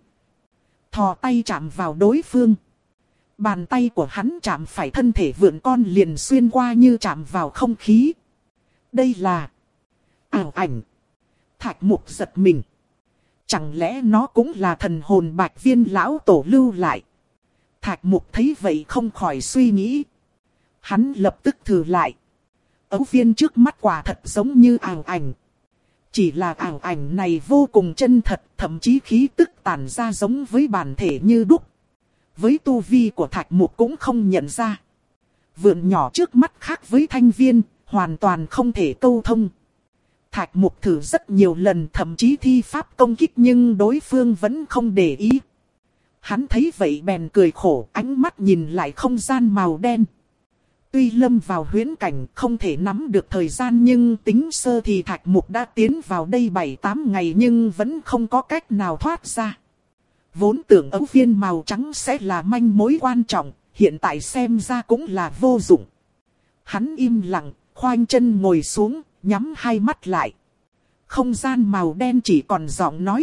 Thò tay chạm vào đối phương. Bàn tay của hắn chạm phải thân thể vượn con liền xuyên qua như chạm vào không khí. Đây là ảo ảnh. Thạch Mục giật mình. Chẳng lẽ nó cũng là thần hồn Bạch Viên lão tổ lưu lại? Thạch Mục thấy vậy không khỏi suy nghĩ. Hắn lập tức thử lại. Ấu Viên trước mắt quả thật giống như ảo ảnh. chỉ là ảo ảnh này vô cùng chân thật, thậm chí khí tức tản ra giống với bản thể như đúc. Với tu vi của Thạch Mục cũng không nhận ra. Vượn nhỏ trước mắt khác với thanh viên, hoàn toàn không thể câu thông. Thạch Mục thử rất nhiều lần, thậm chí thi pháp công kích nhưng đối phương vẫn không để ý. Hắn thấy vậy bèn cười khổ, ánh mắt nhìn lại không gian màu đen. Tuy lâm vào huyễn cảnh không thể nắm được thời gian, nhưng tính sơ thì Thạch Mục đã tiến vào đây bảy tám ngày nhưng vẫn không có cách nào thoát ra. Vốn tưởng ấu viên màu trắng sẽ là manh mối quan trọng, hiện tại xem ra cũng là vô dụng. Hắn im lặng, khoanh chân ngồi xuống, nhắm hai mắt lại. Không gian màu đen chỉ còn giọng nói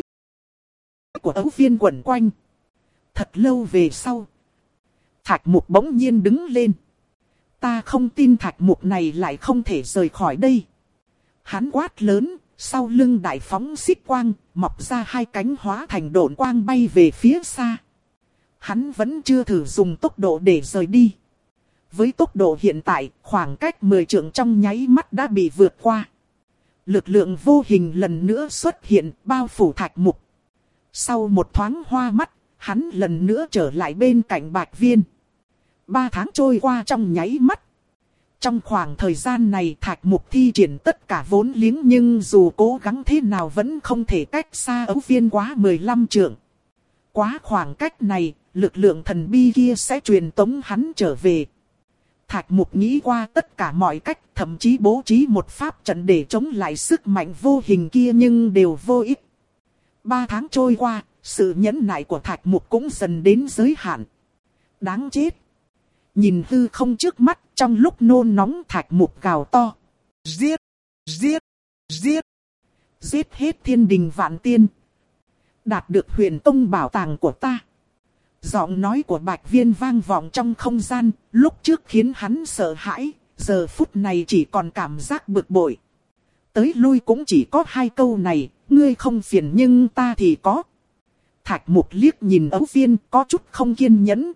của ấu viên quẩn quanh. Thật lâu về sau, Thạch Mục bỗng nhiên đứng lên. Ta không tin Thạch Mục này lại không thể rời khỏi đây. Hắn quát lớn, sau lưng đại phóng xích quang, mọc ra hai cánh hóa thành độn quang bay về phía xa. Hắn vẫn chưa thử dùng tốc độ để rời đi. Với tốc độ hiện tại, khoảng cách mười trượng trong nháy mắt đã bị vượt qua. Lực lượng vô hình lần nữa xuất hiện, bao phủ Thạch Mục. Sau một thoáng hoa mắt, hắn lần nữa trở lại bên cạnh Bạch Viên. Ba tháng trôi qua trong nháy mắt. Trong khoảng thời gian này Thạch Mục thi triển tất cả vốn liếng, nhưng dù cố gắng thế nào vẫn không thể cách xa ấu viên quá mười lăm trượng. Quá khoảng cách này, lực lượng thần bi kia sẽ truyền tống hắn trở về. Thạch Mục nghĩ qua tất cả mọi cách, thậm chí bố trí một pháp trận để chống lại sức mạnh vô hình kia nhưng đều vô ích. Ba tháng trôi qua, sự nhẫn nại của Thạch Mục cũng dần đến giới hạn. Đáng chết! Nhìn hư không trước mắt, trong lúc nôn nóng Thạch Mục gào to. Giết! Giết! Giết! Giết hết thiên đình vạn tiên. Đạt được huyền tông bảo tàng của ta. Giọng nói của Bạch Viên vang vọng trong không gian, lúc trước khiến hắn sợ hãi, giờ phút này chỉ còn cảm giác bực bội. Tới lui cũng chỉ có hai câu này, ngươi không phiền nhưng ta thì có. Thạch Mục liếc nhìn ấu viên, có chút không kiên nhẫn.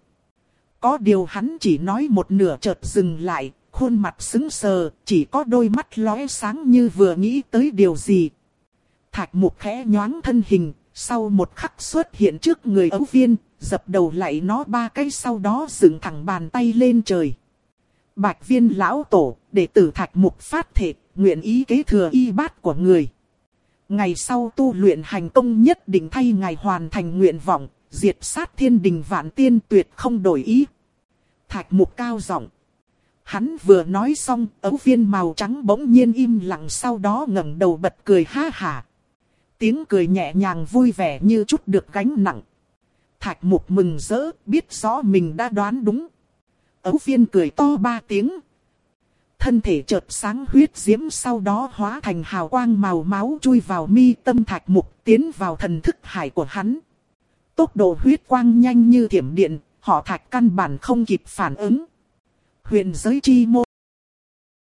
Có điều hắn chỉ nói một nửa chợt dừng lại, khuôn mặt sững sờ, chỉ có đôi mắt lóe sáng như vừa nghĩ tới điều gì. Thạch Mục khẽ nhoáng thân hình, sau một khắc xuất hiện trước người ấu viên, dập đầu lại nó ba cái, sau đó dựng thẳng bàn tay lên trời. Bạch Viên lão tổ, đệ tử Thạch Mục phát thệ, nguyện ý kế thừa y bát của người. Ngày sau tu luyện hành công nhất định thay ngài hoàn thành nguyện vọng, diệt sát thiên đình vạn tiên, tuyệt không đổi ý. Thạch Mục cao giọng. Hắn vừa nói xong, ấu viên màu trắng bỗng nhiên im lặng, sau đó ngẩng đầu bật cười ha hả. Tiếng cười nhẹ nhàng vui vẻ như chút được gánh nặng. Thạch Mục mừng rỡ, biết rõ mình đã đoán đúng. Ấu viên cười to ba tiếng. Thân thể chợt sáng huyết diễm, sau đó hóa thành hào quang màu máu chui vào mi tâm Thạch Mục, tiến vào thần thức hải của hắn. Tốc độ huyết quang nhanh như thiểm điện, họ Thạch căn bản không kịp phản ứng. Huyền giới chi môn.